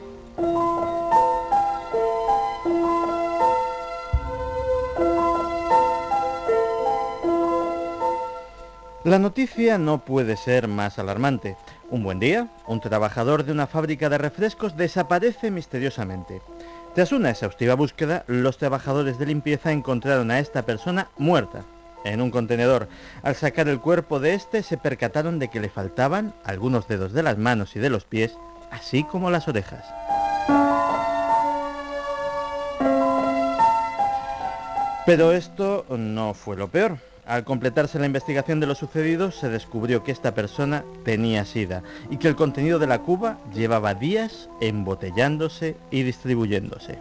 La noticia no puede ser más alarmante. Un buen día, un trabajador de una fábrica de refrescos desaparece misteriosamente. Tras una exhaustiva búsqueda, los trabajadores de limpieza encontraron a esta persona muerta en un contenedor. Al sacar el cuerpo de este, se percataron de que le faltaban algunos dedos de las manos y de los pies, así como las orejas. Pero esto no fue lo peor. Al completarse la investigación de lo sucedido, se descubrió que esta persona tenía sida y que el contenido de la cuba llevaba días embotellándose y distribuyéndose.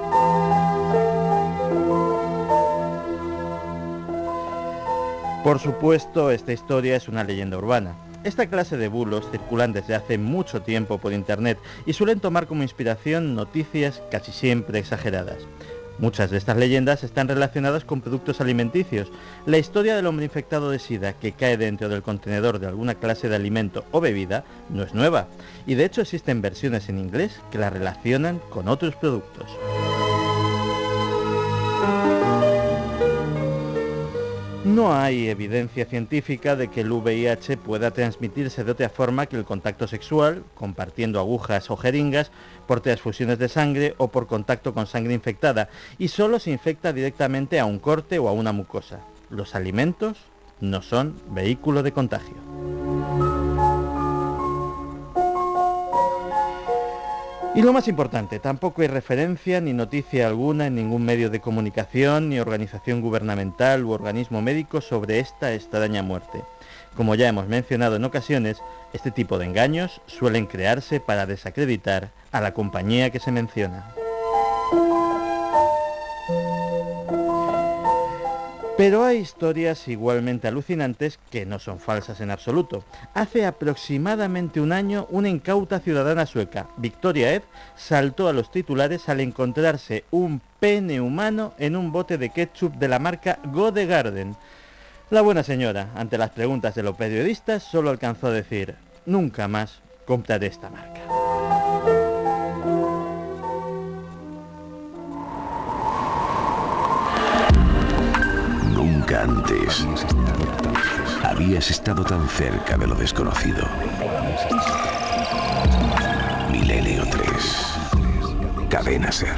Por supuesto, esta historia es una leyenda urbana. Esta clase de bulos circulan desde hace mucho tiempo por internet y suelen tomar como inspiración noticias casi siempre exageradas. Muchas de estas leyendas están relacionadas con productos alimenticios. La historia del hombre infectado de SIDA que cae dentro del contenedor de alguna clase de alimento o bebida no es nueva, y de hecho existen versiones en inglés que la relacionan con otros productos. No hay evidencia científica de que el V I H pueda transmitirse de otra forma que el contacto sexual, compartiendo agujas o jeringas, por transfusiones de sangre o por contacto con sangre infectada, y solo se infecta directamente a un corte o a una mucosa. Los alimentos no son vehículo de contagio. Y lo más importante, tampoco hay referencia ni noticia alguna en ningún medio de comunicación, ni organización gubernamental u organismo médico sobre esta extraña muerte. Como ya hemos mencionado en ocasiones, este tipo de engaños suelen crearse para desacreditar a la compañía que se menciona. Pero hay historias igualmente alucinantes que no son falsas en absoluto. Hace aproximadamente un año, una incauta ciudadana sueca, Victoria Ed, saltó a los titulares al encontrarse un pene humano en un bote de ketchup de la marca Gode Garden. La buena señora, ante las preguntas de los periodistas, solo alcanzó a decir: nunca más compraré esta marca. Nunca antes habías estado tan cerca de lo desconocido. Milenio tres. Cadena Ser.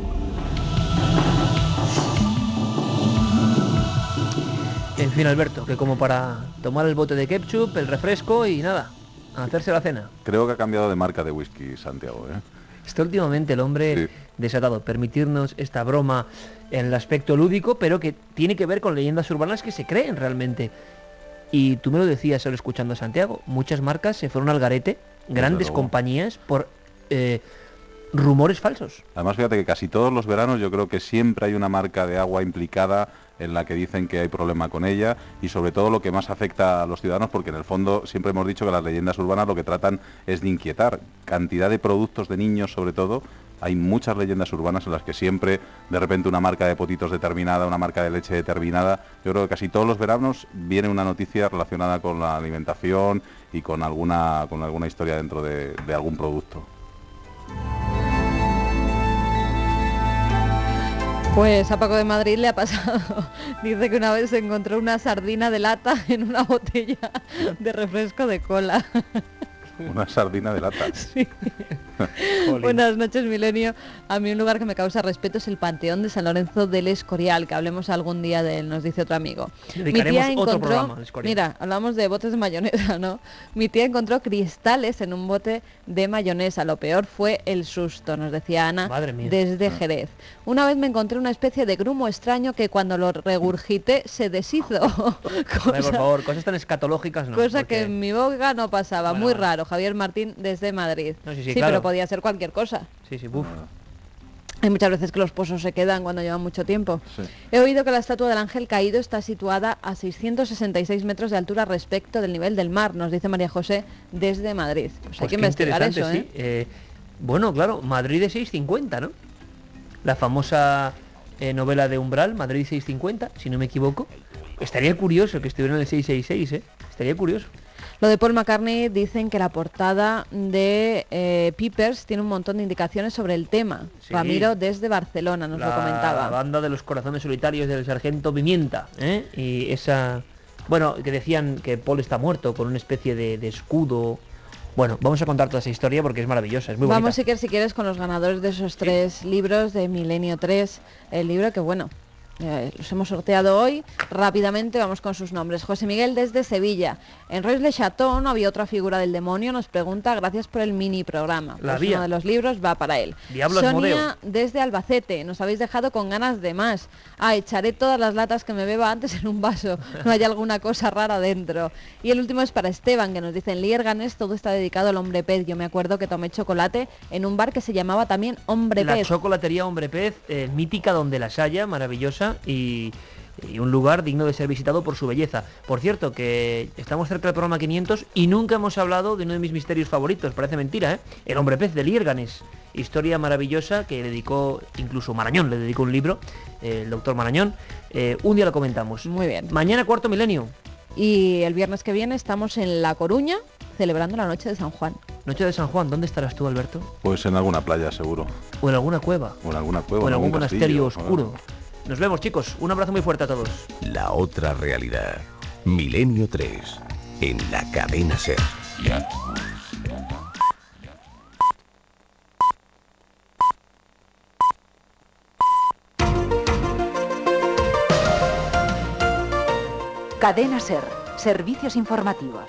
En fin, Alberto, que como para tomar el bote de ketchup, el refresco y nada, a hacerse la cena. Creo que ha cambiado de marca de whisky, Santiago, ¿eh? Está últimamente el hombre Sí. desatado. Permitirnos esta broma en el aspecto lúdico, pero que tiene que ver con leyendas urbanas que se creen realmente. Y tú me lo decías solo escuchando a Santiago, muchas marcas se fueron al garete, grandes luego. compañías, por eh, rumores falsos. Además, fíjate que casi todos los veranos yo creo que siempre hay una marca de agua implicada en la que dicen que hay problema con ella, y sobre todo lo que más afecta a los ciudadanos, porque en el fondo siempre hemos dicho que las leyendas urbanas lo que tratan es de inquietar. Cantidad de productos de niños, sobre todo, hay muchas leyendas urbanas en las que siempre de repente una marca de potitos determinada, una marca de leche determinada. Yo creo que casi todos los veranos viene una noticia relacionada con la alimentación y con alguna, con alguna historia dentro de, de algún producto. Pues a Paco de Madrid le ha pasado. Dice que una vez se encontró una sardina de lata en una botella de refresco de cola. Una sardina de lata. Sí. Buenas noches, Milenio. A mí un lugar que me causa respeto es el Panteón de San Lorenzo del Escorial, que hablemos algún día de él, nos dice otro amigo. Mi tía encontró, mira, hablamos de botes de mayonesa, ¿no? Mi tía encontró cristales en un bote de mayonesa. Lo peor fue el susto, nos decía Ana, desde Jerez. Una vez me encontré una especie de grumo extraño que cuando lo regurgité se deshizo. Cosa, Ay, por favor, cosas tan escatológicas no. Cosa porque... que en mi boca no pasaba. Bueno, muy raro. Javier Martín desde Madrid. No, sí, sí, sí, claro. Pero podía ser cualquier cosa. Sí, sí, buf. Hay muchas veces que los pozos se quedan cuando llevan mucho tiempo. Sí. He oído que la estatua del ángel caído está situada a seiscientos sesenta y seis metros de altura respecto del nivel del mar, nos dice María José desde Madrid. Pues, pues hay que investigar eso, sí. ¿eh? Eh, bueno, claro, Madrid de seiscientos cincuenta, ¿no? La famosa eh, novela de Umbral, Madrid seiscientos cincuenta, si no me equivoco. Estaría curioso que estuviera en el seiscientos sesenta y seis, ¿eh? Estaría curioso. Lo de Paul McCartney, dicen que la portada de eh, Peepers tiene un montón de indicaciones sobre el tema. Sí. Ramiro desde Barcelona nos la lo comentaba. La banda de los corazones solitarios del sargento Pimienta, ¿eh? Y esa... Bueno, que decían que Paul está muerto con una especie de, de escudo. Bueno, vamos a contar toda esa historia porque es maravillosa, es muy bonita. Vamos, si quieres, si quieres, con los ganadores de esos tres ¿Sí? libros de Milenio tres. El libro que, bueno... Eh, los hemos sorteado hoy. Rápidamente vamos con sus nombres. José Miguel desde Sevilla. En Rois Le Chateau no había otra figura del demonio. Nos pregunta, gracias por el mini programa. Pues uno de los libros va para él. Diablos Sonia Modeo. Desde Albacete. Nos habéis dejado con ganas de más. Ah, echaré todas las latas que me beba antes en un vaso. No hay alguna cosa rara dentro. Y el último es para Esteban, que nos dice, en Lierganes todo está dedicado al hombre pez. Yo me acuerdo que tomé chocolate en un bar que se llamaba también Hombre La Pez. La chocolatería Hombre Pez, eh, mítica donde las haya, maravillosa. Y, y un lugar digno de ser visitado por su belleza. Por cierto, que estamos cerca del programa quinientos y nunca hemos hablado de uno de mis misterios favoritos, parece mentira, ¿eh? El hombre pez de Lierganes. Historia maravillosa que dedicó, incluso Marañón le dedicó un libro, eh, el doctor Marañón. Eh, un día lo comentamos. Muy bien. Mañana cuarto milenio. Y el viernes que viene estamos en La Coruña celebrando la noche de San Juan. Noche de San Juan, ¿dónde estarás tú, Alberto? Pues en alguna playa, seguro. O en alguna cueva. O en alguna cueva. O en algún monasterio castillo, oscuro. Nos vemos, chicos. Un abrazo muy fuerte a todos. La otra realidad. Milenio tres. En la cadena SER. Cadena SER. Servicios informativos.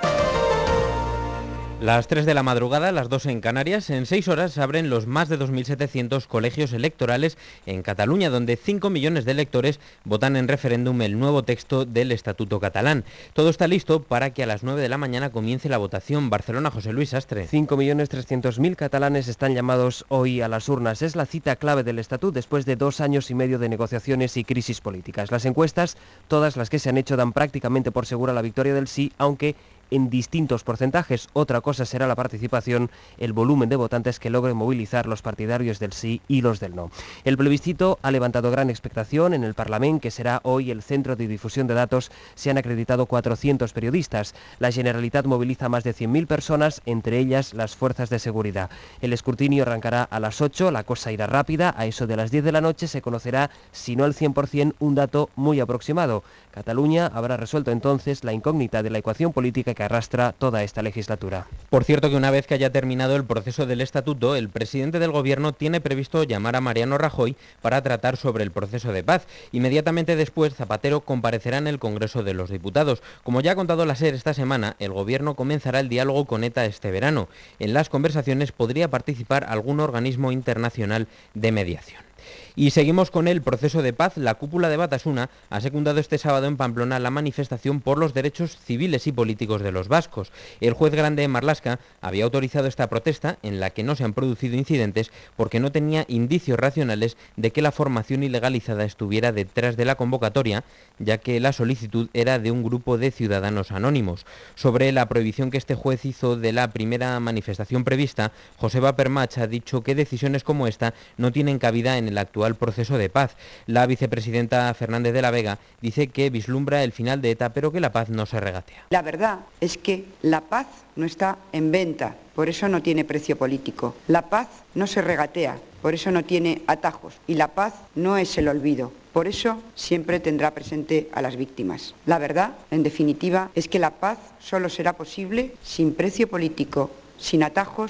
Las tres de la madrugada, las dos en Canarias, en seis horas se abren los más de dos mil setecientos colegios electorales en Cataluña, donde cinco millones de electores votan en referéndum el nuevo texto del Estatuto catalán. Todo está listo para que a las nueve de la mañana comience la votación. Barcelona, José Luis Astre. cinco millones trescientos mil catalanes están llamados hoy a las urnas. Es la cita clave del Estatut después de dos años y medio de negociaciones y crisis políticas. Las encuestas, todas las que se han hecho, dan prácticamente por segura la victoria del sí, aunque en distintos porcentajes. Otra cosa será la participación, el volumen de votantes que logren movilizar los partidarios del sí y los del no. El plebiscito ha levantado gran expectación en el Parlamento, que será hoy el centro de difusión de datos. Se han acreditado cuatrocientos periodistas. La Generalitat moviliza más de cien mil personas, entre ellas las fuerzas de seguridad. El escrutinio arrancará a las ocho, la cosa irá rápida. A eso de las diez de la noche se conocerá, si no al cien por cien, un dato muy aproximado. Cataluña habrá resuelto entonces la incógnita de la ecuación política que arrastra toda esta legislatura. Por cierto, que una vez que haya terminado el proceso del Estatuto, el presidente del Gobierno tiene previsto llamar a Mariano Rajoy para tratar sobre el proceso de paz. Inmediatamente después, Zapatero comparecerá en el Congreso de los Diputados. Como ya ha contado la SER esta semana, el Gobierno comenzará el diálogo con ETA este verano. En las conversaciones podría participar algún organismo internacional de mediación. Y seguimos con el proceso de paz. La cúpula de Batasuna ha secundado este sábado en Pamplona la manifestación por los derechos civiles y políticos de los vascos. El juez grande de Marlaska había autorizado esta protesta, en la que no se han producido incidentes, porque no tenía indicios racionales de que la formación ilegalizada estuviera detrás de la convocatoria, ya que la solicitud era de un grupo de ciudadanos anónimos. Sobre la prohibición que este juez hizo de la primera manifestación prevista, Joseba Permach ha dicho que decisiones como esta no tienen cabida en el actual proceso de paz. La vicepresidenta Fernández de la Vega dice que vislumbra el final de ETA, pero que la paz no se regatea. La verdad es que la paz no está en venta, por eso no tiene precio político. La paz no se regatea, por eso no tiene atajos. Y la paz no es el olvido, por eso siempre tendrá presente a las víctimas. La verdad, en definitiva, es que la paz solo será posible sin precio político, sin atajos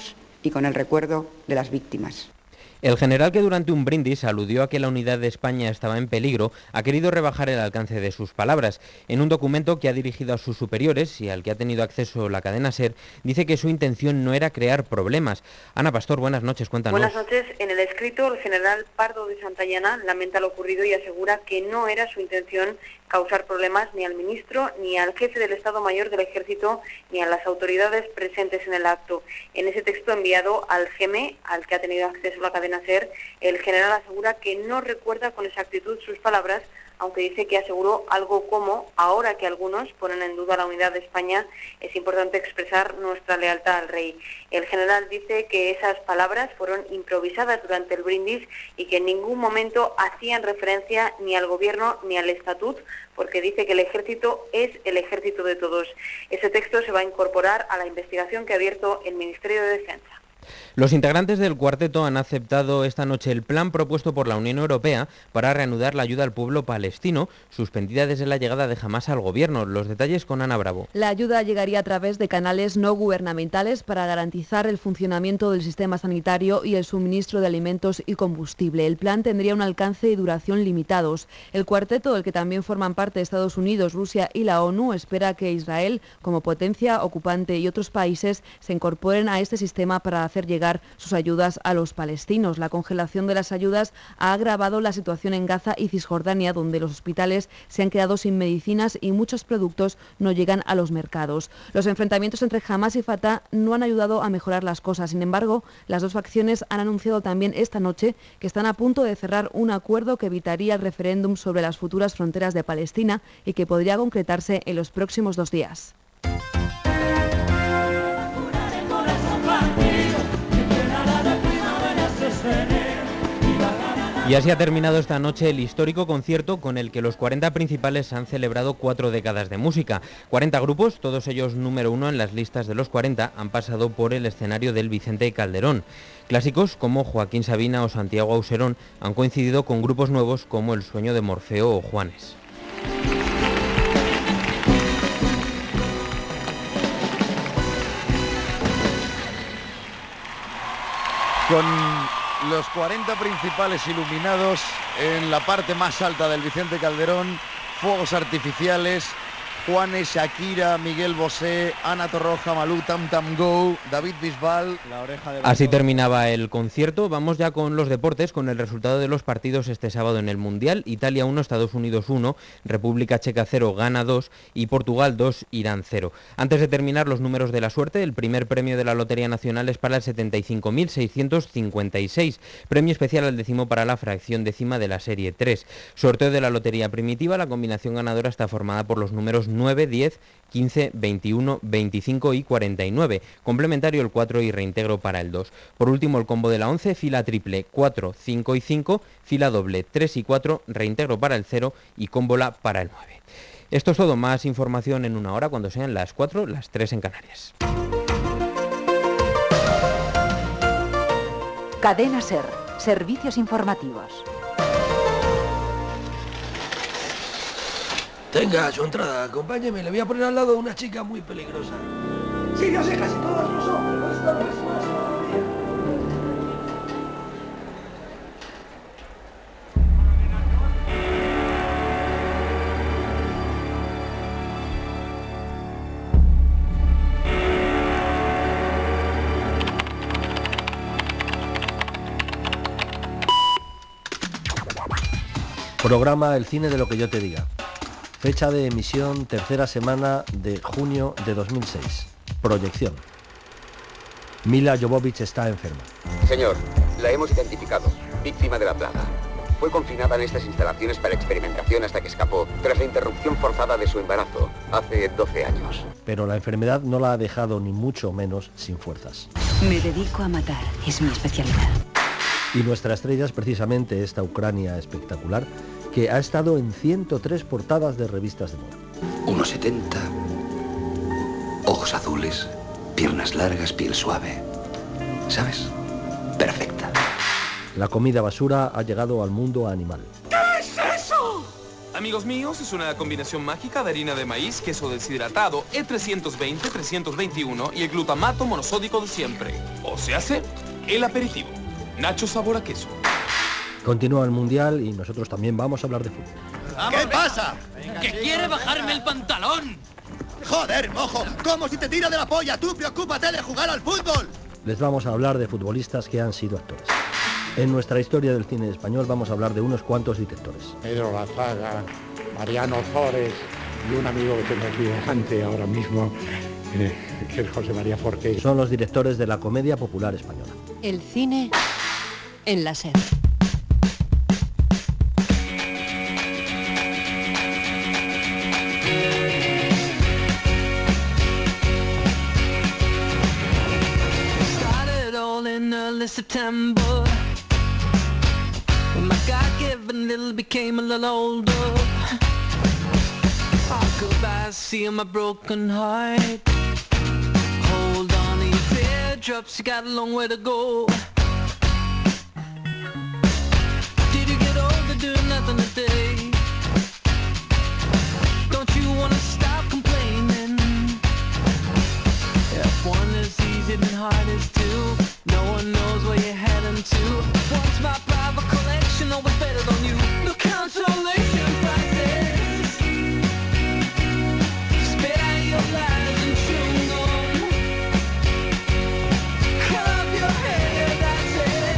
y con el recuerdo de las víctimas. El general, que durante un brindis aludió a que la unidad de España estaba en peligro, ha querido rebajar el alcance de sus palabras. En un documento que ha dirigido a sus superiores y al que ha tenido acceso la cadena SER, dice que su intención no era crear problemas. Ana Pastor, buenas noches, cuéntanos. Buenas noches. En el escrito, el general Pardo de Santayana lamenta lo ocurrido y asegura que no era su intención causar problemas ni al ministro, ni al jefe del Estado Mayor del Ejército, ni a las autoridades presentes en el acto. En ese texto enviado al G M E, al que ha tenido acceso la cadena SER, el general asegura que no recuerda con exactitud sus palabras, aunque dice que aseguró algo como: ahora que algunos ponen en duda la unidad de España, es importante expresar nuestra lealtad al rey. El general dice que esas palabras fueron improvisadas durante el brindis y que en ningún momento hacían referencia ni al gobierno ni al estatut, porque dice que el ejército es el ejército de todos. Ese texto se va a incorporar a la investigación que ha abierto el Ministerio de Defensa. Los integrantes del cuarteto han aceptado esta noche el plan propuesto por la Unión Europea para reanudar la ayuda al pueblo palestino, suspendida desde la llegada de Hamás al gobierno. Los detalles con Ana Bravo. La ayuda llegaría a través de canales no gubernamentales para garantizar el funcionamiento del sistema sanitario y el suministro de alimentos y combustible. El plan tendría un alcance y duración limitados. El cuarteto, del que también forman parte Estados Unidos, Rusia y la ONU, espera que Israel, como potencia ocupante, y otros países se incorporen a este sistema para hacer llegar sus ayudas a los palestinos. La congelación de las ayudas ha agravado la situación en Gaza y Cisjordania, donde los hospitales se han quedado sin medicinas y muchos productos no llegan a los mercados. Los enfrentamientos entre Hamás y Fatah no han ayudado a mejorar las cosas. Sin embargo, las dos facciones han anunciado también esta noche que están a punto de cerrar un acuerdo que evitaría el referéndum sobre las futuras fronteras de Palestina y que podría concretarse en los próximos dos días. Y así ha terminado esta noche el histórico concierto con el que los cuarenta principales han celebrado cuatro décadas de música. cuarenta grupos, todos ellos número uno en las listas de los cuarenta, han pasado por el escenario del Vicente Calderón. Clásicos como Joaquín Sabina o Santiago Auserón han coincidido con grupos nuevos como El Sueño de Morfeo o Juanes. Con los cuarenta principales iluminados en la parte más alta del Vicente Calderón, fuegos artificiales, Juanes, Shakira, Miguel Bosé, Ana Torroja, Malú, Tam Tam Go, David Bisbal. La oreja de Así terminaba el concierto. Vamos ya con los deportes, con el resultado de los partidos este sábado en el Mundial. Italia uno, Estados Unidos uno, República Checa cero, Ghana dos y Portugal dos, Irán cero. Antes de terminar los números de la suerte, el primer premio de la Lotería Nacional es para el setenta y cinco mil seiscientos cincuenta y seis, premio especial al décimo para la fracción décima de la serie tres. Sorteo de la Lotería Primitiva, la combinación ganadora está formada por los números nueve, diez, quince, veintiuno, veinticinco y cuarenta y nueve. Complementario el cuatro y reintegro para el dos. Por último, el combo de la once, fila triple cuatro, cinco y cinco, fila doble tres y cuatro, reintegro para el cero y cómbola para el nueve. Esto es todo. Más información en una hora cuando sean las cuatro, las tres en Canarias. Cadena SER. Servicios informativos. Tenga su entrada, acompáñeme, le voy a poner al lado a una chica muy peligrosa. Sí, yo sé, casi todos lo son, pero esta no es más todavía. Programa El cine de lo que yo te diga. Fecha de emisión tercera semana de junio de dos mil seis. Proyección. Mila Jovovich está enferma. Señor, la hemos identificado. Víctima de la plaga. Fue confinada en estas instalaciones para experimentación hasta que escapó tras la interrupción forzada de su embarazo hace doce años. Pero la enfermedad no la ha dejado ni mucho menos sin fuerzas. Me dedico a matar, es mi especialidad. Y nuestra estrella es precisamente esta Ucrania espectacular que ha estado en ciento tres portadas de revistas de moda. uno setenta, ojos azules, piernas largas, piel suave. ¿Sabes? Perfecta. La comida basura ha llegado al mundo animal. ¿Qué es eso? Amigos míos, es una combinación mágica de harina de maíz, queso deshidratado, E trescientos veinte, trescientos veintiuno y el glutamato monosódico de siempre. O se hace el aperitivo. Nacho sabor a queso. Continúa el Mundial y nosotros también vamos a hablar de fútbol. ¿Qué pasa? ¡Que quiere bajarme el pantalón! Joder, mojo, como si te tira de la polla. Tú preocúpate de jugar al fútbol. Les vamos a hablar de futbolistas que han sido actores. En nuestra historia del cine español vamos a hablar de unos cuantos directores. Pedro Lazaga, Mariano Ozores y un amigo que tengo aquí delante ahora mismo, eh, que es José María Forqué. Son los directores de la comedia popular española. El cine en la SER. September when my God-given little became a little older. Our goodbyes seal my broken heart. Hold on to your teardrops, you got a long way to go. Did you get older doing nothing today? Don't you wanna stop complaining? If one is easy, then hard is two. No one knows where you're heading to. Once my private collection, always better than you. No consolation prizes. Spit out your lies and chew them. Cut off your hair, that's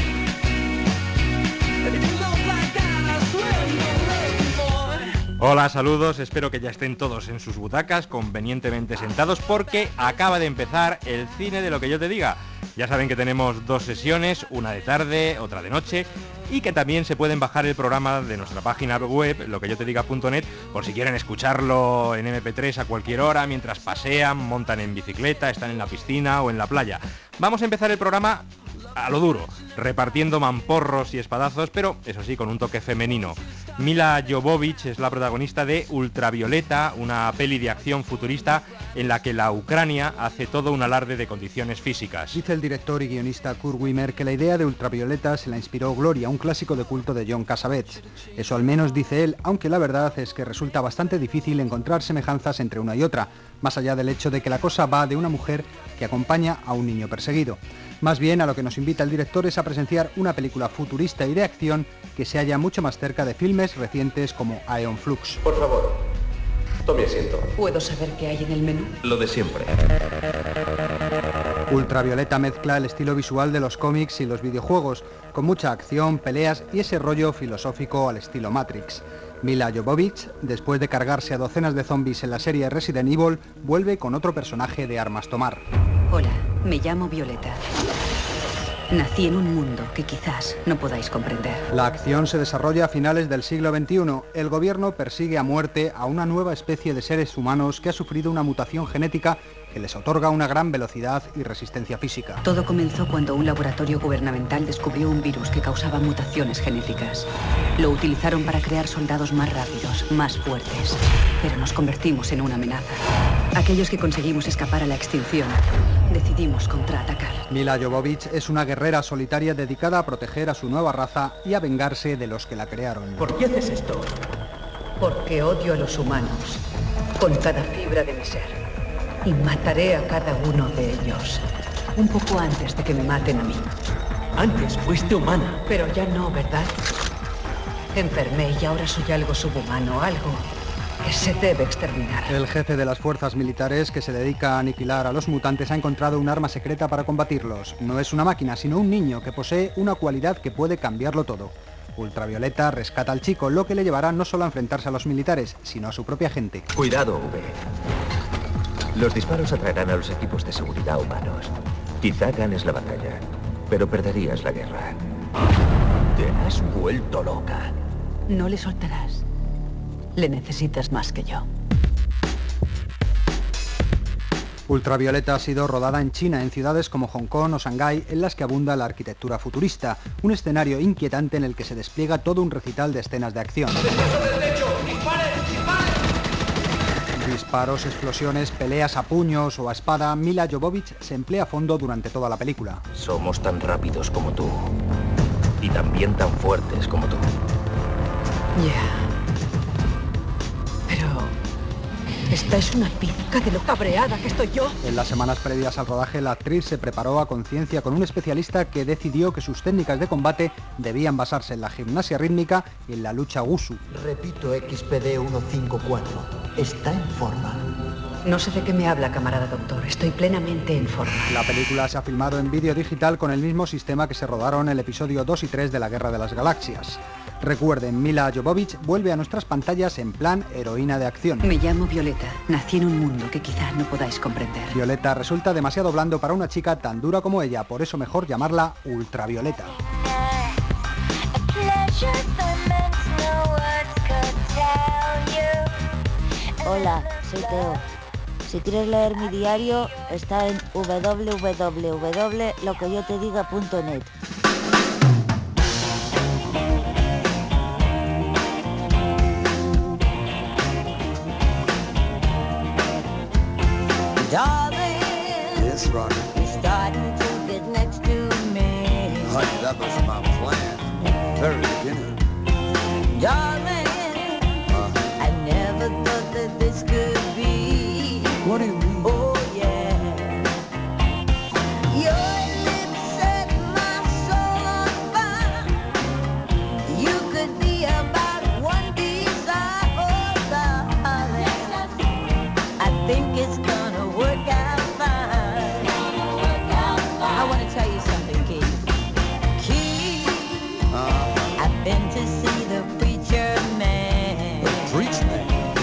it. If you look like that, I swear I'm gonna love you more. Hola, saludos, espero que ya estén todos en sus butacas, convenientemente sentados, porque acaba de empezar el cine de lo que yo te diga. Ya saben que tenemos dos sesiones, una de tarde, otra de noche, y que también se pueden bajar el programa de nuestra página web, lo que yo te diga punto net, por si quieren escucharlo en eme pe tres a cualquier hora, mientras pasean, montan en bicicleta, están en la piscina o en la playa. Vamos a empezar el programa a lo duro, repartiendo mamporros y espadazos, pero eso sí, con un toque femenino. Mila Jovovich es la protagonista de Ultravioleta, una peli de acción futurista en la que la Ucrania hace todo un alarde de condiciones físicas. Dice el director y guionista Kurt Wimmer que la idea de Ultravioleta se la inspiró Gloria, un clásico de culto de John Cassavetes. Eso al menos dice él, aunque la verdad es que resulta bastante difícil encontrar semejanzas entre una y otra, más allá del hecho de que la cosa va de una mujer que acompaña a un niño perseguido. Más bien, a lo que nos invita el director es a presenciar una película futurista y de acción que se halla mucho más cerca de filmes recientes como Aeon Flux. Por favor, tome asiento. ¿Puedo saber qué hay en el menú? Lo de siempre. Ultravioleta mezcla el estilo visual de los cómics y los videojuegos, con mucha acción, peleas y ese rollo filosófico al estilo Matrix. Mila Jovovich, después de cargarse a docenas de zombies en la serie Resident Evil, vuelve con otro personaje de armas tomar. Hola, me llamo Violeta. Nací en un mundo que quizás no podáis comprender. La acción se desarrolla a finales del siglo veintiuno. El gobierno persigue a muerte a una nueva especie de seres humanos que ha sufrido una mutación genética que les otorga una gran velocidad y resistencia física. Todo comenzó cuando un laboratorio gubernamental descubrió un virus que causaba mutaciones genéticas. Lo utilizaron para crear soldados más rápidos, más fuertes, pero nos convertimos en una amenaza. Aquellos que conseguimos escapar a la extinción, decidimos contraatacar. Mila Jovovich es una guerrera solitaria dedicada a proteger a su nueva raza y a vengarse de los que la crearon. ¿Por qué haces esto? Porque odio a los humanos, con cada fibra de mi ser. Y mataré a cada uno de ellos, un poco antes de que me maten a mí. Antes fuiste humana. Pero ya no, ¿verdad? Enfermé y ahora soy algo subhumano, algo que se debe exterminar. El jefe de las fuerzas militares que se dedica a aniquilar a los mutantes ha encontrado un arma secreta para combatirlos. No es una máquina, sino un niño que posee una cualidad que puede cambiarlo todo. Ultravioleta rescata al chico, lo que le llevará no solo a enfrentarse a los militares, sino a su propia gente. Cuidado, V. Los disparos atraerán a los equipos de seguridad humanos. Quizá ganes la batalla, pero perderías la guerra. Te has vuelto loca. No le soltarás. Le necesitas más que yo. Ultravioleta ha sido rodada en China, en ciudades como Hong Kong o Shanghái, en las que abunda la arquitectura futurista, un escenario inquietante en el que se despliega todo un recital de escenas de acción. Disparos, explosiones, peleas a puños o a espada, Mila Jovovich se emplea a fondo durante toda la película. Somos tan rápidos como tú. Y también tan fuertes como tú. Ya. Yeah. Esta es una pizca de lo cabreada que estoy yo. En las semanas previas al rodaje, la actriz se preparó a conciencia con un especialista que decidió que sus técnicas de combate debían basarse en la gimnasia rítmica y en la lucha wushu. Repito, X P D ciento cincuenta y cuatro. Está en forma. No sé de qué me habla, camarada doctor. Estoy plenamente en forma. La película se ha filmado en vídeo digital con el mismo sistema que se rodaron el episodio dos y tres de la Guerra de las Galaxias. Recuerden, Mila Jovovich vuelve a nuestras pantallas en plan heroína de acción. Me llamo Violeta. Nací en un mundo que quizá no podáis comprender. Violeta resulta demasiado blando para una chica tan dura como ella, por eso mejor llamarla Ultravioleta. Hola, soy Teo. Si quieres leer mi diario, está en w w w punto lo que yo te diga punto net. Darling, yes, Roger. You're starting to get next to me. Honey, that was my plan. Very beginning. Darling, uh-huh. I never thought that this could be. What do you mean? Oh, yeah. Your lips set my soul on fire. You could be about one desire, oh, darling. I think it's gonna work out fine. I want to tell you something, Keith. Keith, uh-huh. I've been to see